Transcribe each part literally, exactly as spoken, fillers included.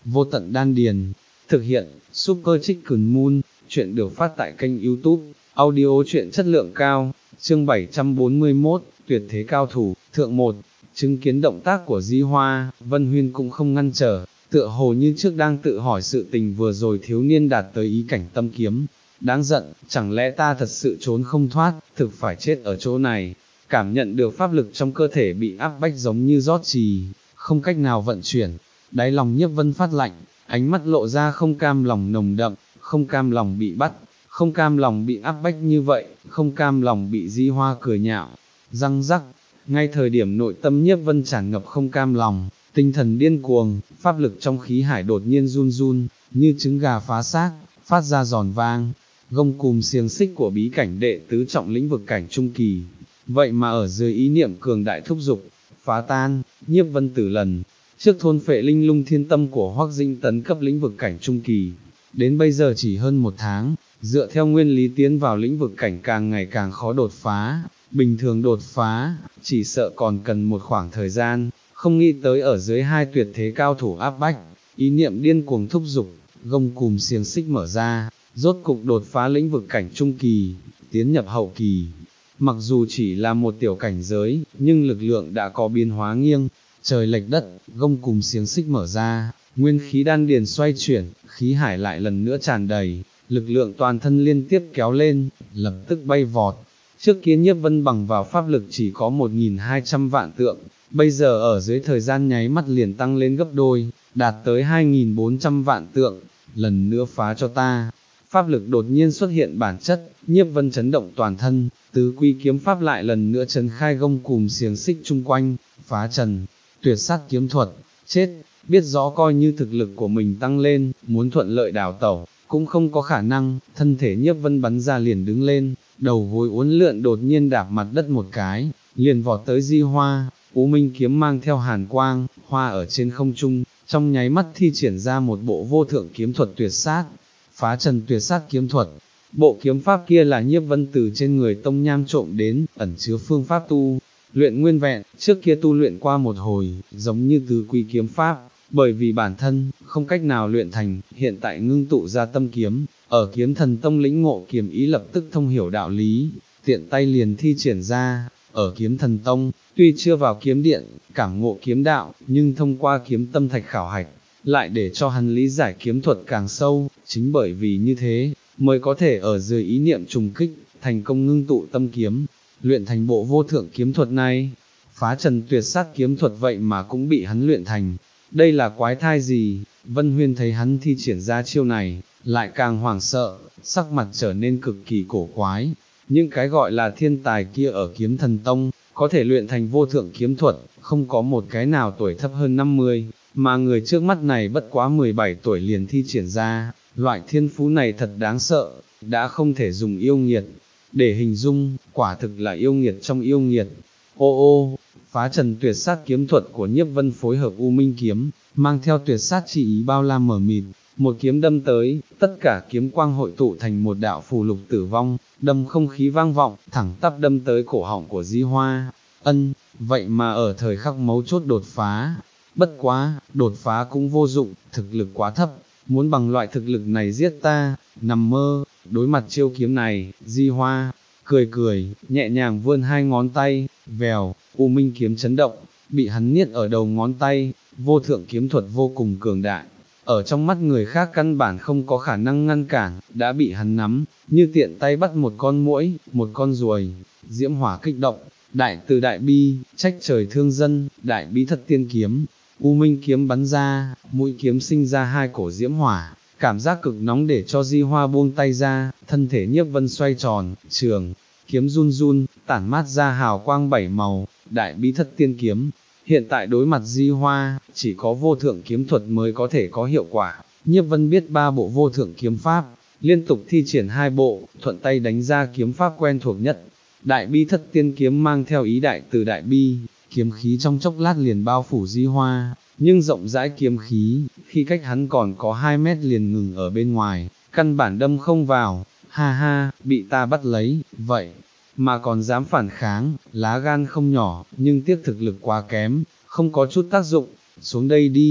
vô tận đan điền. Thực hiện, Super Chicken Moon, chuyện được phát tại kênh YouTube, audio truyện chất lượng cao, chương bảy trăm bốn mươi mốt, tuyệt thế cao thủ, thượng một, chứng kiến động tác của Di Hoa, Vân Huyên cũng không ngăn trở, tựa hồ như trước đang tự hỏi sự tình vừa rồi thiếu niên đạt tới ý cảnh tâm kiếm. Đáng giận, chẳng lẽ ta thật sự trốn không thoát, thực phải chết ở chỗ này. Cảm nhận được pháp lực trong cơ thể bị áp bách giống như rót trì, không cách nào vận chuyển, đáy lòng Nhiếp Vân phát lạnh, ánh mắt lộ ra không cam lòng nồng đậm, không cam lòng bị bắt, không cam lòng bị áp bách như vậy, không cam lòng bị Di Hoa cười nhạo, răng rắc. Ngay thời điểm nội tâm Nhiếp Vân tràn ngập không cam lòng, tinh thần điên cuồng, pháp lực trong khí hải đột nhiên run run, như trứng gà phá xác, phát ra giòn vang. Gông cùm xiềng xích của bí cảnh đệ tứ trọng lĩnh vực cảnh trung kỳ, vậy mà ở dưới ý niệm cường đại thúc dục, phá tan. Nhiếp Vân Tử lần trước thôn phệ linh lung thiên tâm của Hoắc Dĩnh tấn cấp lĩnh vực cảnh trung kỳ, đến bây giờ chỉ hơn một tháng, dựa theo nguyên lý tiến vào lĩnh vực cảnh càng ngày càng khó đột phá, bình thường đột phá, chỉ sợ còn cần một khoảng thời gian, không nghĩ tới ở dưới hai tuyệt thế cao thủ áp bách, ý niệm điên cuồng thúc dục, gông cùm xiềng xích mở ra, rốt cục đột phá lĩnh vực cảnh trung kỳ, tiến nhập hậu kỳ. Mặc dù chỉ là một tiểu cảnh giới, nhưng lực lượng đã có biến hóa nghiêng, trời lệch đất, gông cùm xiềng xích mở ra, nguyên khí đan điền xoay chuyển, khí hải lại lần nữa tràn đầy, lực lượng toàn thân liên tiếp kéo lên, lập tức bay vọt. Trước kia Nhiếp Vân bằng vào pháp lực chỉ có một nghìn hai trăm vạn tượng, bây giờ ở dưới thời gian nháy mắt liền tăng lên gấp đôi, đạt tới hai nghìn bốn trăm vạn tượng, lần nữa phá cho ta. Pháp lực đột nhiên xuất hiện bản chất, Nhiếp Vân chấn động toàn thân, tứ quy kiếm pháp lại lần nữa trấn khai gông cùm xiềng xích chung quanh, phá trần, tuyệt sát kiếm thuật, chết, biết rõ coi như thực lực của mình tăng lên, muốn thuận lợi đào tẩu, cũng không có khả năng. Thân thể Nhiếp Vân bắn ra liền đứng lên, đầu gối uốn lượn đột nhiên đạp mặt đất một cái, liền vọt tới Di Hoa. U Minh kiếm mang theo hàn quang, hoa ở trên không trung, trong nháy mắt thi triển ra một bộ vô thượng kiếm thuật tuyệt sát, phá trần tuyệt sát kiếm thuật. Bộ kiếm pháp kia là Nhiếp Vân từ trên người Tông Nham trộm đến, ẩn chứa phương pháp tu luyện nguyên vẹn, trước kia tu luyện qua một hồi, giống như tứ quy kiếm pháp, bởi vì bản thân không cách nào luyện thành, hiện tại ngưng tụ ra tâm kiếm, ở Kiếm Thần Tông lĩnh ngộ kiếm ý lập tức thông hiểu đạo lý, tiện tay liền thi triển ra. Ở Kiếm Thần Tông, tuy chưa vào kiếm điện, cảm ngộ kiếm đạo, nhưng thông qua kiếm tâm thạch khảo hạch, lại để cho hắn lý giải kiếm thuật càng sâu, chính bởi vì như thế, mới có thể ở dưới ý niệm trùng kích, thành công ngưng tụ tâm kiếm, luyện thành bộ vô thượng kiếm thuật này. Phá trần tuyệt sát kiếm thuật vậy mà cũng bị hắn luyện thành, đây là quái thai gì? Vân Huyên thấy hắn thi triển ra chiêu này, lại càng hoảng sợ, sắc mặt trở nên cực kỳ cổ quái. Những cái gọi là thiên tài kia ở Kiếm Thần Tông, có thể luyện thành vô thượng kiếm thuật, không có một cái nào tuổi thấp hơn năm mươi, mà người trước mắt này bất quá mười bảy tuổi liền thi triển ra, loại thiên phú này thật đáng sợ, đã không thể dùng yêu nghiệt để hình dung, quả thực là yêu nghiệt trong yêu nghiệt. Ô ô, phá trần tuyệt sát kiếm thuật của Nhiếp Vân phối hợp U Minh kiếm, mang theo tuyệt sát chỉ ý bao la mở mịt, một kiếm đâm tới, tất cả kiếm quang hội tụ thành một đạo phù lục tử vong, đâm không khí vang vọng, thẳng tắp đâm tới cổ họng của Di Hoa. Ân, vậy mà ở thời khắc mấu chốt đột phá, bất quá, đột phá cũng vô dụng, thực lực quá thấp, muốn bằng loại thực lực này giết ta, nằm mơ. Đối mặt chiêu kiếm này, Di Hoa cười cười, nhẹ nhàng vươn hai ngón tay, vèo, U Minh kiếm chấn động, bị hắn niết ở đầu ngón tay. Vô thượng kiếm thuật vô cùng cường đại, ở trong mắt người khác căn bản không có khả năng ngăn cản, đã bị hắn nắm, như tiện tay bắt một con muỗi, một con ruồi. Diễm hỏa kích động, đại từ đại bi, trách trời thương dân, đại bí thất tiên kiếm. U Minh kiếm bắn ra, mũi kiếm sinh ra hai cổ diễm hỏa, cảm giác cực nóng để cho Di Hoa buông tay ra, thân thể Nhiếp Vân xoay tròn, trường kiếm run run, tản mát ra hào quang bảy màu. Đại bí thất tiên kiếm, hiện tại đối mặt Di Hoa, chỉ có vô thượng kiếm thuật mới có thể có hiệu quả. Nhiếp Vân biết ba bộ vô thượng kiếm pháp, liên tục thi triển hai bộ, thuận tay đánh ra kiếm pháp quen thuộc nhất. Đại bi thất tiên kiếm mang theo ý đại từ đại bi, kiếm khí trong chốc lát liền bao phủ Di Hoa, nhưng rộng rãi kiếm khí, khi cách hắn còn có hai mét liền ngừng ở bên ngoài, căn bản đâm không vào. Ha ha, bị ta bắt lấy, vậy mà còn dám phản kháng, lá gan không nhỏ, nhưng tiếc thực lực quá kém, không có chút tác dụng. Xuống đây đi,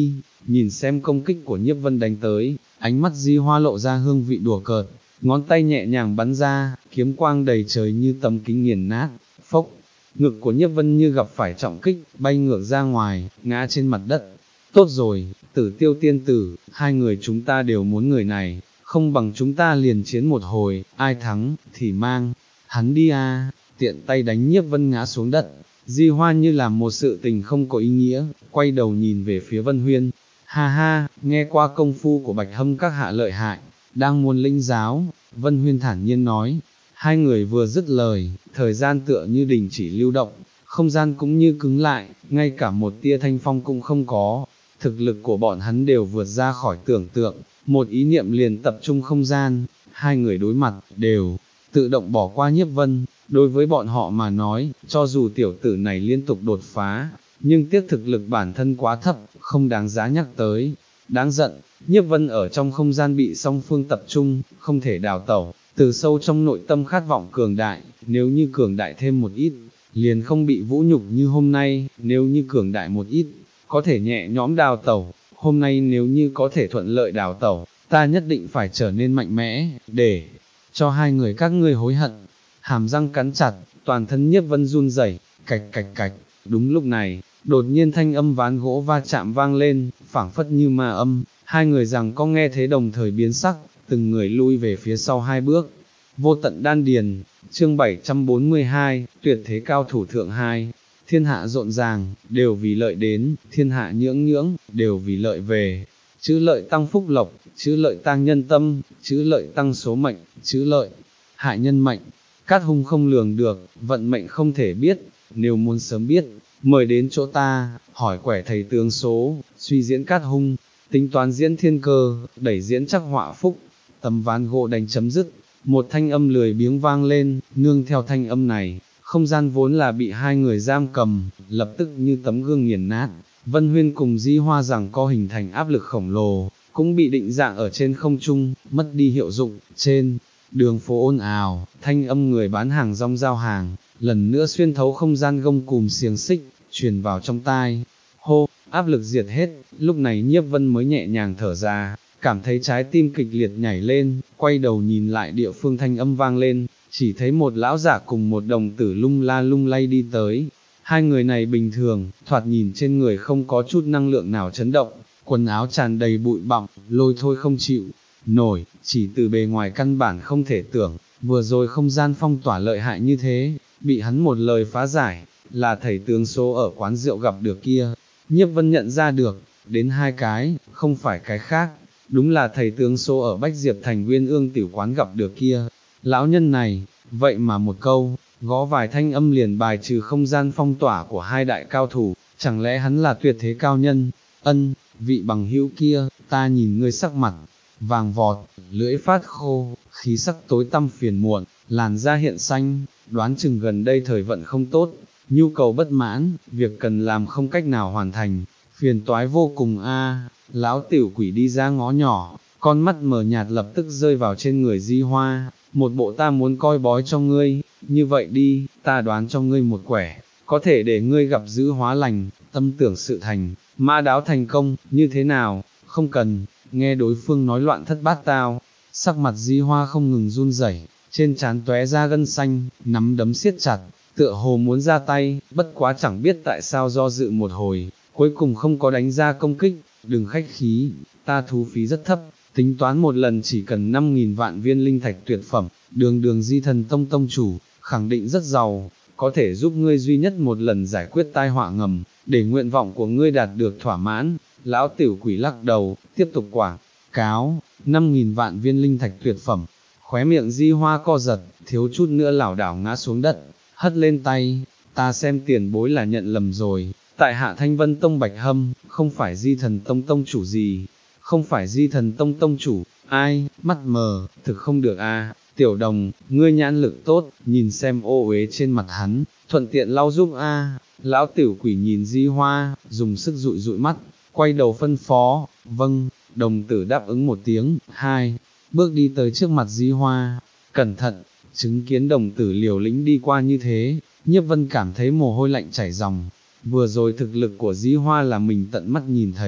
nhìn xem công kích của Nhiếp Vân đánh tới, ánh mắt Di Hoa lộ ra hương vị đùa cợt, ngón tay nhẹ nhàng bắn ra, kiếm quang đầy trời như tấm kính nghiền nát, phốc, ngực của Nhiếp Vân như gặp phải trọng kích, bay ngược ra ngoài, ngã trên mặt đất. Tốt rồi, Tử Tiêu tiên tử, hai người chúng ta đều muốn người này, không bằng chúng ta liền chiến một hồi, ai thắng, thì mang, hắn đi a. Tiện tay đánh Nhiếp Vân ngã xuống đất, Di Hoa như làm một sự tình không có ý nghĩa, quay đầu nhìn về phía Vân Huyên, ha ha, nghe qua công phu của Bạch Hâm các hạ lợi hại, đang muốn lĩnh giáo, Vân Huyên thản nhiên nói, hai người vừa dứt lời, thời gian tựa như đình chỉ lưu động, không gian cũng như cứng lại, ngay cả một tia thanh phong cũng không có, thực lực của bọn hắn đều vượt ra khỏi tưởng tượng, một ý niệm liền tập trung không gian, hai người đối mặt, đều tự động bỏ qua Nhiếp Vân, đối với bọn họ mà nói, cho dù tiểu tử này liên tục đột phá, nhưng tiếc thực lực bản thân quá thấp, không đáng giá nhắc tới. Đáng giận, Nhiếp Vân ở trong không gian bị song phương tập trung, không thể đào tẩu, từ sâu trong nội tâm khát vọng cường đại, nếu như cường đại thêm một ít, liền không bị vũ nhục như hôm nay, nếu như cường đại một ít, có thể nhẹ nhõm đào tẩu, hôm nay nếu như có thể thuận lợi đào tẩu, ta nhất định phải trở nên mạnh mẽ, để cho hai người các ngươi hối hận. Hàm răng cắn chặt, toàn thân Nhiếp Vân run rẩy, cạch cạch cạch, đúng lúc này, đột nhiên thanh âm ván gỗ va chạm vang lên, phảng phất như ma âm, hai người rằng có nghe thế đồng thời biến sắc, từng người lui về phía sau hai bước. Vô tận đan điền, chương bảy trăm bốn mươi hai, tuyệt thế cao thủ thượng hai, thiên hạ rộn ràng, đều vì lợi đến, thiên hạ nhưỡng nhưỡng, đều vì lợi về, chữ lợi tăng phúc lộc, chữ lợi tăng nhân tâm, chữ lợi tăng số mệnh, chữ lợi, hại nhân mệnh. Cát hung không lường được, vận mệnh không thể biết, nếu muốn sớm biết, mời đến chỗ ta, hỏi quẻ thầy tướng số, suy diễn cát hung, tính toán diễn thiên cơ, đẩy diễn chắc họa phúc, tấm ván gỗ đánh chấm dứt, một thanh âm lười biếng vang lên, nương theo thanh âm này, không gian vốn là bị hai người giam cầm, lập tức như tấm gương nghiền nát, Vân Huyên cùng Di Hoa rằng co hình thành áp lực khổng lồ, cũng bị định dạng ở trên không trung, mất đi hiệu dụng, trên đường phố ồn ào, thanh âm người bán hàng rong giao hàng, lần nữa xuyên thấu không gian gông cùm xiềng xích, truyền vào trong tai. Hô, áp lực diệt hết, lúc này Nhiếp Vân mới nhẹ nhàng thở ra, cảm thấy trái tim kịch liệt nhảy lên, quay đầu nhìn lại địa phương thanh âm vang lên, chỉ thấy một lão giả cùng một đồng tử lung la lung lay đi tới. Hai người này bình thường, thoạt nhìn trên người không có chút năng lượng nào chấn động, quần áo tràn đầy bụi bặm, lôi thôi không chịu nổi, chỉ từ bề ngoài căn bản không thể tưởng, vừa rồi không gian phong tỏa lợi hại như thế, bị hắn một lời phá giải, là thầy tướng số ở quán rượu gặp được kia. Nhiếp Vân nhận ra được, đến hai cái, không phải cái khác, đúng là thầy tướng số ở Bách Diệp Thành Nguyên Ương tiểu quán gặp được kia. Lão nhân này, vậy mà một câu, gõ vài thanh âm liền bài trừ không gian phong tỏa của hai đại cao thủ, chẳng lẽ hắn là tuyệt thế cao nhân? Ân, vị bằng hữu kia, ta nhìn ngươi sắc mặt vàng vọt, lưỡi phát khô, khí sắc tối tăm phiền muộn, làn da hiện xanh, đoán chừng gần đây thời vận không tốt, nhu cầu bất mãn, việc cần làm không cách nào hoàn thành, phiền toái vô cùng a. Lão tiểu quỷ đi ra ngõ nhỏ, con mắt mờ nhạt lập tức rơi vào trên người Di Hoa, một bộ ta muốn coi bói cho ngươi, như vậy đi, ta đoán cho ngươi một quẻ, có thể để ngươi gặp dữ hóa lành, tâm tưởng sự thành, mã đáo thành công, như thế nào, không cần. Nghe đối phương nói loạn thất bát tao, sắc mặt Di Hoa không ngừng run rẩy, trên trán tóe ra gân xanh, nắm đấm siết chặt, tựa hồ muốn ra tay, bất quá chẳng biết tại sao do dự một hồi, cuối cùng không có đánh ra công kích, đừng khách khí, ta thú phí rất thấp, tính toán một lần chỉ cần năm nghìn vạn viên linh thạch tuyệt phẩm, đường đường Di Thần Tông tông chủ, khẳng định rất giàu, có thể giúp ngươi duy nhất một lần giải quyết tai họa ngầm, để nguyện vọng của ngươi đạt được thỏa mãn. Lão tiểu quỷ lắc đầu, tiếp tục quảng cáo, năm nghìn vạn viên linh thạch tuyệt phẩm, khóe miệng Di Hoa co giật, thiếu chút nữa lảo đảo ngã xuống đất, hất lên tay, ta xem tiền bối là nhận lầm rồi, tại hạ Thanh Vân Tông Bạch Hâm, không phải Di Thần Tông tông chủ gì, không phải Di Thần Tông tông chủ, ai, mắt mờ, thực không được a. Tiểu đồng, ngươi nhãn lực tốt, nhìn xem ô uế trên mặt hắn, thuận tiện lau giúp a. Lão tiểu quỷ nhìn Di Hoa, dùng sức dụi dụi mắt, quay đầu phân phó, vâng, đồng tử đáp ứng một tiếng, hai, bước đi tới trước mặt Di Hoa, cẩn thận, chứng kiến đồng tử liều lĩnh đi qua như thế, Nhiếp Vân cảm thấy mồ hôi lạnh chảy ròng, vừa rồi thực lực của Di Hoa là mình tận mắt nhìn thấy,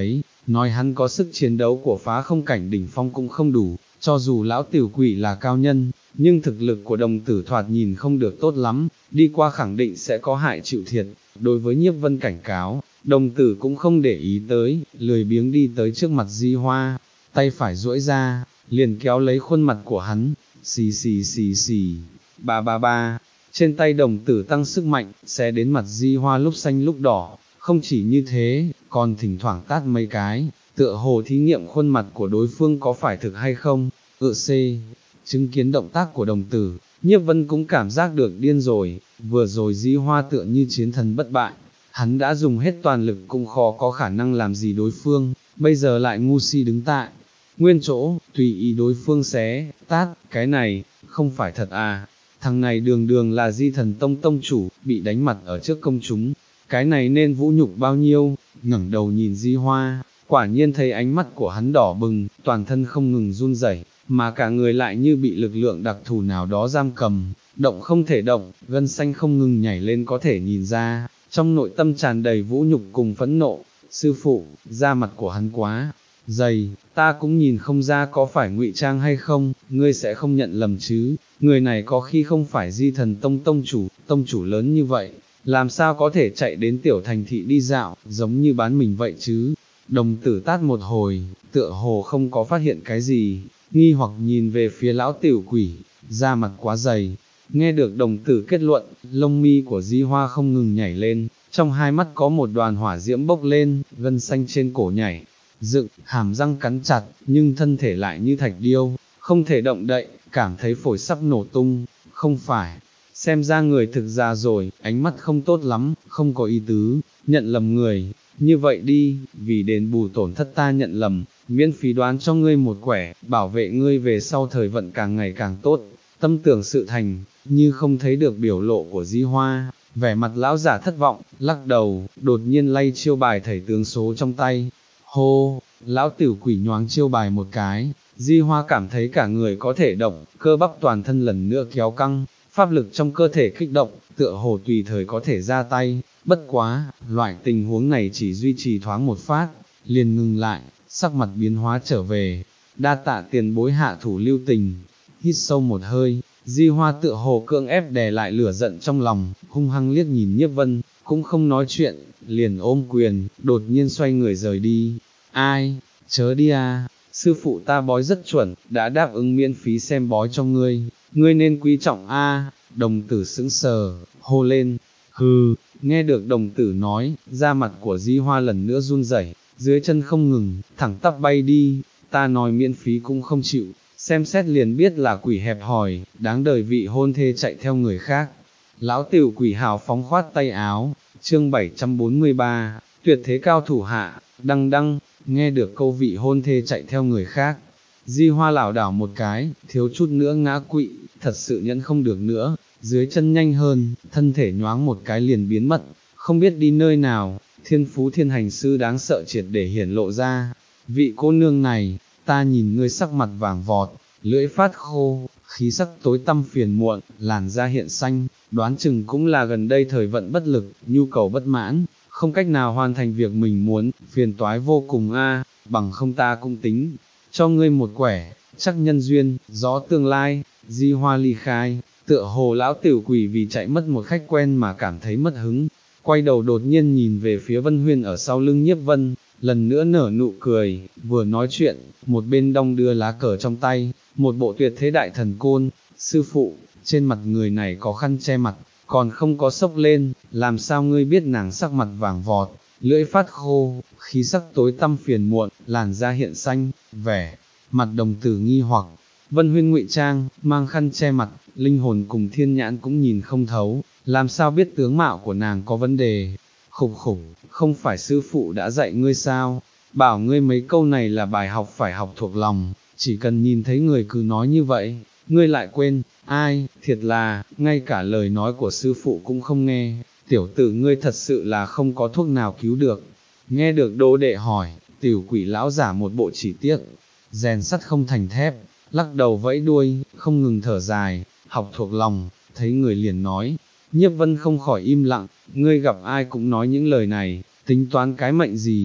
nói hắn có sức chiến đấu của phá không cảnh đỉnh phong cũng không đủ, cho dù lão tiểu quỷ là cao nhân, nhưng thực lực của đồng tử thoạt nhìn không được tốt lắm, đi qua khẳng định sẽ có hại chịu thiệt. Đối với Nhiếp Vân cảnh cáo, đồng tử cũng không để ý tới, lười biếng đi tới trước mặt Di Hoa, tay phải duỗi ra, liền kéo lấy khuôn mặt của hắn, xì xì xì xì, ba ba ba, trên tay đồng tử tăng sức mạnh, xé đến mặt Di Hoa lúc xanh lúc đỏ, không chỉ như thế, còn thỉnh thoảng tát mấy cái, tựa hồ thí nghiệm khuôn mặt của đối phương có phải thực hay không. Ự c, chứng kiến động tác của đồng tử, Nhiếp Vân cũng cảm giác được điên rồi, vừa rồi Di Hoa tựa như chiến thần bất bại, hắn đã dùng hết toàn lực cũng khó có khả năng làm gì đối phương, bây giờ lại ngu si đứng tại nguyên chỗ, tùy ý đối phương xé, tát, cái này, không phải thật à, thằng này đường đường là Di Thần Tông tông chủ, bị đánh mặt ở trước công chúng, cái này nên vũ nhục bao nhiêu. Ngẩng đầu nhìn Di Hoa, quả nhiên thấy ánh mắt của hắn đỏ bừng, toàn thân không ngừng run rẩy, mà cả người lại như bị lực lượng đặc thù nào đó giam cầm, động không thể động, gân xanh không ngừng nhảy lên, có thể nhìn ra, trong nội tâm tràn đầy vũ nhục cùng phẫn nộ. Sư phụ, da mặt của hắn quá dày, ta cũng nhìn không ra có phải ngụy trang hay không, ngươi sẽ không nhận lầm chứ, người này có khi không phải Di Thần Tông tông chủ, tông chủ lớn như vậy, làm sao có thể chạy đến tiểu thành thị đi dạo, giống như bán mình vậy chứ. Đồng tử tát một hồi, tựa hồ không có phát hiện cái gì, nghi hoặc nhìn về phía lão tiểu quỷ, da mặt quá dày. Nghe được đồng tử kết luận, lông mi của Di Hoa không ngừng nhảy lên, trong hai mắt có một đoàn hỏa diễm bốc lên, gân xanh trên cổ nhảy dựng, hàm răng cắn chặt, nhưng thân thể lại như thạch điêu, không thể động đậy, cảm thấy phổi sắp nổ tung. Không phải, xem ra người thực ra rồi, ánh mắt không tốt lắm, không có ý tứ, nhận lầm người. Như vậy đi, vì đền bù tổn thất ta nhận lầm, miễn phí đoán cho ngươi một quẻ, bảo vệ ngươi về sau thời vận càng ngày càng tốt. Tâm tưởng sự thành, như không thấy được biểu lộ của Di Hoa, vẻ mặt lão giả thất vọng, lắc đầu, đột nhiên lay chiêu bài thầy tướng số trong tay. Hô, lão tiểu quỷ nhoáng chiêu bài một cái, Di Hoa cảm thấy cả người có thể động, cơ bắp toàn thân lần nữa kéo căng, pháp lực trong cơ thể kích động, tựa hồ tùy thời có thể ra tay. Bất quá, loại tình huống này chỉ duy trì thoáng một phát, liền ngừng lại, sắc mặt biến hóa trở về. Đa tạ tiền bối hạ thủ lưu tình. Hít sâu một hơi, Di Hoa tựa hồ cưỡng ép đè lại lửa giận trong lòng, hung hăng liếc nhìn Nhiếp Vân, cũng không nói chuyện, liền ôm quyền, đột nhiên xoay người rời đi. Ai, chớ đi à, sư phụ ta bói rất chuẩn, đã đáp ứng miễn phí xem bói cho ngươi, ngươi nên quý trọng a. Đồng tử sững sờ, hô lên, hừ. Nghe được đồng tử nói, da mặt của Di Hoa lần nữa run rẩy, dưới chân không ngừng, thẳng tắp bay đi. Ta nói miễn phí cũng không chịu, xem xét liền biết là quỷ hẹp hòi, đáng đời vị hôn thê chạy theo người khác. Lão tiểu quỷ hào phóng khoát tay áo. Chương bảy trăm bốn mươi ba, tuyệt thế cao thủ hạ. Đăng đăng, nghe được câu vị hôn thê chạy theo người khác, Di Hoa lảo đảo một cái, thiếu chút nữa ngã quỵ, thật sự nhẫn không được nữa, dưới chân nhanh hơn, thân thể nhoáng một cái liền biến mất, không biết đi nơi nào. Thiên phú thiên hành sư đáng sợ triệt để hiển lộ ra. Vị cô nương này, ta nhìn ngươi sắc mặt vàng vọt, lưỡi phát khô, khí sắc tối tăm phiền muộn, làn da hiện xanh, đoán chừng cũng là gần đây thời vận bất lực, nhu cầu bất mãn, không cách nào hoàn thành việc mình muốn, phiền toái vô cùng a. Bằng không ta cũng tính cho ngươi một quẻ, chắc nhân duyên, rõ tương lai. Di Hoa ly khai, tựa hồ lão tiểu quỷ vì chạy mất một khách quen mà cảm thấy mất hứng, quay đầu đột nhiên nhìn về phía Vân Huyên ở sau lưng Nhiếp Vân, lần nữa nở nụ cười, vừa nói chuyện, một bên đong đưa lá cờ trong tay, một bộ tuyệt thế đại thần côn. Sư phụ, trên mặt người này có khăn che mặt, còn không có sốc lên, làm sao ngươi biết nàng sắc mặt vàng vọt, lưỡi phát khô, khí sắc tối tăm phiền muộn, làn da hiện xanh, vẻ mặt đồng tử nghi hoặc. Vân Huyên ngụy trang, mang khăn che mặt, linh hồn cùng thiên nhãn cũng nhìn không thấu, làm sao biết tướng mạo của nàng có vấn đề. Khục khục, không phải sư phụ đã dạy ngươi sao, bảo ngươi mấy câu này là bài học phải học thuộc lòng, chỉ cần nhìn thấy người cứ nói như vậy, ngươi lại quên. Ai, thiệt là, ngay cả lời nói của sư phụ cũng không nghe, tiểu tử ngươi thật sự là không có thuốc nào cứu được. Nghe được Đỗ đệ hỏi, tiểu quỷ lão giả một bộ chỉ tiếc, rèn sắt không thành thép, lắc đầu vẫy đuôi, không ngừng thở dài, học thuộc lòng, thấy người liền nói. Nhiếp Vân không khỏi im lặng, ngươi gặp ai cũng nói những lời này, tính toán cái mệnh gì,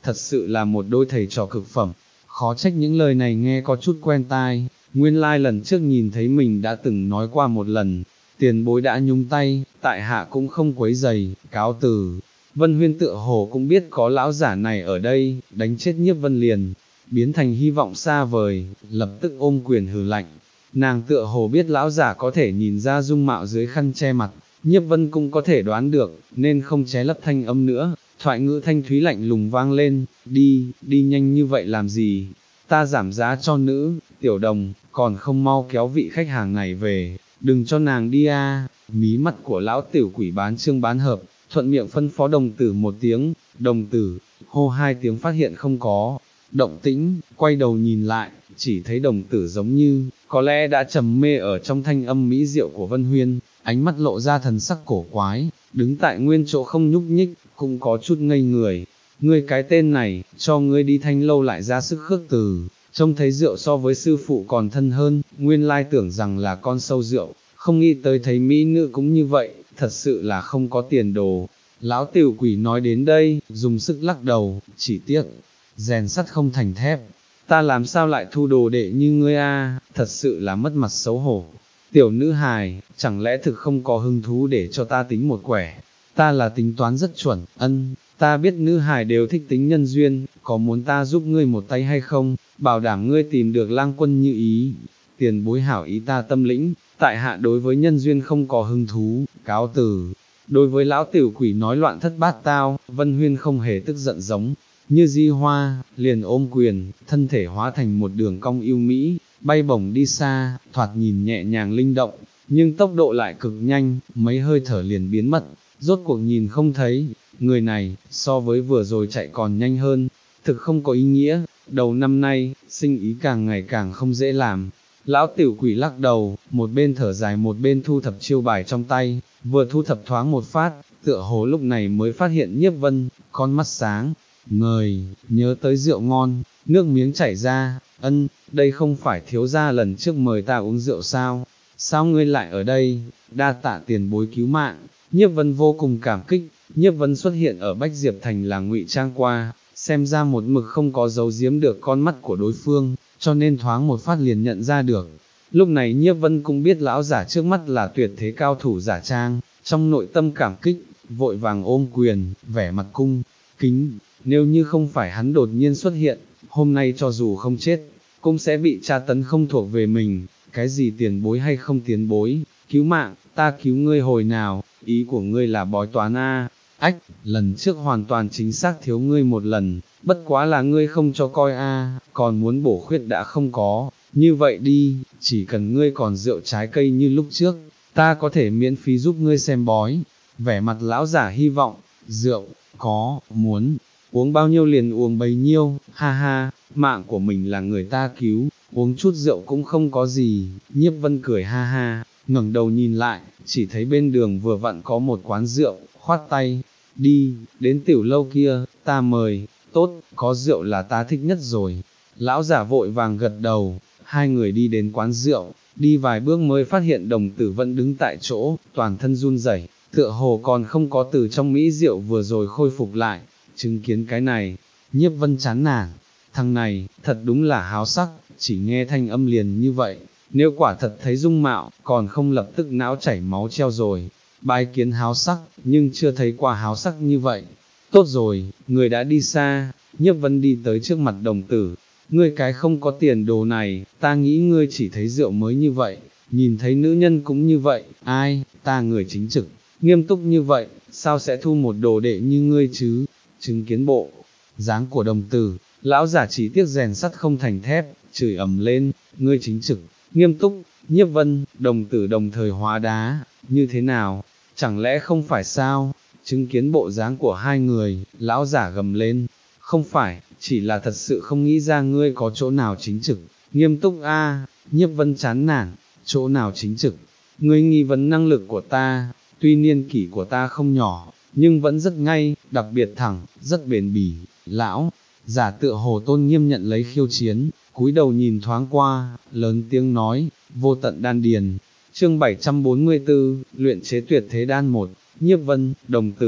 thật sự là một đôi thầy trò cực phẩm, khó trách những lời này nghe có chút quen tai, nguyên lai like lần trước nhìn thấy mình đã từng nói qua một lần, tiền bối đã nhúng tay, tại hạ cũng không quấy giày, cáo từ. Vân Huyên tựa hồ cũng biết có lão giả này ở đây, đánh chết Nhiếp Vân liền, biến thành hy vọng xa vời, lập tức ôm quyền hừ lạnh. Nàng tựa hồ biết lão giả có thể nhìn ra dung mạo dưới khăn che mặt, Nhiếp Vân cũng có thể đoán được, nên không ché lấp thanh âm nữa, thoại ngữ thanh thúy lạnh lùng vang lên, đi, đi nhanh như vậy làm gì, ta giảm giá cho nữ, tiểu đồng, còn không mau kéo vị khách hàng này về, đừng cho nàng đi a. Mí mắt của lão tiểu quỷ bán trương bán hợp, thuận miệng phân phó đồng tử một tiếng, đồng tử, hô hai tiếng phát hiện không có động tĩnh, quay đầu nhìn lại, chỉ thấy đồng tử giống như, có lẽ đã trầm mê ở trong thanh âm mỹ diệu của Vân Huyên, ánh mắt lộ ra thần sắc cổ quái, đứng tại nguyên chỗ không nhúc nhích, cũng có chút ngây người. Ngươi cái tên này, cho ngươi đi thanh lâu lại ra sức khước từ, trông thấy rượu so với sư phụ còn thân hơn, nguyên lai tưởng rằng là con sâu rượu, không nghĩ tới thấy mỹ nữ cũng như vậy, thật sự là không có tiền đồ. Lão tiểu quỷ nói đến đây, dùng sức lắc đầu, chỉ tiếc, rèn sắt không thành thép, ta làm sao lại thu đồ đệ như ngươi a, thật sự là mất mặt xấu hổ. Tiểu nữ hài, chẳng lẽ thực không có hứng thú để cho ta tính một quẻ, ta là tính toán rất chuẩn, ân, ta biết nữ hài đều thích tính nhân duyên, có muốn ta giúp ngươi một tay hay không, bảo đảm ngươi tìm được lang quân như ý, tiền bối hảo ý ta tâm lĩnh, tại hạ đối với nhân duyên không có hứng thú, cáo từ. Đối với lão tiểu quỷ nói loạn thất bát tao, Vân Huyên không hề tức giận giống như Di Hoa, liền ôm quyền, thân thể hóa thành một đường cong yêu mỹ, bay bổng đi xa, thoạt nhìn nhẹ nhàng linh động, nhưng tốc độ lại cực nhanh, mấy hơi thở liền biến mất, rốt cuộc nhìn không thấy, người này, so với vừa rồi chạy còn nhanh hơn, thực không có ý nghĩa, đầu năm nay, sinh ý càng ngày càng không dễ làm. Lão tiểu quỷ lắc đầu, một bên thở dài một bên thu thập chiêu bài trong tay, vừa thu thập thoáng một phát, tựa hồ lúc này mới phát hiện Nhiếp Vân, con mắt sáng, ngời, nhớ tới rượu ngon, nước miếng chảy ra, ân, đây không phải thiếu gia lần trước mời ta uống rượu sao, sao ngươi lại ở đây, đa tạ tiền bối cứu mạng. Nhiếp Vân vô cùng cảm kích, Nhiếp Vân xuất hiện ở Bách Diệp Thành là ngụy trang qua, xem ra một mực không có giấu giếm được con mắt của đối phương, cho nên thoáng một phát liền nhận ra được. Lúc này Nhiếp Vân cũng biết lão giả trước mắt là tuyệt thế cao thủ giả trang, trong nội tâm cảm kích, vội vàng ôm quyền, vẻ mặt cung, kính, nếu như không phải hắn đột nhiên xuất hiện, hôm nay cho dù không chết, cũng sẽ bị tra tấn không thuộc về mình, cái gì tiền bối hay không tiền bối, cứu mạng, ta cứu ngươi hồi nào, ý của ngươi là bói toán a. Ách, lần trước hoàn toàn chính xác thiếu ngươi một lần, bất quá là ngươi không cho coi a, còn muốn bổ khuyết đã không có, như vậy đi, chỉ cần ngươi còn rượu trái cây như lúc trước, ta có thể miễn phí giúp ngươi xem bói. Vẻ mặt lão giả hy vọng, rượu, có, muốn, uống bao nhiêu liền uống bấy nhiêu, ha ha, mạng của mình là người ta cứu, uống chút rượu cũng không có gì. Nhiếp Vân cười ha ha, ngẩng đầu nhìn lại, chỉ thấy bên đường vừa vặn có một quán rượu, khoát tay, đi, đến tiểu lâu kia, ta mời, tốt, có rượu là ta thích nhất rồi. Lão giả vội vàng gật đầu, hai người đi đến quán rượu, đi vài bước mới phát hiện đồng tử vẫn đứng tại chỗ, toàn thân run rẩy, tựa hồ còn không có từ trong mỹ rượu vừa rồi khôi phục lại. Chứng kiến cái này, Nhiếp Vân chán nản, thằng này, thật đúng là háo sắc, chỉ nghe thanh âm liền như vậy, nếu quả thật thấy dung mạo, còn không lập tức não chảy máu treo rồi. Bái kiến háo sắc, nhưng chưa thấy qua háo sắc như vậy. Tốt rồi, người đã đi xa, Nhiếp Vân đi tới trước mặt đồng tử, ngươi cái không có tiền đồ này, ta nghĩ ngươi chỉ thấy rượu mới như vậy, nhìn thấy nữ nhân cũng như vậy, ai, ta người chính trực, nghiêm túc như vậy, sao sẽ thu một đồ đệ như ngươi chứ? Chứng kiến bộ dáng của đồng tử, lão giả chỉ tiếc rèn sắt không thành thép, chửi ầm lên, ngươi chính trực, nghiêm túc. Nhiếp Vân, đồng tử đồng thời hóa đá, như thế nào, chẳng lẽ không phải sao? Chứng kiến bộ dáng của hai người, lão giả gầm lên, không phải, chỉ là thật sự không nghĩ ra ngươi có chỗ nào chính trực, nghiêm túc a. Nhiếp Vân chán nản, chỗ nào chính trực, ngươi nghi vấn năng lực của ta, tuy niên kỷ của ta không nhỏ, nhưng vẫn rất ngay, đặc biệt thẳng, rất bền bỉ. Lão giả tựa hồ tôn nghiêm nhận lấy khiêu chiến, cúi đầu nhìn thoáng qua, lớn tiếng nói, vô tận đan điền. Chương bảy trăm bốn mươi tư, luyện chế tuyệt thế đan một. Nhiếp Vân, đồng tử,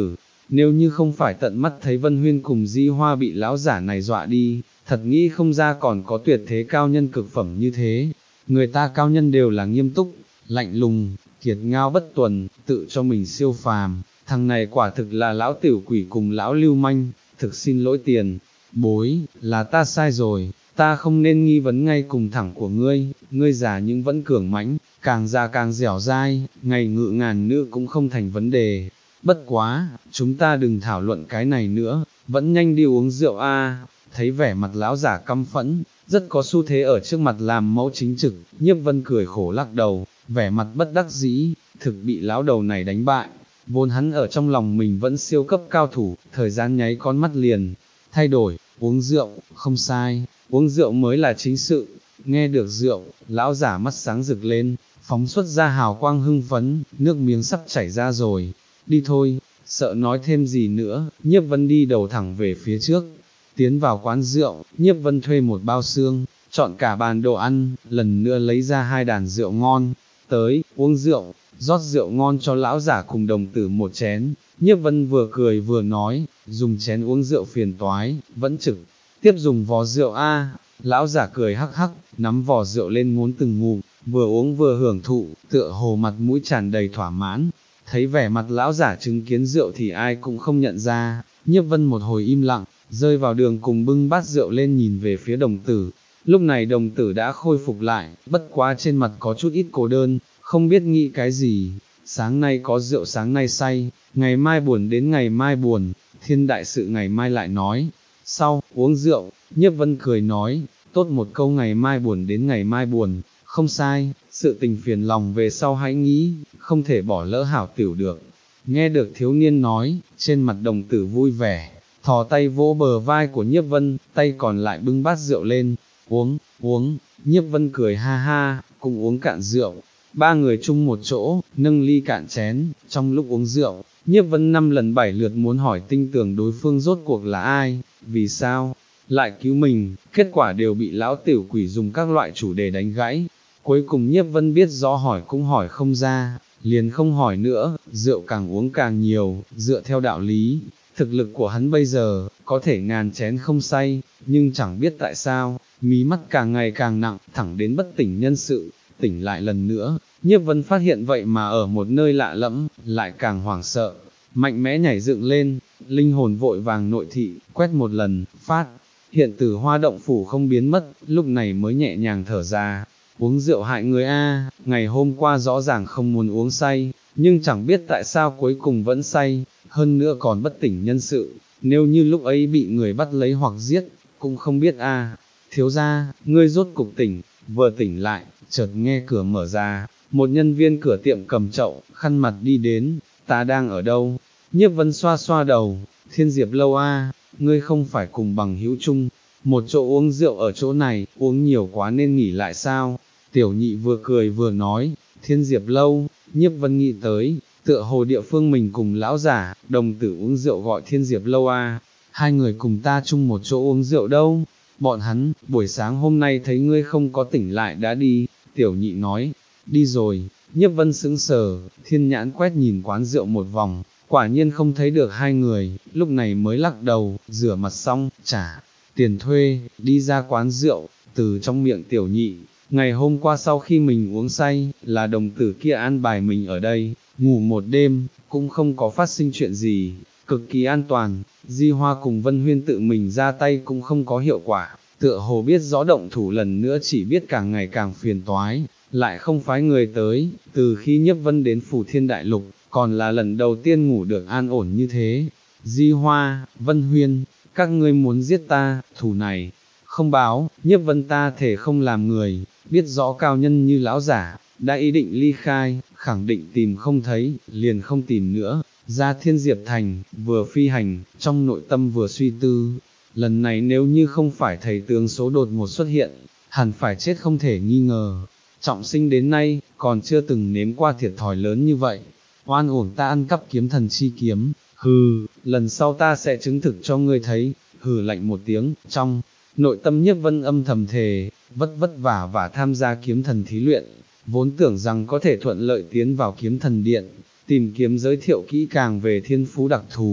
nếu như không phải tận mắt thấy Vân Huyên cùng Di Hoa bị lão giả này dọa đi, thật nghĩ không ra còn có tuyệt thế cao nhân cực phẩm như thế. Người ta cao nhân đều là nghiêm túc, lạnh lùng, kiệt ngao bất tuần, tự cho mình siêu phàm, thằng này quả thực là lão tiểu quỷ cùng lão lưu manh, thực xin lỗi tiền, bối, là ta sai rồi, ta không nên nghi vấn ngay cùng thẳng của ngươi, ngươi già nhưng vẫn cường mãnh, càng già càng dẻo dai, ngày ngự ngàn nữ cũng không thành vấn đề. Bất quá, chúng ta đừng thảo luận cái này nữa, vẫn nhanh đi uống rượu a. Thấy vẻ mặt lão giả căm phẫn, rất có xu thế ở trước mặt làm mẫu chính trực, Nhiếp Vân cười khổ lắc đầu, vẻ mặt bất đắc dĩ, thực bị lão đầu này đánh bại. Vốn hắn ở trong lòng mình vẫn siêu cấp cao thủ, thời gian nháy con mắt liền, thay đổi, uống rượu, không sai, uống rượu mới là chính sự. Nghe được rượu, lão giả mắt sáng rực lên, phóng xuất ra hào quang hưng phấn, nước miếng sắp chảy ra rồi. Đi thôi, sợ nói thêm gì nữa, Nhiếp Vân đi đầu thẳng về phía trước. Tiến vào quán rượu, Nhiếp Vân thuê một bao xương, chọn cả bàn đồ ăn, lần nữa lấy ra hai đàn rượu ngon, tới, uống rượu, rót rượu ngon cho lão giả cùng đồng tử một chén. Nhiếp Vân vừa cười vừa nói, dùng chén uống rượu phiền toái, vẫn trực tiếp dùng vò rượu a. Lão giả cười hắc hắc, nắm vò rượu lên muốn từng ngụm, vừa uống vừa hưởng thụ, tựa hồ mặt mũi tràn đầy thỏa mãn. Thấy vẻ mặt lão giả chứng kiến rượu thì ai cũng không nhận ra, Nhiếp Vân một hồi im lặng, rơi vào đường cùng bưng bát rượu lên nhìn về phía đồng tử. Lúc này đồng tử đã khôi phục lại, bất quá trên mặt có chút ít cô đơn, không biết nghĩ cái gì. Sáng nay có rượu sáng nay say, ngày mai buồn đến ngày mai buồn, thiên đại sự ngày mai lại nói. Sau, uống rượu, Nhiếp Vân cười nói, tốt một câu ngày mai buồn đến ngày mai buồn, không sai, sự tình phiền lòng về sau hãy nghĩ, không thể bỏ lỡ hảo tiểu được. Nghe được thiếu niên nói, trên mặt đồng tử vui vẻ, thò tay vỗ bờ vai của Nhiếp Vân, tay còn lại bưng bát rượu lên, uống, uống, Nhiếp Vân cười ha ha, cùng uống cạn rượu. Ba người chung một chỗ, nâng ly cạn chén, trong lúc uống rượu, Nhiếp Vân năm lần bảy lượt muốn hỏi tinh tường đối phương rốt cuộc là ai, vì sao, lại cứu mình, kết quả đều bị lão tiểu quỷ dùng các loại chủ đề đánh gãy. Cuối cùng Nhiếp Vân biết rõ hỏi cũng hỏi không ra, liền không hỏi nữa, rượu càng uống càng nhiều, dựa theo đạo lý, thực lực của hắn bây giờ, có thể ngàn chén không say, nhưng chẳng biết tại sao, mí mắt càng ngày càng nặng, thẳng đến bất tỉnh nhân sự. Tỉnh lại lần nữa, Nhiếp Vân phát hiện vậy mà ở một nơi lạ lẫm, lại càng hoảng sợ, mạnh mẽ nhảy dựng lên, linh hồn vội vàng nội thị, quét một lần, phát, hiện tử hoa động phủ không biến mất, lúc này mới nhẹ nhàng thở ra. Uống rượu hại người a, ngày hôm qua rõ ràng không muốn uống say, nhưng chẳng biết tại sao cuối cùng vẫn say, hơn nữa còn bất tỉnh nhân sự, nếu như lúc ấy bị người bắt lấy hoặc giết, cũng không biết a. Thiếu gia, ngươi rốt cục tỉnh, vừa tỉnh lại, chợt nghe cửa mở ra, một nhân viên cửa tiệm cầm chậu, khăn mặt đi đến, ta đang ở đâu? Nhiếp Vân xoa xoa đầu, Thiên Diệp lâu a, ngươi không phải cùng bằng hữu chung, một chỗ uống rượu ở chỗ này, uống nhiều quá nên nghỉ lại sao? Tiểu nhị vừa cười vừa nói, Thiên Diệp lâu, Nhiếp Vân nghĩ tới, tựa hồ địa phương mình cùng lão giả, đồng tử uống rượu gọi Thiên Diệp lâu a, hai người cùng ta chung một chỗ uống rượu đâu? Bọn hắn, buổi sáng hôm nay thấy ngươi không có tỉnh lại đã đi, tiểu nhị nói, đi rồi. Nhiếp Vân sững sờ, thiên nhãn quét nhìn quán rượu một vòng, quả nhiên không thấy được hai người, lúc này mới lắc đầu, rửa mặt xong, trả tiền thuê, đi ra quán rượu, từ trong miệng tiểu nhị, ngày hôm qua sau khi mình uống say, là đồng tử kia an bài mình ở đây, ngủ một đêm, cũng không có phát sinh chuyện gì, cực kỳ an toàn. Di Hoa cùng Vân Huyên tự mình ra tay cũng không có hiệu quả, tựa hồ biết rõ động thủ lần nữa chỉ biết càng ngày càng phiền toái, lại không phái người tới. Từ khi Nhiếp Vân đến Phủ Thiên Đại Lục, còn là lần đầu tiên ngủ được an ổn như thế. Di Hoa, Vân Huyên, các ngươi muốn giết ta, thù này không báo, Nhiếp Vân ta thể không làm người, biết rõ cao nhân như lão giả, đã ý định ly khai, khẳng định tìm không thấy, liền không tìm nữa. Ra Thiên Diệp Thành, vừa phi hành, trong nội tâm vừa suy tư, lần này nếu như không phải thầy tướng số đột ngột xuất hiện, hẳn phải chết không thể nghi ngờ. Trọng sinh đến nay, còn chưa từng nếm qua thiệt thòi lớn như vậy, oan uổng ta ăn cắp kiếm thần chi kiếm, hừ, lần sau ta sẽ chứng thực cho ngươi thấy, hừ lạnh một tiếng, trong nội tâm Nhiếp Vân âm thầm thề, vất vất vả và tham gia kiếm thần thí luyện, vốn tưởng rằng có thể thuận lợi tiến vào kiếm thần điện, tìm kiếm giới thiệu kỹ càng về thiên phú đặc thù,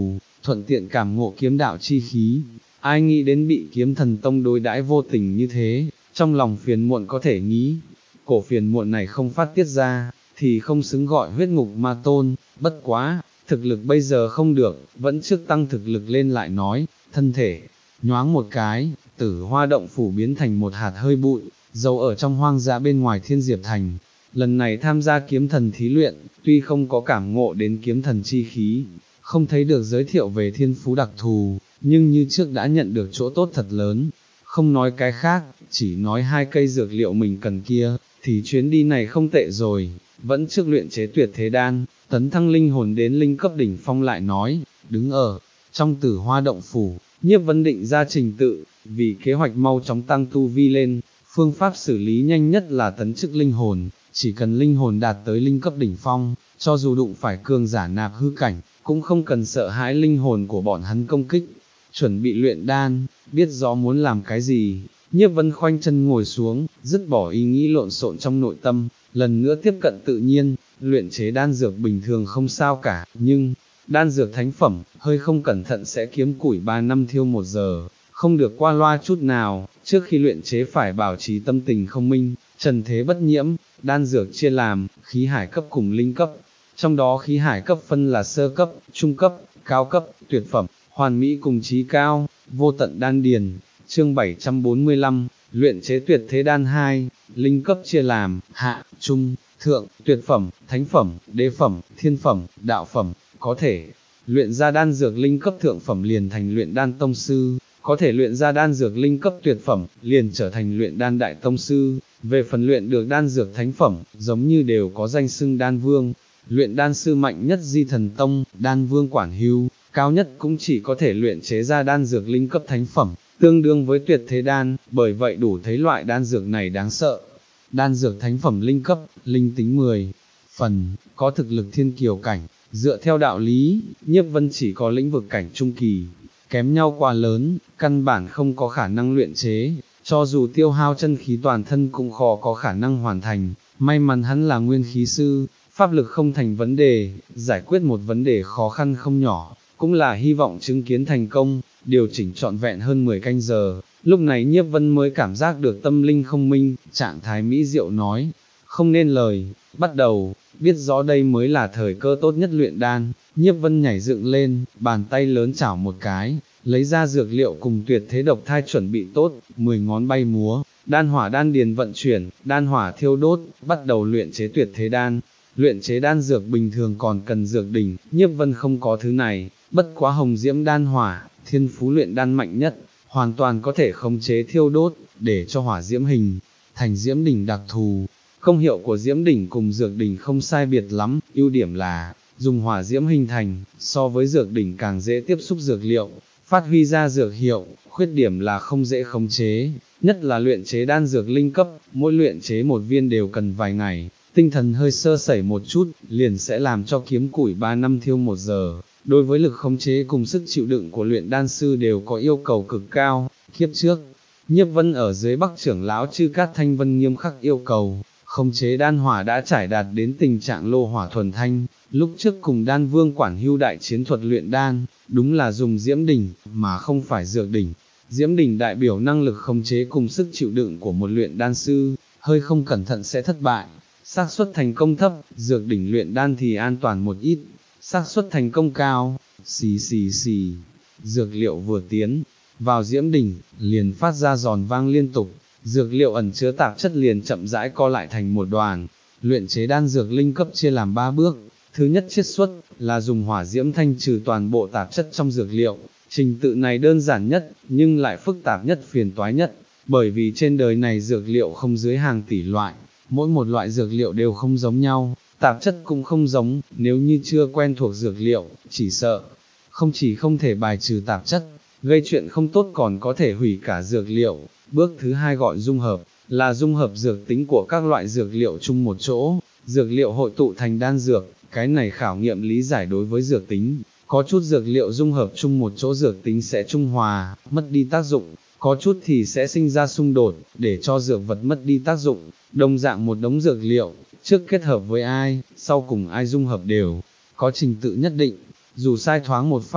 thuận tiện cảm ngộ kiếm đạo chi khí. Ai nghĩ đến bị kiếm thần tông đối đãi vô tình như thế, trong lòng phiền muộn có thể nghĩ, cổ phiền muộn này không phát tiết ra, thì không xứng gọi huyết ngục ma tôn, bất quá, thực lực bây giờ không được, vẫn trước tăng thực lực lên lại nói, thân thể, nhoáng một cái, Tử Hoa động phủ biến thành một hạt hơi bụi, giấu ở trong hoang dã bên ngoài Thiên Diệp Thành. Lần này tham gia kiếm thần thí luyện, tuy không có cảm ngộ đến kiếm thần chi khí, không thấy được giới thiệu về thiên phú đặc thù, nhưng như trước đã nhận được chỗ tốt thật lớn. Không nói cái khác, chỉ nói hai cây dược liệu mình cần kia, thì chuyến đi này không tệ rồi, vẫn trước luyện chế tuyệt thế đan, tấn thăng linh hồn đến linh cấp đỉnh phong lại nói, đứng ở trong Tử Hoa động phủ, Nhiếp Vân định ra trình tự, vì kế hoạch mau chóng tăng tu vi lên, phương pháp xử lý nhanh nhất là tấn chức linh hồn, chỉ cần linh hồn đạt tới linh cấp đỉnh phong, cho dù đụng phải cường giả nạp hư cảnh, cũng không cần sợ hãi linh hồn của bọn hắn công kích. Chuẩn bị luyện đan, biết rõ muốn làm cái gì, Nhiếp Vân khoanh chân ngồi xuống, dứt bỏ ý nghĩ lộn xộn trong nội tâm, lần nữa tiếp cận tự nhiên, luyện chế đan dược bình thường không sao cả, nhưng, đan dược thánh phẩm, hơi không cẩn thận sẽ kiếm củi ba năm thiêu một giờ, không được qua loa chút nào, trước khi luyện chế phải bảo trì tâm tình không minh, trần thế bất nhiễm. Đan dược chia làm, khí hải cấp cùng linh cấp, trong đó khí hải cấp phân là sơ cấp, trung cấp, cao cấp, tuyệt phẩm, hoàn mỹ cùng trí cao, vô tận đan điền. Chương bảy trăm bốn mươi lăm, luyện chế tuyệt thế đan hai, linh cấp chia làm, hạ, trung, thượng, tuyệt phẩm, thánh phẩm, đế phẩm, thiên phẩm, đạo phẩm, có thể luyện ra đan dược linh cấp thượng phẩm liền thành luyện đan tông sư, có thể luyện ra đan dược linh cấp tuyệt phẩm, liền trở thành luyện đan đại tông sư. Về phần luyện được đan dược thánh phẩm, giống như đều có danh xưng đan vương, luyện đan sư mạnh nhất Di Thần Tông, đan vương quản hưu, cao nhất cũng chỉ có thể luyện chế ra đan dược linh cấp thánh phẩm, tương đương với tuyệt thế đan, bởi vậy đủ thấy loại đan dược này đáng sợ. Đan dược thánh phẩm linh cấp, linh tính mười phần, có thực lực thiên kiều cảnh, dựa theo đạo lý, Nhiếp Vân chỉ có lĩnh vực cảnh trung kỳ, kém nhau quá lớn, căn bản không có khả năng luyện chế, cho dù tiêu hao chân khí toàn thân cũng khó có khả năng hoàn thành. May mắn hắn là nguyên khí sư, pháp lực không thành vấn đề, giải quyết một vấn đề khó khăn không nhỏ, cũng là hy vọng chứng kiến thành công. Điều chỉnh trọn vẹn hơn mười canh giờ, lúc này Nhiếp Vân mới cảm giác được tâm linh không minh, trạng thái mỹ diệu nói, không nên lời, bắt đầu, biết rõ đây mới là thời cơ tốt nhất luyện đan. Nhiếp Vân nhảy dựng lên, bàn tay lớn chảo một cái, lấy ra dược liệu cùng tuyệt thế độc thai chuẩn bị tốt, mười ngón bay múa, đan hỏa đan điền vận chuyển, đan hỏa thiêu đốt, bắt đầu luyện chế tuyệt thế đan. Luyện chế đan dược bình thường còn cần dược đỉnh, Nhiếp Vân không có thứ này, bất quá hồng diễm đan hỏa, thiên phú luyện đan mạnh nhất, hoàn toàn có thể khống chế thiêu đốt, để cho hỏa diễm hình thành diễm đỉnh đặc thù. Công hiệu của diễm đỉnh cùng dược đỉnh không sai biệt lắm, ưu điểm là, dùng hỏa diễm hình thành, so với dược đỉnh càng dễ tiếp xúc dược liệu, phát huy ra dược hiệu, khuyết điểm là không dễ khống chế, nhất là luyện chế đan dược linh cấp, mỗi luyện chế một viên đều cần vài ngày, tinh thần hơi sơ sẩy một chút, liền sẽ làm cho kiếm củi ba năm thiêu một giờ. Đối với lực khống chế cùng sức chịu đựng của luyện đan sư đều có yêu cầu cực cao. Kiếp trước, Nhiếp Vân ở dưới Bắc trưởng lão Chư Cát Thanh Vân nghiêm khắc yêu cầu, khống chế đan hỏa đã trải đạt đến tình trạng lô hỏa thuần thanh. Lúc trước cùng đan vương quản hưu đại chiến thuật luyện đan, đúng là dùng diễm đỉnh, mà không phải dược đỉnh. Diễm đỉnh đại biểu năng lực khống chế cùng sức chịu đựng của một luyện đan sư, hơi không cẩn thận sẽ thất bại, xác suất thành công thấp, dược đỉnh luyện đan thì an toàn một ít, xác suất thành công cao. Xì xì xì, dược liệu vừa tiến vào diễm đỉnh, liền phát ra giòn vang liên tục, dược liệu ẩn chứa tạp chất liền chậm rãi co lại thành một đoàn. Luyện chế đan dược linh cấp chia làm ba bước, thứ nhất chiết xuất, là dùng hỏa diễm thanh trừ toàn bộ tạp chất trong dược liệu, trình tự này đơn giản nhất, nhưng lại phức tạp nhất phiền toái nhất, bởi vì trên đời này dược liệu không dưới hàng tỷ loại, mỗi một loại dược liệu đều không giống nhau, tạp chất cũng không giống, nếu như chưa quen thuộc dược liệu, chỉ sợ, không chỉ không thể bài trừ tạp chất, gây chuyện không tốt còn có thể hủy cả dược liệu. Bước thứ hai gọi dung hợp, là dung hợp dược tính của các loại dược liệu chung một chỗ, dược liệu hội tụ thành đan dược, cái này khảo nghiệm lý giải đối với dược tính, có chút dược liệu dung hợp chung một chỗ dược tính sẽ trung hòa, mất đi tác dụng, có chút thì sẽ sinh ra xung đột, để cho dược vật mất đi tác dụng. Đồng dạng một đống dược liệu, trước kết hợp với ai, sau cùng ai dung hợp đều có trình tự nhất định, dù sai thoáng một phát,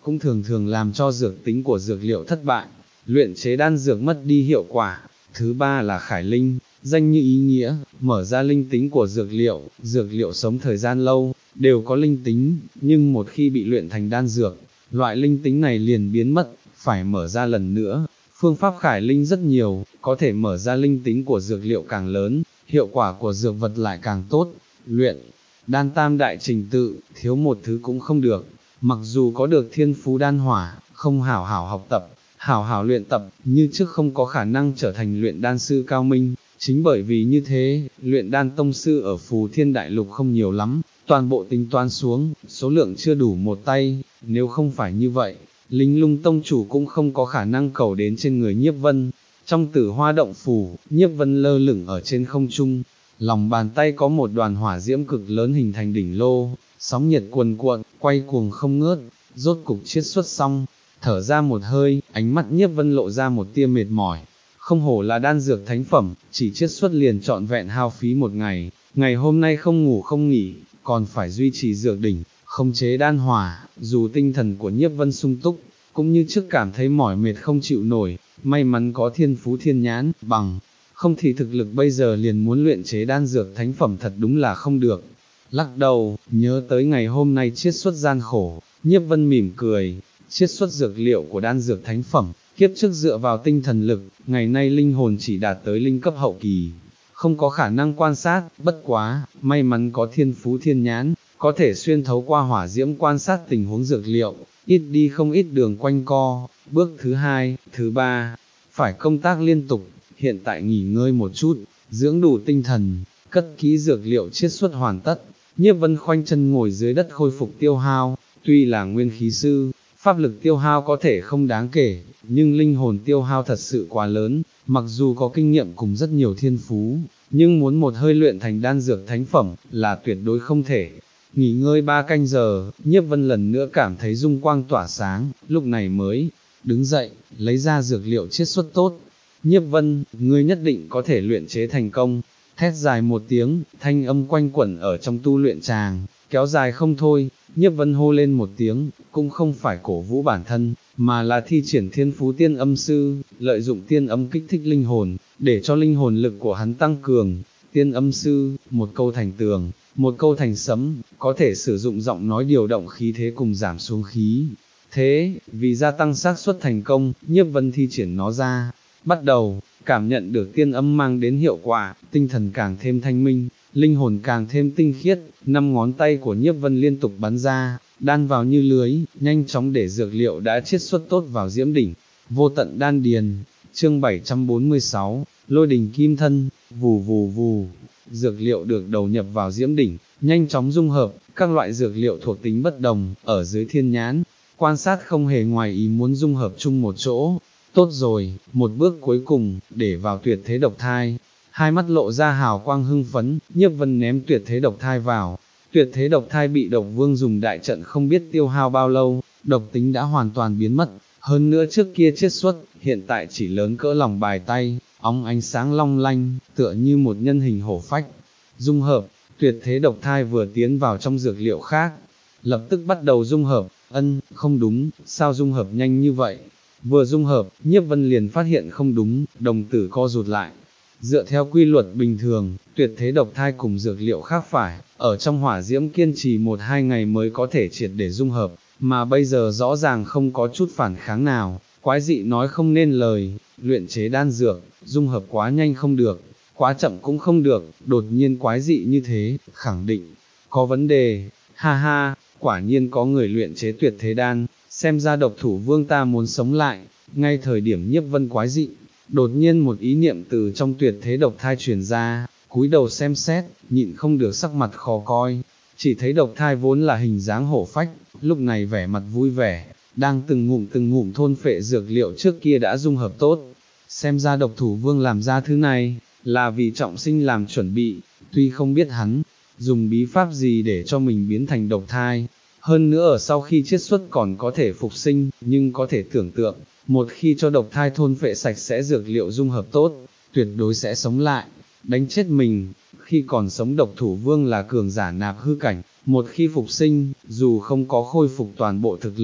cũng thường thường làm cho dược tính của dược liệu thất bại, luyện chế đan dược mất đi hiệu quả. Thứ ba là khải linh, danh như ý nghĩa, mở ra linh tính của dược liệu, dược liệu sống thời gian lâu, đều có linh tính, nhưng một khi bị luyện thành đan dược, loại linh tính này liền biến mất, phải mở ra lần nữa. Phương pháp khải linh rất nhiều, có thể mở ra linh tính của dược liệu càng lớn, hiệu quả của dược vật lại càng tốt. Luyện đan tam đại trình tự, thiếu một thứ cũng không được, mặc dù có được thiên phú đan hỏa, không hảo hảo học tập, hảo hảo luyện tập, như trước không có khả năng trở thành luyện đan sư cao minh. Chính bởi vì như thế, luyện đan tông sư ở Phù Thiên Đại Lục không nhiều lắm, toàn bộ tính toán xuống, số lượng chưa đủ một tay. Nếu không phải như vậy, Linh Lung tông chủ cũng không có khả năng cầu đến trên người Nhiếp Vân. Trong Tử Hoa động phủ, Nhiếp Vân lơ lửng ở trên không trung, lòng bàn tay có một đoàn hỏa diễm cực lớn hình thành đỉnh lô, sóng nhiệt cuồn cuộn, quay cuồng không ngớt. Rốt cục chiết xuất xong, thở ra một hơi, ánh mắt Nhiếp Vân lộ ra một tia mệt mỏi. Không hổ là đan dược thánh phẩm, chỉ chiết xuất liền trọn vẹn hao phí một ngày, ngày hôm nay không ngủ không nghỉ, còn phải duy trì dược đỉnh, khống chế đan hỏa. Dù tinh thần của Nhiếp Vân sung túc, cũng như trước cảm thấy mỏi mệt không chịu nổi. May mắn có thiên phú thiên nhãn, bằng không thì thực lực bây giờ liền muốn luyện chế đan dược thánh phẩm thật đúng là không được. Lắc đầu, nhớ tới ngày hôm nay chiết xuất gian khổ, Nhiếp Vân mỉm cười. Chiết xuất dược liệu của đan dược thánh phẩm, kiếp trước dựa vào tinh thần lực, ngày nay linh hồn chỉ đạt tới linh cấp hậu kỳ, không có khả năng quan sát. Bất quá, may mắn có thiên phú thiên nhãn, có thể xuyên thấu qua hỏa diễm quan sát tình huống dược liệu, ít đi không ít đường quanh co. Bước thứ hai, thứ ba, phải công tác liên tục, hiện tại nghỉ ngơi một chút, dưỡng đủ tinh thần, cất kỹ dược liệu chiết xuất hoàn tất. Nhiếp Vân khoanh chân ngồi dưới đất khôi phục tiêu hao, tuy là nguyên khí sư, pháp lực tiêu hao có thể không đáng kể, nhưng linh hồn tiêu hao thật sự quá lớn. Mặc dù có kinh nghiệm cùng rất nhiều thiên phú, nhưng muốn một hơi luyện thành đan dược thánh phẩm là tuyệt đối không thể. Nghỉ ngơi ba canh giờ, Nhiếp Vân lần nữa cảm thấy dung quang tỏa sáng, lúc này mới đứng dậy, lấy ra dược liệu chiết xuất tốt. Nhiếp Vân, ngươi nhất định có thể luyện chế thành công. Thét dài một tiếng, thanh âm quanh quẩn ở trong tu luyện tràng, kéo dài không thôi. Nhiếp Vân hô lên một tiếng, cũng không phải cổ vũ bản thân, mà là thi triển thiên phú tiên âm sư, lợi dụng tiên âm kích thích linh hồn, để cho linh hồn lực của hắn tăng cường. Tiên âm sư, một câu thành tường, một câu thành sấm, có thể sử dụng giọng nói điều động khí thế cùng giảm xuống khí thế. Vì gia tăng xác suất thành công, Nhiếp Vân thi triển nó ra, bắt đầu cảm nhận được tiên âm mang đến hiệu quả, tinh thần càng thêm thanh minh, linh hồn càng thêm tinh khiết. Năm ngón tay của Nhiếp Vân liên tục bắn ra, đan vào như lưới, nhanh chóng để dược liệu đã chiết xuất tốt vào diễm đỉnh. Vô tận đan điền. Chương bảy trăm bốn mươi sáu, lôi đình kim thân. Vù vù vù, dược liệu được đầu nhập vào diễm đỉnh, nhanh chóng dung hợp. Các loại dược liệu thuộc tính bất đồng, ở dưới thiên nhãn quan sát không hề ngoài ý muốn dung hợp chung một chỗ. Tốt rồi, một bước cuối cùng, để vào tuyệt thế độc thai. Hai mắt lộ ra hào quang hưng phấn, Nhiếp Vân ném tuyệt thế độc thai vào. Tuyệt thế độc thai bị độc vương dùng đại trận không biết tiêu hao bao lâu, độc tính đã hoàn toàn biến mất. Hơn nữa trước kia chiết xuất, hiện tại chỉ lớn cỡ lòng bài tay, óng ánh sáng long lanh, tựa như một nhân hình hổ phách. Dung hợp, tuyệt thế độc thai vừa tiến vào trong dược liệu khác, lập tức bắt đầu dung hợp. Ân, không đúng, sao dung hợp nhanh như vậy? Vừa dung hợp, Nhiếp Vân liền phát hiện không đúng, đồng tử co rụt lại. Dựa theo quy luật bình thường, tuyệt thế độc thai cùng dược liệu khác phải, ở trong hỏa diễm kiên trì một hai ngày mới có thể triệt để dung hợp, mà bây giờ rõ ràng không có chút phản kháng nào. Quái dị nói không nên lời, luyện chế đan dược, dung hợp quá nhanh không được, quá chậm cũng không được, đột nhiên quái dị như thế, khẳng định có vấn đề. Ha ha, quả nhiên có người luyện chế tuyệt thế đan, xem ra độc thủ vương ta muốn sống lại. Ngay thời điểm Nhiếp Vân quái dị, đột nhiên một ý niệm từ trong tuyệt thế độc thai truyền ra, cúi đầu xem xét, nhịn không được sắc mặt khó coi. Chỉ thấy độc thai vốn là hình dáng hổ phách, lúc này vẻ mặt vui vẻ, đang từng ngụm từng ngụm thôn phệ dược liệu trước kia đã dung hợp tốt. Xem ra độc thủ vương làm ra thứ này, là vì trọng sinh làm chuẩn bị, tuy không biết hắn dùng bí pháp gì để cho mình biến thành độc thai, hơn nữa ở sau khi chiết xuất còn có thể phục sinh, nhưng có thể tưởng tượng, một khi cho độc thai thôn phệ sạch sẽ dược liệu dung hợp tốt, tuyệt đối sẽ sống lại, đánh chết mình. Khi còn sống độc thủ vương là cường giả nạp hư cảnh, một khi phục sinh, dù không có khôi phục toàn bộ thực lực,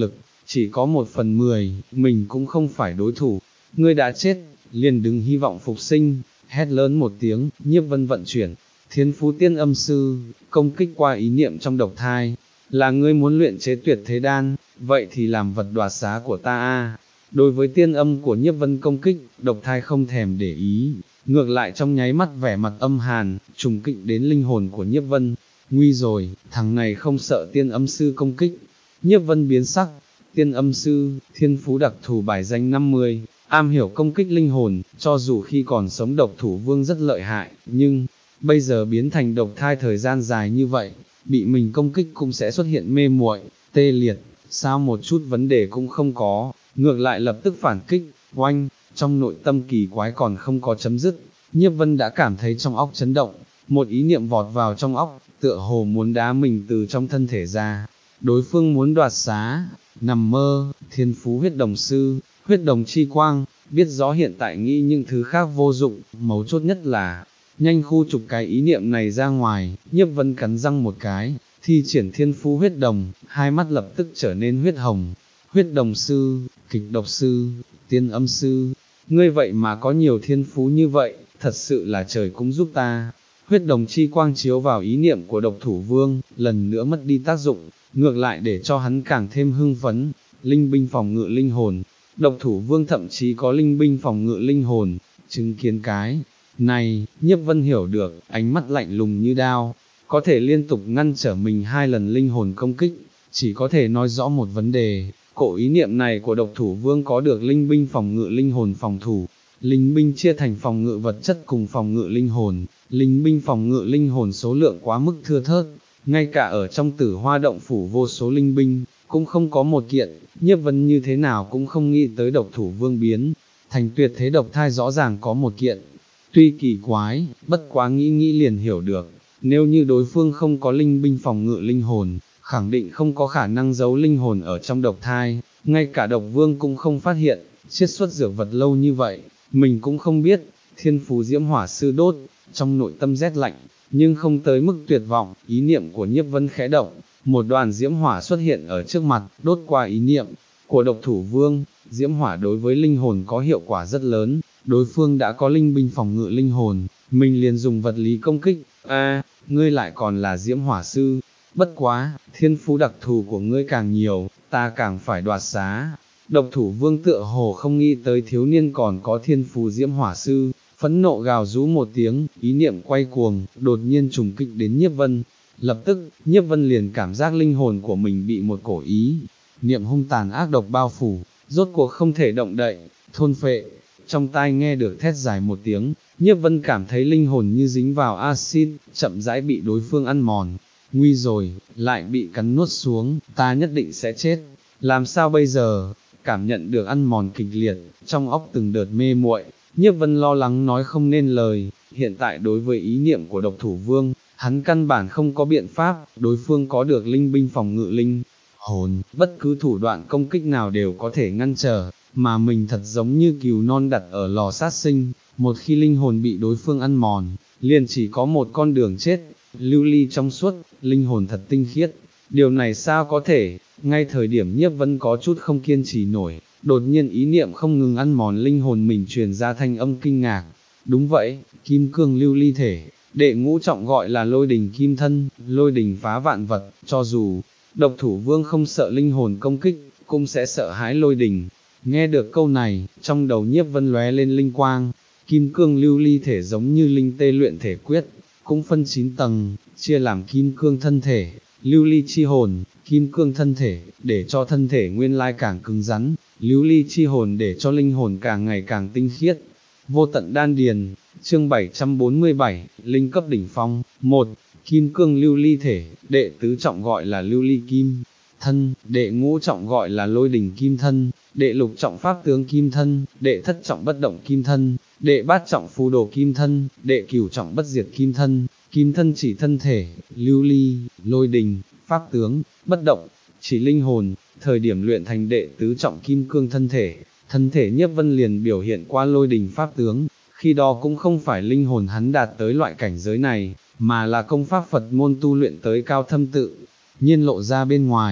chỉ có một phần mười, mình cũng không phải đối thủ, ngươi đã chết, liền đừng hy vọng phục sinh, hét lớn một tiếng, Nhiếp Vân vận chuyển, Thiên Phú Tiên Âm Sư, công kích qua ý niệm trong độc thai, là ngươi muốn luyện chế tuyệt thế đan, vậy thì làm vật đoạt xá của ta a. Đối với tiên âm của Nhiếp Vân công kích, độc thai không thèm để ý, ngược lại trong nháy mắt vẻ mặt âm hàn, trùng kích đến linh hồn của Nhiếp Vân, nguy rồi, thằng này không sợ tiên âm sư công kích, Nhiếp Vân biến sắc, tiên âm sư, thiên phú đặc thù bài danh năm mươi, am hiểu công kích linh hồn, cho dù khi còn sống độc thủ vương rất lợi hại, nhưng, bây giờ biến thành độc thai thời gian dài như vậy, bị mình công kích cũng sẽ xuất hiện mê muội, tê liệt, sao một chút vấn đề cũng không có, ngược lại lập tức phản kích, oanh, trong nội tâm kỳ quái còn không có chấm dứt, Nhiếp Vân đã cảm thấy trong óc chấn động, một ý niệm vọt vào trong óc, tựa hồ muốn đá mình từ trong thân thể ra, đối phương muốn đoạt xá, nằm mơ, thiên phú huyết đồng sư, huyết đồng chi quang, biết rõ hiện tại nghĩ những thứ khác vô dụng, mấu chốt nhất là, nhanh khu trục cái ý niệm này ra ngoài, Nhiếp Vân cắn răng một cái, thi triển thiên phú huyết đồng, hai mắt lập tức trở nên huyết hồng, huyết đồng sư, kịch độc sư, tiên âm sư, ngươi vậy mà có nhiều thiên phú như vậy, thật sự là trời cũng giúp ta. Huyết đồng chi quang chiếu vào ý niệm của độc thủ vương, lần nữa mất đi tác dụng, ngược lại để cho hắn càng thêm hưng phấn, linh binh phòng ngự linh hồn, độc thủ vương thậm chí có linh binh phòng ngự linh hồn, chứng kiến cái này, Nhiếp Vân hiểu được, ánh mắt lạnh lùng như đao, có thể liên tục ngăn trở mình hai lần linh hồn công kích, chỉ có thể nói rõ một vấn đề, cổ ý niệm này của độc thủ vương có được linh binh phòng ngự linh hồn phòng thủ, linh binh chia thành phòng ngự vật chất cùng phòng ngự linh hồn, linh binh phòng ngự linh hồn số lượng quá mức thưa thớt, ngay cả ở trong Tử Hoa động phủ vô số linh binh, cũng không có một kiện, Nhiếp Vân như thế nào cũng không nghĩ tới độc thủ vương biến, thành tuyệt thế độc thai rõ ràng có một kiện, tuy kỳ quái, bất quá nghĩ nghĩ liền hiểu được, nếu như đối phương không có linh binh phòng ngự linh hồn, khẳng định không có khả năng giấu linh hồn ở trong độc thai, ngay cả độc vương cũng không phát hiện, chiết xuất dược vật lâu như vậy, mình cũng không biết, thiên phú diễm hỏa sư đốt, trong nội tâm rét lạnh, nhưng không tới mức tuyệt vọng, ý niệm của Nhiếp Vân khẽ động, một đoàn diễm hỏa xuất hiện ở trước mặt, đốt qua ý niệm của độc thủ vương, diễm hỏa đối với linh hồn có hiệu quả rất lớn, đối phương đã có linh binh phòng ngự linh hồn, mình liền dùng vật lý công kích, a, ngươi lại còn là diễm hỏa sư, bất quá, thiên phú đặc thù của ngươi càng nhiều, ta càng phải đoạt xá. Độc thủ vương tựa hồ không nghĩ tới thiếu niên còn có thiên phú diễm hỏa sư, phẫn nộ gào rú một tiếng, ý niệm quay cuồng, đột nhiên trùng kích đến Nhiếp Vân. Lập tức, Nhiếp Vân liền cảm giác linh hồn của mình bị một cổ ý niệm hung tàn ác độc bao phủ, rốt cuộc không thể động đậy, thôn phệ. Trong tai nghe được thét dài một tiếng, Nhiếp Vân cảm thấy linh hồn như dính vào axit, chậm rãi bị đối phương ăn mòn. Nguy rồi, lại bị cắn nuốt xuống, ta nhất định sẽ chết. Làm sao bây giờ? Cảm nhận được ăn mòn kịch liệt, trong óc từng đợt mê muội, Nhiếp Vân lo lắng nói không nên lời, hiện tại đối với ý niệm của độc thủ vương, hắn căn bản không có biện pháp, đối phương có được linh binh phòng ngự linh hồn, bất cứ thủ đoạn công kích nào đều có thể ngăn trở, mà mình thật giống như cừu non đặt ở lò sát sinh, một khi linh hồn bị đối phương ăn mòn, liền chỉ có một con đường chết, lưu ly trong suốt, linh hồn thật tinh khiết, điều này sao có thể, ngay thời điểm Nhiếp Vân có chút không kiên trì nổi, đột nhiên ý niệm không ngừng ăn mòn linh hồn mình truyền ra thanh âm kinh ngạc, đúng vậy, kim cương lưu ly thể, đệ ngũ trọng gọi là lôi đình kim thân, lôi đình phá vạn vật, cho dù, độc thủ vương không sợ linh hồn công kích, cũng sẽ sợ hãi lôi đình. Nghe được câu này, trong đầu Nhiếp Vân lóe lên linh quang, kim cương lưu ly thể giống như linh tê luyện thể quyết, cũng phân chín tầng, chia làm kim cương thân thể, lưu ly chi hồn, kim cương thân thể, để cho thân thể nguyên lai càng cứng rắn, lưu ly chi hồn để cho linh hồn càng ngày càng tinh khiết. Vô tận đan điền, chương bảy trăm bốn mươi bảy, linh cấp đỉnh phong, một, kim cương lưu ly thể, đệ tứ trọng gọi là lưu ly kim thân, đệ ngũ trọng gọi là lôi đỉnh kim thân, đệ lục trọng pháp tướng kim thân, đệ thất trọng bất động kim thân, đệ bát trọng phù đồ kim thân, đệ cửu trọng bất diệt kim thân. Kim thân chỉ thân thể, lưu ly, lôi đình, pháp tướng, bất động, chỉ linh hồn. Thời điểm luyện thành đệ tứ trọng kim cương thân thể, thân thể Nhiếp Vân liền biểu hiện qua lôi đình pháp tướng, khi đó cũng không phải linh hồn hắn đạt tới loại cảnh giới này, mà là công pháp Phật môn tu luyện tới cao thâm tự nhiên lộ ra bên ngoài.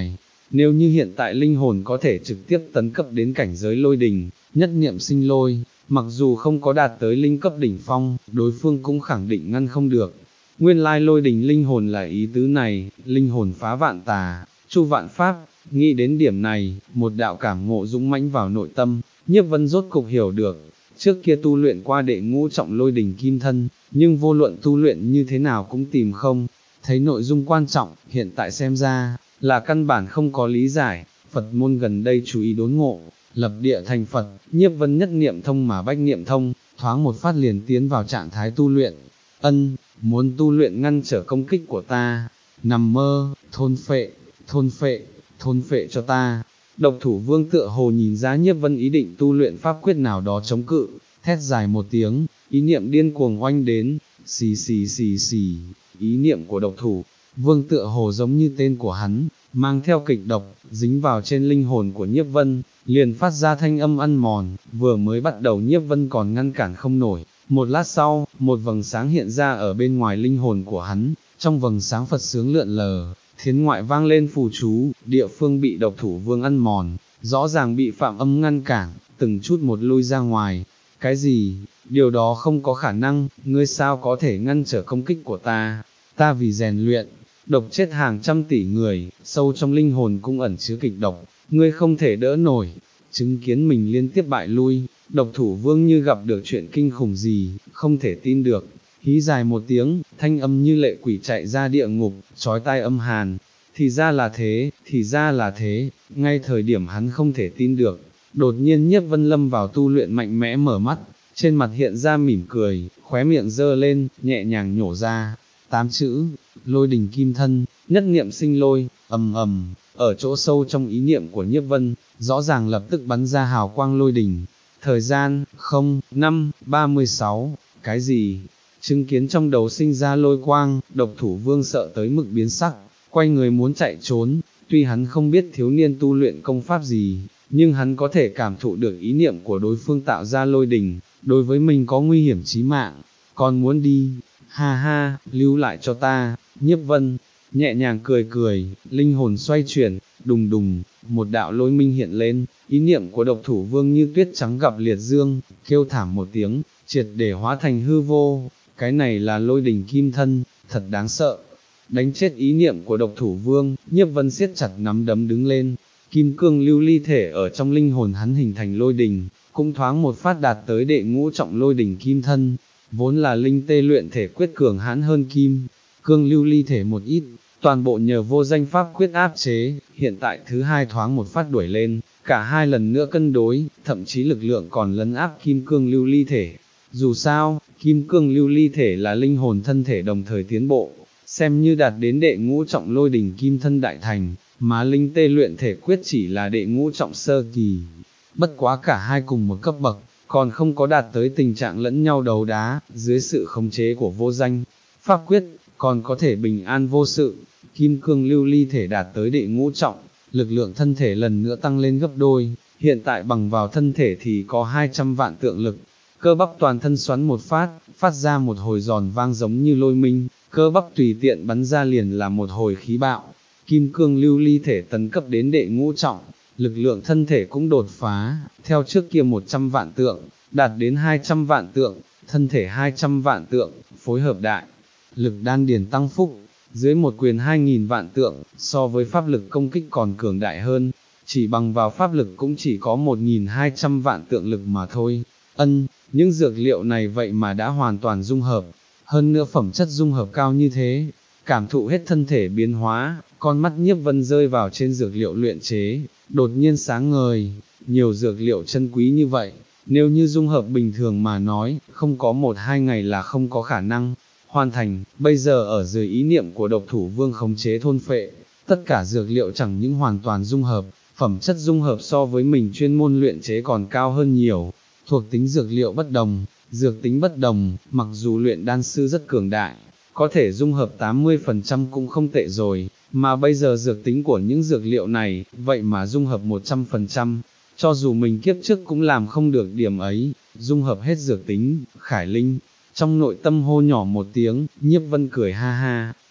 nếu như hiện tại linh hồn có thể trực tiếp tấn cấp đến cảnh giới lôi đình, nhất niệm sinh lôi, mặc dù không có đạt tới linh cấp đỉnh phong, đối phương cũng khẳng định ngăn không được. Nguyên lai lôi đình linh hồn là ý tứ này, linh hồn phá vạn tà, chu vạn pháp, nghĩ đến điểm này, một đạo cảm ngộ dũng mãnh vào nội tâm, Nhiếp Vân rốt cục hiểu được, trước kia tu luyện qua đệ ngũ trọng lôi đình kim thân, nhưng vô luận tu luyện như thế nào cũng tìm không, thấy nội dung quan trọng, hiện tại xem ra, là căn bản không có lý giải, Phật môn gần đây chú ý đốn ngộ, lập địa thành Phật, Nhiếp Vân nhất niệm thông mà bách niệm thông, thoáng một phát liền tiến vào trạng thái tu luyện, ân, muốn tu luyện ngăn trở công kích của ta, nằm mơ, thôn phệ, thôn phệ, thôn phệ cho ta. Độc thủ vương tựa hồ nhìn ra Nhiếp Vân ý định tu luyện pháp quyết nào đó chống cự, thét dài một tiếng, ý niệm điên cuồng oanh đến, xì xì xì xì, ý niệm của độc thủ vương tựa hồ giống như tên của hắn, mang theo kịch độc, dính vào trên linh hồn của Nhiếp Vân, liền phát ra thanh âm ăn mòn, vừa mới bắt đầu Nhiếp Vân còn ngăn cản không nổi, một lát sau, một vầng sáng hiện ra ở bên ngoài linh hồn của hắn, trong vầng sáng Phật sướng lượn lờ, thiến ngoại vang lên phù chú, địa phương bị độc thủ vương ăn mòn, rõ ràng bị phạm âm ngăn cản, từng chút một lui ra ngoài. Cái gì? Điều đó không có khả năng, ngươi sao có thể ngăn trở công kích của ta? Ta vì rèn luyện, độc chết hàng trăm tỷ người, sâu trong linh hồn cũng ẩn chứa kịch độc, ngươi không thể đỡ nổi. Chứng kiến mình liên tiếp bại lui, độc thủ vương như gặp được chuyện kinh khủng gì, không thể tin được. Hí dài một tiếng, thanh âm như lệ quỷ chạy ra địa ngục, chói tai âm hàn. Thì ra là thế, thì ra là thế, ngay thời điểm hắn không thể tin được, đột nhiên Nhiếp Vân lâm vào tu luyện mạnh mẽ mở mắt, trên mặt hiện ra mỉm cười, khóe miệng dơ lên, nhẹ nhàng nhổ ra, tám chữ, lôi đình kim thân, nhất niệm sinh lôi, ầm ầm, ở chỗ sâu trong ý niệm của Nhiếp Vân, rõ ràng lập tức bắn ra hào quang lôi đình. Thời gian, không, năm, ba mươi sáu, cái gì? Chứng kiến trong đầu sinh ra lôi quang, độc thủ vương sợ tới mực biến sắc, quay người muốn chạy trốn, tuy hắn không biết thiếu niên tu luyện công pháp gì, nhưng hắn có thể cảm thụ được ý niệm của đối phương tạo ra lôi đình, đối với mình có nguy hiểm chí mạng, còn muốn đi, ha ha, lưu lại cho ta. Nhiếp Vân, nhẹ nhàng cười cười, linh hồn xoay chuyển, đùng đùng, một đạo lôi minh hiện lên, ý niệm của độc thủ vương như tuyết trắng gặp liệt dương, kêu thảm một tiếng, triệt để hóa thành hư vô, cái này là lôi đình kim thân, thật đáng sợ. Đánh chết ý niệm của độc thủ vương, Nhiếp Vân siết chặt nắm đấm đứng lên, kim cương lưu ly thể ở trong linh hồn hắn hình thành lôi đình, cũng thoáng một phát đạt tới đệ ngũ trọng lôi đình kim thân, vốn là linh tê luyện thể quyết cường hãn hơn kim cương lưu ly thể một ít, toàn bộ nhờ vô danh pháp quyết áp chế, hiện tại thứ hai thoáng một phát đuổi lên, cả hai lần nữa cân đối, thậm chí lực lượng còn lấn áp kim cương lưu ly thể. Dù sao, kim cương lưu ly thể là linh hồn thân thể đồng thời tiến bộ, xem như đạt đến đệ ngũ trọng lôi đình kim thân đại thành, mà linh tê luyện thể quyết chỉ là đệ ngũ trọng sơ kỳ. Bất quá cả hai cùng một cấp bậc, còn không có đạt tới tình trạng lẫn nhau đấu đá, dưới sự khống chế của vô danh pháp quyết, còn có thể bình an vô sự. Kim cương lưu ly thể đạt tới đệ ngũ trọng, lực lượng thân thể lần nữa tăng lên gấp đôi, hiện tại bằng vào thân thể thì có hai trăm vạn tượng lực, cơ bắp toàn thân xoắn một phát, phát ra một hồi giòn vang giống như lôi minh, cơ bắp tùy tiện bắn ra liền là một hồi khí bạo. Kim cương lưu ly thể tấn cấp đến đệ ngũ trọng, lực lượng thân thể cũng đột phá, theo trước kia một trăm vạn tượng, đạt đến hai trăm vạn tượng, thân thể hai trăm vạn tượng, phối hợp đại, lực đan điền tăng phúc, dưới một quyền hai nghìn vạn tượng, so với pháp lực công kích còn cường đại hơn, chỉ bằng vào pháp lực cũng chỉ có một nghìn hai trăm vạn tượng lực mà thôi. Ân, những dược liệu này vậy mà đã hoàn toàn dung hợp, hơn nữa phẩm chất dung hợp cao như thế, cảm thụ hết thân thể biến hóa, con mắt Nhiếp Vân rơi vào trên dược liệu luyện chế, đột nhiên sáng ngời, nhiều dược liệu chân quý như vậy, nếu như dung hợp bình thường mà nói, không có một hai ngày là không có khả năng hoàn thành, bây giờ ở dưới ý niệm của độc thủ vương khống chế thôn phệ, tất cả dược liệu chẳng những hoàn toàn dung hợp, phẩm chất dung hợp so với mình chuyên môn luyện chế còn cao hơn nhiều, thuộc tính dược liệu bất đồng, dược tính bất đồng, mặc dù luyện đan sư rất cường đại, có thể dung hợp tám mươi phần trăm cũng không tệ rồi, mà bây giờ dược tính của những dược liệu này, vậy mà dung hợp một trăm phần trăm, cho dù mình kiếp trước cũng làm không được điểm ấy, dung hợp hết dược tính, Khải Linh, trong nội tâm hô nhỏ một tiếng, Nhiếp Vân cười ha ha,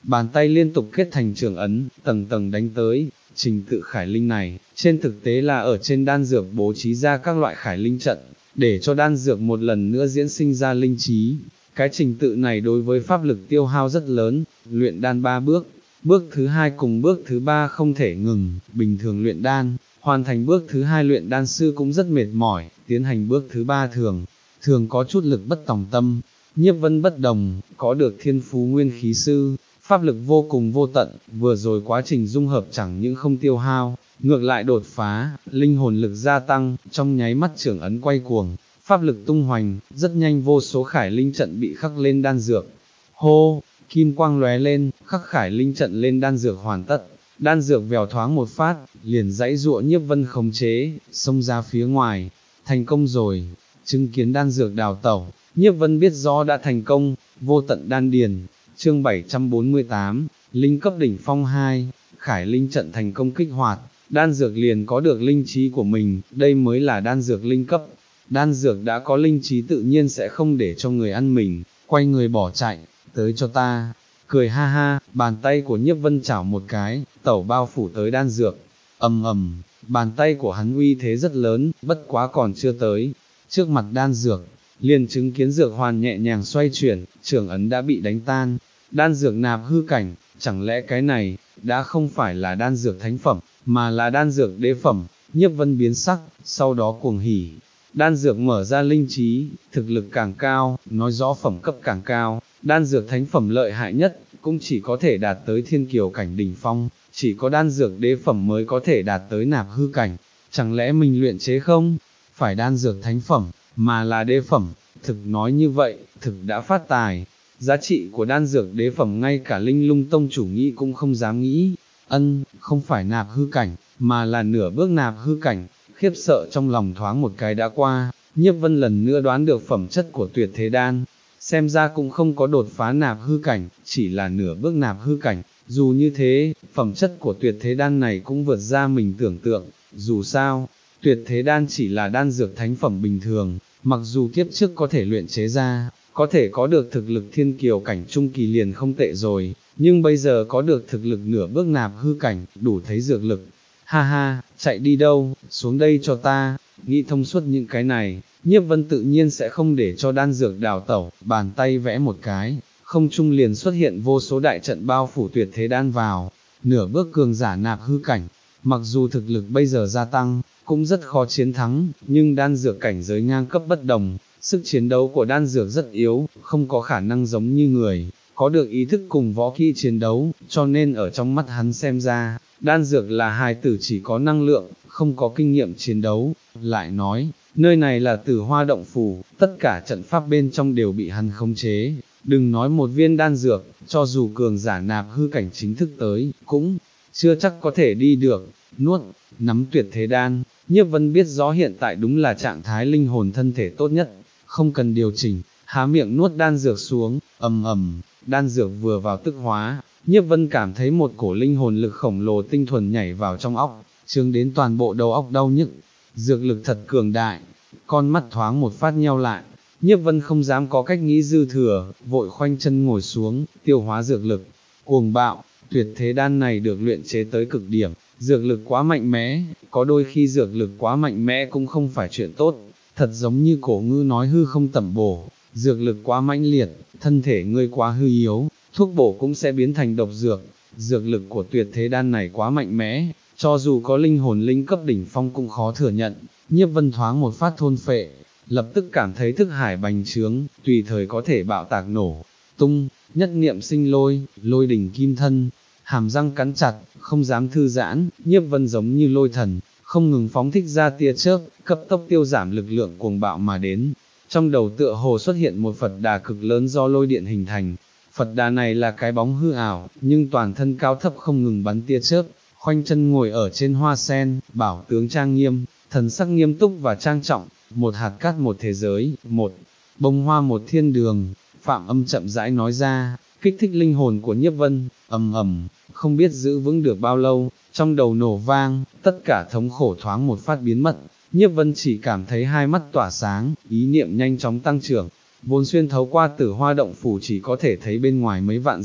bàn tay liên tục kết thành trường ấn, tầng tầng đánh tới. Trình tự khải linh này, trên thực tế là ở trên đan dược bố trí ra các loại khải linh trận, để cho đan dược một lần nữa diễn sinh ra linh trí. Cái trình tự này đối với pháp lực tiêu hao rất lớn, luyện đan ba bước, bước thứ hai cùng bước thứ ba không thể ngừng, bình thường luyện đan, hoàn thành bước thứ hai luyện đan sư cũng rất mệt mỏi, tiến hành bước thứ ba thường, thường có chút lực bất tòng tâm. Nhiếp Vân bất đồng, có được thiên phú nguyên khí sư, pháp lực vô cùng vô tận, vừa rồi quá trình dung hợp chẳng những không tiêu hao, ngược lại đột phá, linh hồn lực gia tăng, trong nháy mắt trưởng ấn quay cuồng, pháp lực tung hoành, rất nhanh vô số khải linh trận bị khắc lên đan dược. Hô, kim quang lóe lên, khắc khải linh trận lên đan dược hoàn tất, đan dược vèo thoáng một phát, liền dãy dụa Nhiếp Vân khống chế, xông ra phía ngoài, thành công rồi, chứng kiến đan dược đào tẩu, Nhiếp Vân biết rõ đã thành công, vô tận đan điền. Chương bảy trăm bốn mươi tám, linh cấp đỉnh phong hai, khải linh trận thành công kích hoạt, đan dược liền có được linh trí của mình, đây mới là đan dược linh cấp. Đan dược đã có linh trí tự nhiên sẽ không để cho người ăn mình, quay người bỏ chạy, tới cho ta. Cười ha ha, bàn tay của Nhiếp Vân chảo một cái, tẩu bao phủ tới đan dược. Ầm ầm, bàn tay của hắn uy thế rất lớn, bất quá còn chưa tới. Trước mặt đan dược, liền chứng kiến dược hoàn nhẹ nhàng xoay chuyển, trường ấn đã bị đánh tan. Đan dược nạp hư cảnh, chẳng lẽ cái này, đã không phải là đan dược thánh phẩm, mà là đan dược đế phẩm. Nhiếp Vân biến sắc, sau đó cuồng hỉ. Đan dược mở ra linh trí, thực lực càng cao, nói rõ phẩm cấp càng cao, đan dược thánh phẩm lợi hại nhất, cũng chỉ có thể đạt tới thiên kiều cảnh đỉnh phong, chỉ có đan dược đế phẩm mới có thể đạt tới nạp hư cảnh. Chẳng lẽ mình luyện chế không phải đan dược thánh phẩm, mà là đế phẩm? Thực nói như vậy, thực đã phát tài. Giá trị của đan dược đế phẩm ngay cả Linh Lung Tông chủ nghĩ cũng không dám nghĩ. Ân, không phải nạp hư cảnh, mà là nửa bước nạp hư cảnh. Khiếp sợ trong lòng thoáng một cái đã qua, Nhiếp Vân lần nữa đoán được phẩm chất của tuyệt thế đan. Xem ra cũng không có đột phá nạp hư cảnh, chỉ là nửa bước nạp hư cảnh. Dù như thế, phẩm chất của tuyệt thế đan này cũng vượt ra mình tưởng tượng. Dù sao, tuyệt thế đan chỉ là đan dược thánh phẩm bình thường, mặc dù kiếp trước có thể luyện chế ra, có thể có được thực lực thiên kiều cảnh trung kỳ liền không tệ rồi, nhưng bây giờ có được thực lực nửa bước nạp hư cảnh, đủ thấy dược lực. Ha ha, chạy đi đâu, xuống đây cho ta. Nghĩ thông suốt những cái này, Nhiếp Vân tự nhiên sẽ không để cho đan dược đào tẩu, bàn tay vẽ một cái, không trung liền xuất hiện vô số đại trận bao phủ tuyệt thế đan vào, nửa bước cường giả nạp hư cảnh, mặc dù thực lực bây giờ gia tăng, cũng rất khó chiến thắng, nhưng đan dược cảnh giới ngang cấp bất đồng, sức chiến đấu của đan dược rất yếu, không có khả năng giống như người, có được ý thức cùng võ kỹ chiến đấu, cho nên ở trong mắt hắn xem ra, đan dược là hài tử chỉ có năng lượng, không có kinh nghiệm chiến đấu. Lại nói, nơi này là Tử Hoa động phủ, tất cả trận pháp bên trong đều bị hắn khống chế, đừng nói một viên đan dược, cho dù cường giả nạp hư cảnh chính thức tới, cũng chưa chắc có thể đi được. Nuốt, nắm tuyệt thế đan, Nhiếp Vân biết rõ hiện tại đúng là trạng thái linh hồn thân thể tốt nhất, không cần điều chỉnh, há miệng nuốt đan dược xuống, ầm ầm, đan dược vừa vào tức hóa, Nhiếp Vân cảm thấy một cổ linh hồn lực khổng lồ tinh thuần nhảy vào trong óc, chướng đến toàn bộ đầu óc đau nhức, dược lực thật cường đại, con mắt thoáng một phát nheo lại, Nhiếp Vân không dám có cách nghĩ dư thừa, vội khoanh chân ngồi xuống, tiêu hóa dược lực, cuồng bạo, tuyệt thế đan này được luyện chế tới cực điểm, dược lực quá mạnh mẽ, có đôi khi dược lực quá mạnh mẽ cũng không phải chuyện tốt, thật giống như cổ ngư nói hư không tẩm bổ, dược lực quá mãnh liệt, thân thể ngươi quá hư yếu, thuốc bổ cũng sẽ biến thành độc dược, dược lực của tuyệt thế đan này quá mạnh mẽ, cho dù có linh hồn linh cấp đỉnh phong cũng khó thừa nhận. Nhiếp Vân thoáng một phát thôn phệ, lập tức cảm thấy thức hải bành trướng, tùy thời có thể bạo tạc nổ tung, nhất niệm sinh lôi, lôi đỉnh kim thân, hàm răng cắn chặt, không dám thư giãn. Nhiếp Vân giống như lôi thần, không ngừng phóng thích ra tia chớp, cấp tốc tiêu giảm lực lượng cuồng bạo mà đến. Trong đầu tựa hồ xuất hiện một Phật đà cực lớn do lôi điện hình thành, Phật đà này là cái bóng hư ảo, nhưng toàn thân cao thấp không ngừng bắn tia chớp, khoanh chân ngồi ở trên hoa sen, bảo tướng trang nghiêm, thần sắc nghiêm túc và trang trọng, một hạt cát một thế giới, một bông hoa một thiên đường. Phạm Âm chậm rãi nói ra, kích thích linh hồn của Nhiếp Vân, ầm ầm, không biết giữ vững được bao lâu, trong đầu nổ vang, tất cả thống khổ thoáng một phát biến mất, Nhiếp Vân chỉ cảm thấy hai mắt tỏa sáng, ý niệm nhanh chóng tăng trưởng, vốn xuyên thấu qua Tử Hoa động phủ chỉ có thể thấy bên ngoài mấy vạn dặm,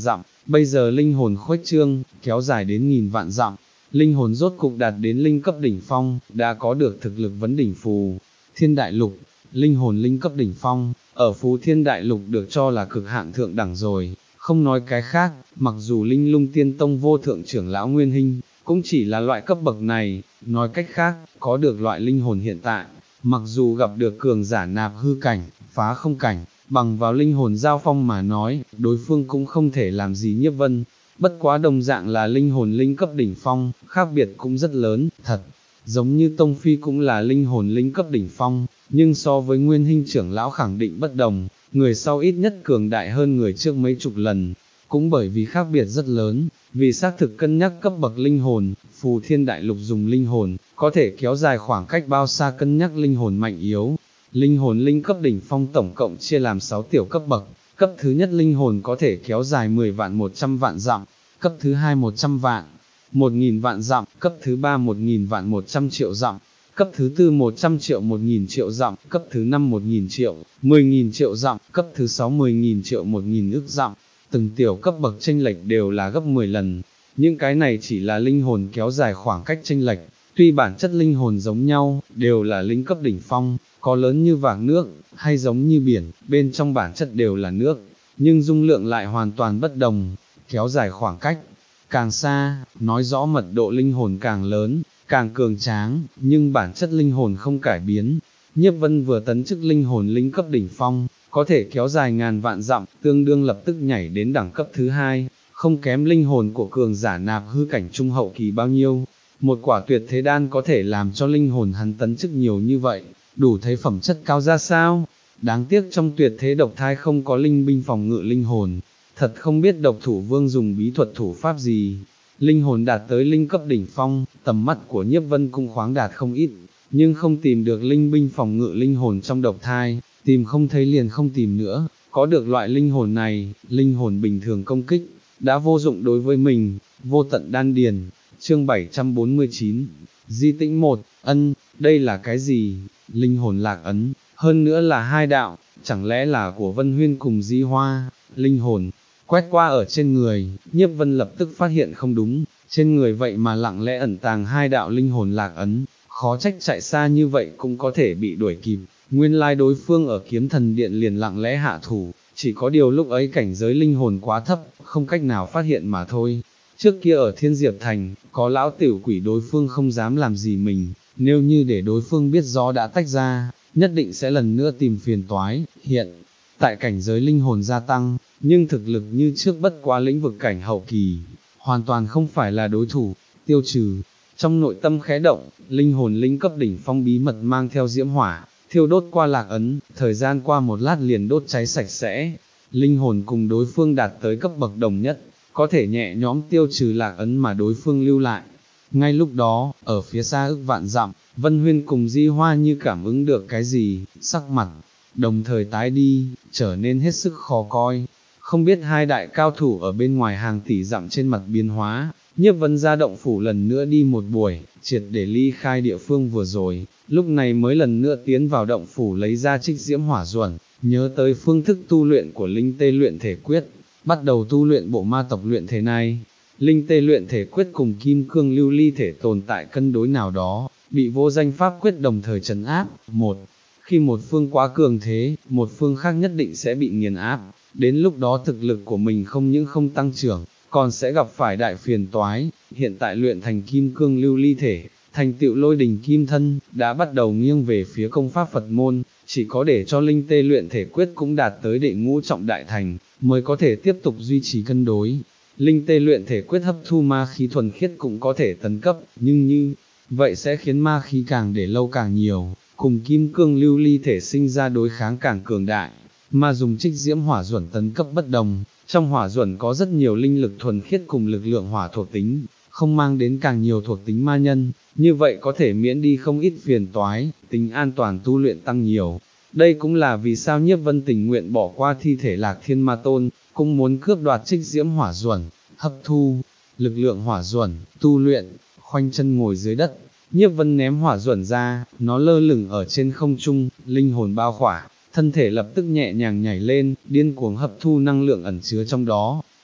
Bây giờ linh hồn khuếch trương, kéo dài đến nghìn vạn dặm, linh hồn rốt cục đạt đến linh cấp đỉnh phong, đã có được thực lực vấn đỉnh phù thiên đại lục. Linh hồn linh cấp đỉnh phong, ở phù thiên đại lục được cho là cực hạn thượng đẳng rồi, không nói cái khác, mặc dù linh lung tiên tông vô thượng trưởng lão Nguyên Hinh, cũng chỉ là loại cấp bậc này, nói cách khác, có được loại linh hồn hiện tại, mặc dù gặp được cường giả nạp hư cảnh, phá không cảnh, bằng vào linh hồn giao phong mà nói, đối phương cũng không thể làm gì Nhiếp Vân, bất quá đồng dạng là linh hồn linh cấp đỉnh phong, khác biệt cũng rất lớn, thật, giống như Tông Phi cũng là linh hồn linh cấp đỉnh phong, nhưng so với Nguyên Hinh trưởng lão khẳng định bất đồng, người sau ít nhất cường đại hơn người trước mấy chục lần, cũng bởi vì khác biệt rất lớn, vì xác thực cân nhắc cấp bậc linh hồn, phù thiên đại lục dùng linh hồn, có thể kéo dài khoảng cách bao xa cân nhắc linh hồn mạnh yếu. Linh hồn linh cấp đỉnh phong tổng cộng chia làm sáu tiểu cấp bậc, cấp thứ nhất linh hồn có thể kéo dài mười vạn một trăm vạn dặm, cấp thứ hai một trăm vạn, một nghìn vạn dặm, cấp thứ ba một nghìn vạn một trăm triệu dặm, cấp thứ tư một trăm triệu một nghìn triệu dặm, cấp thứ năm một nghìn triệu, mười nghìn triệu dặm, cấp thứ sáu mười nghìn triệu một nghìn ức dặm. Từng tiểu cấp bậc chênh lệch đều là gấp mười lần, những cái này chỉ là linh hồn kéo dài khoảng cách chênh lệch, tuy bản chất linh hồn giống nhau, đều là linh cấp đỉnh phong, có lớn như vạc nước, hay giống như biển, bên trong bản chất đều là nước, nhưng dung lượng lại hoàn toàn bất đồng, kéo dài khoảng cách càng xa, nói rõ mật độ linh hồn càng lớn, càng cường tráng, nhưng bản chất linh hồn không cải biến. Nhiếp Vân vừa tấn chức linh hồn linh cấp đỉnh phong, có thể kéo dài ngàn vạn dặm, tương đương lập tức nhảy đến đẳng cấp thứ hai, không kém linh hồn của cường giả nạp hư cảnh trung hậu kỳ bao nhiêu. Một quả tuyệt thế đan có thể làm cho linh hồn hắn tấn chức nhiều như vậy, đủ thấy phẩm chất cao ra sao. Đáng tiếc trong tuyệt thế độc thai không có linh binh phòng ngự linh hồn, thật không biết độc thủ vương dùng bí thuật thủ pháp gì. Linh hồn đạt tới linh cấp đỉnh phong, tầm mắt của Nhiếp Vân cũng khoáng đạt không ít, nhưng không tìm được linh binh phòng ngự linh hồn trong độc thai, tìm không thấy liền không tìm nữa, có được loại linh hồn này, linh hồn bình thường công kích, đã vô dụng đối với mình. Vô tận đan điền, chương bảy trăm bốn mươi chín, di tĩnh một, ân, đây là cái gì? Linh hồn lạc ấn, hơn nữa là hai đạo, chẳng lẽ là của Vân Huyên cùng Di Hoa? Linh hồn quét qua ở trên người, Nhiếp Vân lập tức phát hiện không đúng, trên người vậy mà lặng lẽ ẩn tàng hai đạo linh hồn lạc ấn, khó trách chạy xa như vậy cũng có thể bị đuổi kịp, nguyên lai đối phương ở Kiếm Thần Điện liền lặng lẽ hạ thủ, chỉ có điều lúc ấy cảnh giới linh hồn quá thấp, không cách nào phát hiện mà thôi. Trước kia ở Thiên Diệp Thành, có lão tiểu quỷ đối phương không dám làm gì mình, nếu như để đối phương biết rõ đã tách ra, nhất định sẽ lần nữa tìm phiền toái. Hiện tại cảnh giới linh hồn gia tăng, nhưng thực lực như trước bất quá lĩnh vực cảnh hậu kỳ, hoàn toàn không phải là đối thủ. Tiêu trừ, trong nội tâm khẽ động, linh hồn linh cấp đỉnh phong bí mật mang theo diễm hỏa, thiêu đốt qua lạc ấn, thời gian qua một lát liền đốt cháy sạch sẽ. Linh hồn cùng đối phương đạt tới cấp bậc đồng nhất, có thể nhẹ nhõm tiêu trừ lạc ấn mà đối phương lưu lại. Ngay lúc đó, ở phía xa ức vạn dặm, Vân Huyên cùng Di Hoa như cảm ứng được cái gì, sắc mặt đồng thời tái đi, trở nên hết sức khó coi. Không biết hai đại cao thủ ở bên ngoài hàng tỷ dặm trên mặt biến hóa, Nhiếp Vân ra động phủ lần nữa đi một buổi, triệt để ly khai địa phương vừa rồi, lúc này mới lần nữa tiến vào động phủ lấy ra trích diễm hỏa duẩn, nhớ tới phương thức tu luyện của linh tê luyện thể quyết, bắt đầu tu luyện bộ ma tộc luyện thể này. Linh tê luyện thể quyết cùng kim cương lưu ly thể tồn tại cân đối nào đó, bị vô danh pháp quyết đồng thời trấn áp. Một, khi một phương quá cường thế, một phương khác nhất định sẽ bị nghiền áp, đến lúc đó thực lực của mình không những không tăng trưởng, còn sẽ gặp phải đại phiền toái. Hiện tại luyện thành kim cương lưu ly thể, thành tựu lôi đình kim thân, đã bắt đầu nghiêng về phía công pháp Phật môn, chỉ có để cho linh tê luyện thể quyết cũng đạt tới đệ ngũ trọng đại thành, mới có thể tiếp tục duy trì cân đối. Linh tê luyện thể quyết hấp thu ma khí thuần khiết cũng có thể tấn cấp, nhưng như vậy sẽ khiến ma khí càng để lâu càng nhiều, cùng kim cương lưu ly thể sinh ra đối kháng càng cường đại. Mà dùng trích diễm hỏa duẩn tấn cấp bất đồng, trong hỏa duẩn có rất nhiều linh lực thuần khiết cùng lực lượng hỏa thuộc tính, không mang đến càng nhiều thuộc tính ma nhân, như vậy có thể miễn đi không ít phiền toái, tính an toàn tu luyện tăng nhiều. Đây cũng là vì sao Nhiếp Vân tình nguyện bỏ qua thi thể Lạc Thiên Ma Tôn, cũng muốn cướp đoạt trích diễm hỏa duẩn, hấp thu lực lượng hỏa duẩn, tu luyện. Khoanh chân ngồi dưới đất, Nhiếp Vân ném hỏa duẩn ra, nó lơ lửng ở trên không trung, linh hồn bao khỏa, thân thể lập tức nhẹ nhàng nhảy lên, điên cuồng hấp thu năng lượng ẩn chứa trong đó.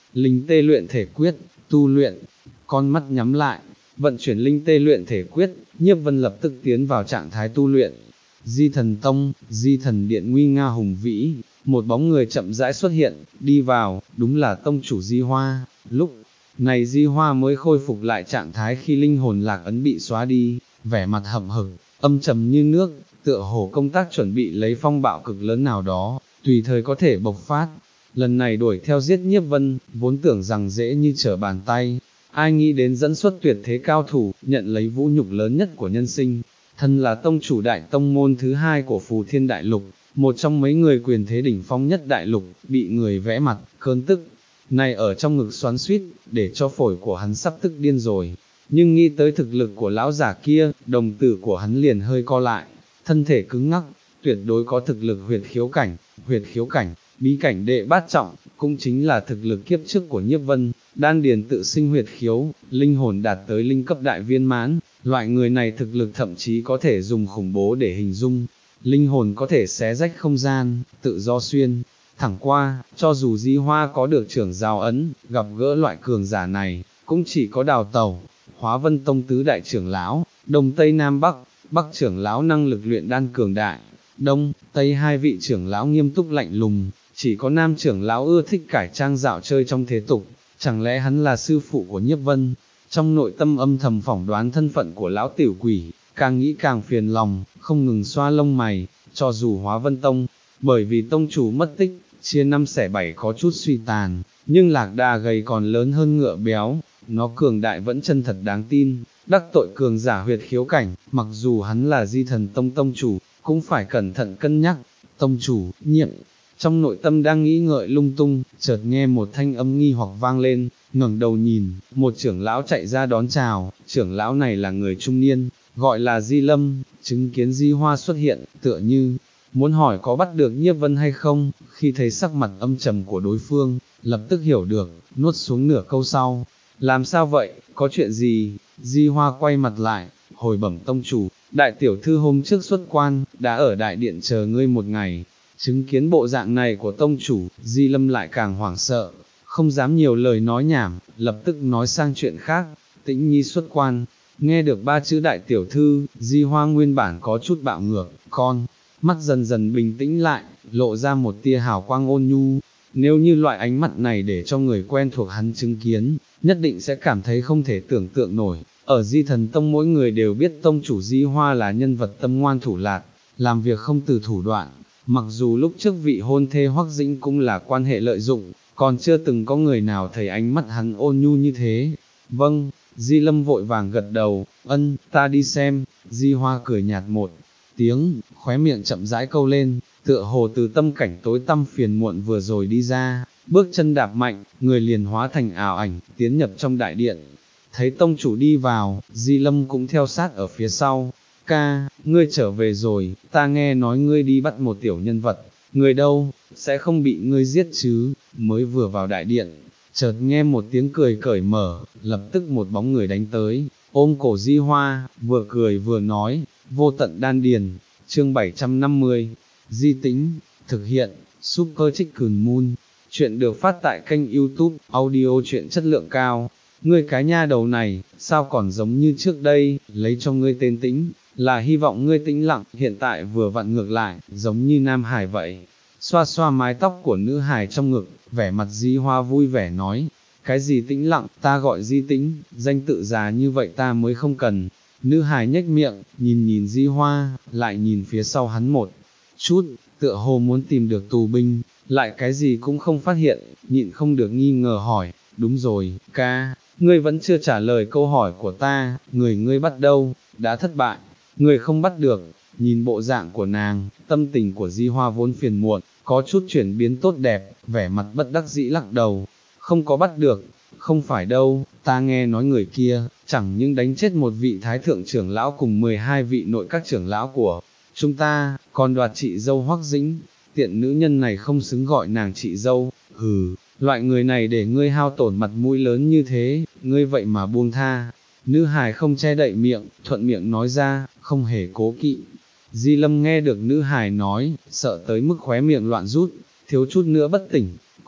Linh tê luyện thể quyết, tu luyện, con mắt nhắm lại, vận chuyển linh tê luyện thể quyết, Nhiếp Vân lập tức tiến vào trạng thái tu luyện. Di thần tông, di thần điện nguy nga hùng vĩ, một bóng người chậm rãi xuất hiện, đi vào, đúng là tông chủ Di Hoa. Lúc này Di Hoa mới khôi phục lại trạng thái khi linh hồn lạc ấn bị xóa đi, vẻ mặt hậm hực, âm trầm như nước, tựa hồ công tác chuẩn bị lấy phong bạo cực lớn nào đó, tùy thời có thể bộc phát. Lần này đuổi theo giết Nhiếp Vân, vốn tưởng rằng dễ như trở bàn tay, ai nghĩ đến dẫn xuất tuyệt thế cao thủ, nhận lấy vũ nhục lớn nhất của nhân sinh. Thân là tông chủ đại tông môn thứ hai của Phù Thiên Đại Lục, một trong mấy người quyền thế đỉnh phong nhất đại lục, bị người vẽ mặt, cơn tức này ở trong ngực xoắn xuýt, để cho phổi của hắn sắp tức điên rồi. Nhưng nghĩ tới thực lực của lão giả kia, đồng tử của hắn liền hơi co lại, thân thể cứng ngắc, tuyệt đối có thực lực huyệt khiếu cảnh, huyệt khiếu cảnh, bí cảnh đệ bát trọng, cũng chính là thực lực kiếp trước của Nhiếp Vân, đan điền tự sinh huyệt khiếu, linh hồn đạt tới linh cấp đại viên mãn, loại người này thực lực thậm chí có thể dùng khủng bố để hình dung, linh hồn có thể xé rách không gian, tự do xuyên thẳng qua, cho dù Di Hoa có được trưởng giao ấn, gặp gỡ loại cường giả này, cũng chỉ có đào tẩu. Hóa Vân Tông tứ đại trưởng lão, Đông Tây Nam Bắc, Bắc trưởng lão năng lực luyện đan cường đại, Đông, Tây hai vị trưởng lão nghiêm túc lạnh lùng, chỉ có Nam trưởng lão ưa thích cải trang dạo chơi trong thế tục, chẳng lẽ hắn là sư phụ của Nhiếp Vân? Trong nội tâm âm thầm phỏng đoán thân phận của lão tiểu quỷ, càng nghĩ càng phiền lòng, không ngừng xoa lông mày, cho dù Hóa Vân Tông, bởi vì tông chủ mất tích, chia năm xẻ bảy có chút suy tàn, nhưng lạc đà gầy còn lớn hơn ngựa béo, nó cường đại vẫn chân thật đáng tin, đắc tội cường giả huyệt khiếu cảnh, mặc dù hắn là di thần tông tông chủ, cũng phải cẩn thận cân nhắc. Tông chủ, nhiệm, trong nội tâm đang nghĩ ngợi lung tung, chợt nghe một thanh âm nghi hoặc vang lên, ngẩng đầu nhìn, một trưởng lão chạy ra đón chào, trưởng lão này là người trung niên, gọi là Di Lâm, chứng kiến Di Hoa xuất hiện, tựa như muốn hỏi có bắt được Nhiếp Vân hay không, khi thấy sắc mặt âm trầm của đối phương, lập tức hiểu được, nuốt xuống nửa câu sau. Làm sao vậy, có chuyện gì? Di Hoa quay mặt lại, hồi bẩm tông chủ, đại tiểu thư hôm trước xuất quan, đã ở đại điện chờ ngươi một ngày. Chứng kiến bộ dạng này của tông chủ, Di Lâm lại càng hoảng sợ, không dám nhiều lời nói nhảm, lập tức nói sang chuyện khác. Tĩnh Nhi xuất quan, nghe được ba chữ đại tiểu thư, Di Hoa nguyên bản có chút bạo ngược, con mắt dần dần bình tĩnh lại, lộ ra một tia hào quang ôn nhu. Nếu như loại ánh mắt này để cho người quen thuộc hắn chứng kiến, nhất định sẽ cảm thấy không thể tưởng tượng nổi. Ở Di Thần Tông mỗi người đều biết tông chủ Di Hoa là nhân vật tâm ngoan thủ lạt, làm việc không từ thủ đoạn. Mặc dù lúc trước vị hôn thê Hoắc Dĩnh cũng là quan hệ lợi dụng, còn chưa từng có người nào thấy ánh mắt hắn ôn nhu như thế. Vâng, Di Lâm vội vàng gật đầu, ân, ta đi xem. Di Hoa cười nhạt một tiếng, khóe miệng chậm rãi câu lên, tựa hồ từ tâm cảnh tối tăm phiền muộn vừa rồi đi ra, bước chân đạp mạnh, người liền hóa thành ảo ảnh, tiến nhập trong đại điện. Thấy tông chủ đi vào, Di Lâm cũng theo sát ở phía sau. Ca, ngươi trở về rồi, ta nghe nói ngươi đi bắt một tiểu nhân vật, người đâu, sẽ không bị ngươi giết chứ? Mới vừa vào đại điện, chợt nghe một tiếng cười cởi mở, lập tức một bóng người đánh tới, ôm cổ Di Hoa, vừa cười vừa nói, vô tận đan điền. Chương bảy trăm năm mươi, Di Tĩnh, thực hiện, Super Chicken Moon. Chuyện được phát tại kênh YouTube, audio truyện chất lượng cao. Ngươi cái nha đầu này, sao còn giống như trước đây, lấy cho ngươi tên Tĩnh, là hy vọng ngươi tĩnh lặng, hiện tại vừa vặn ngược lại, giống như Nam Hải vậy. Xoa xoa mái tóc của nữ hài trong ngực, vẻ mặt Di Hoa vui vẻ nói, cái gì tĩnh lặng, ta gọi Di Tĩnh, danh tự già như vậy ta mới không cần. Nữ hài nhếch miệng, nhìn nhìn Di Hoa, lại nhìn phía sau hắn một chút, tựa hồ muốn tìm được tù binh, lại cái gì cũng không phát hiện, nhịn không được nghi ngờ hỏi, đúng rồi, ca, ngươi vẫn chưa trả lời câu hỏi của ta, người ngươi bắt đâu, đã thất bại, người không bắt được. Nhìn bộ dạng của nàng, tâm tình của Di Hoa vốn phiền muộn, có chút chuyển biến tốt đẹp, vẻ mặt bất đắc dĩ lắc đầu, không có bắt được, không phải đâu, ta nghe nói người kia, chẳng những đánh chết một vị thái thượng trưởng lão cùng mười hai vị nội các trưởng lão của chúng ta, còn đoạt chị dâu Hoắc Dĩnh, tiện nữ nhân này không xứng gọi nàng chị dâu, hừ, loại người này để ngươi hao tổn mặt mũi lớn như thế, ngươi vậy mà buông tha. Nữ hài không che đậy miệng, thuận miệng nói ra, không hề cố kỵ. Di Lâm nghe được nữ hài nói, sợ tới mức khóe miệng loạn rút, thiếu chút nữa bất tỉnh,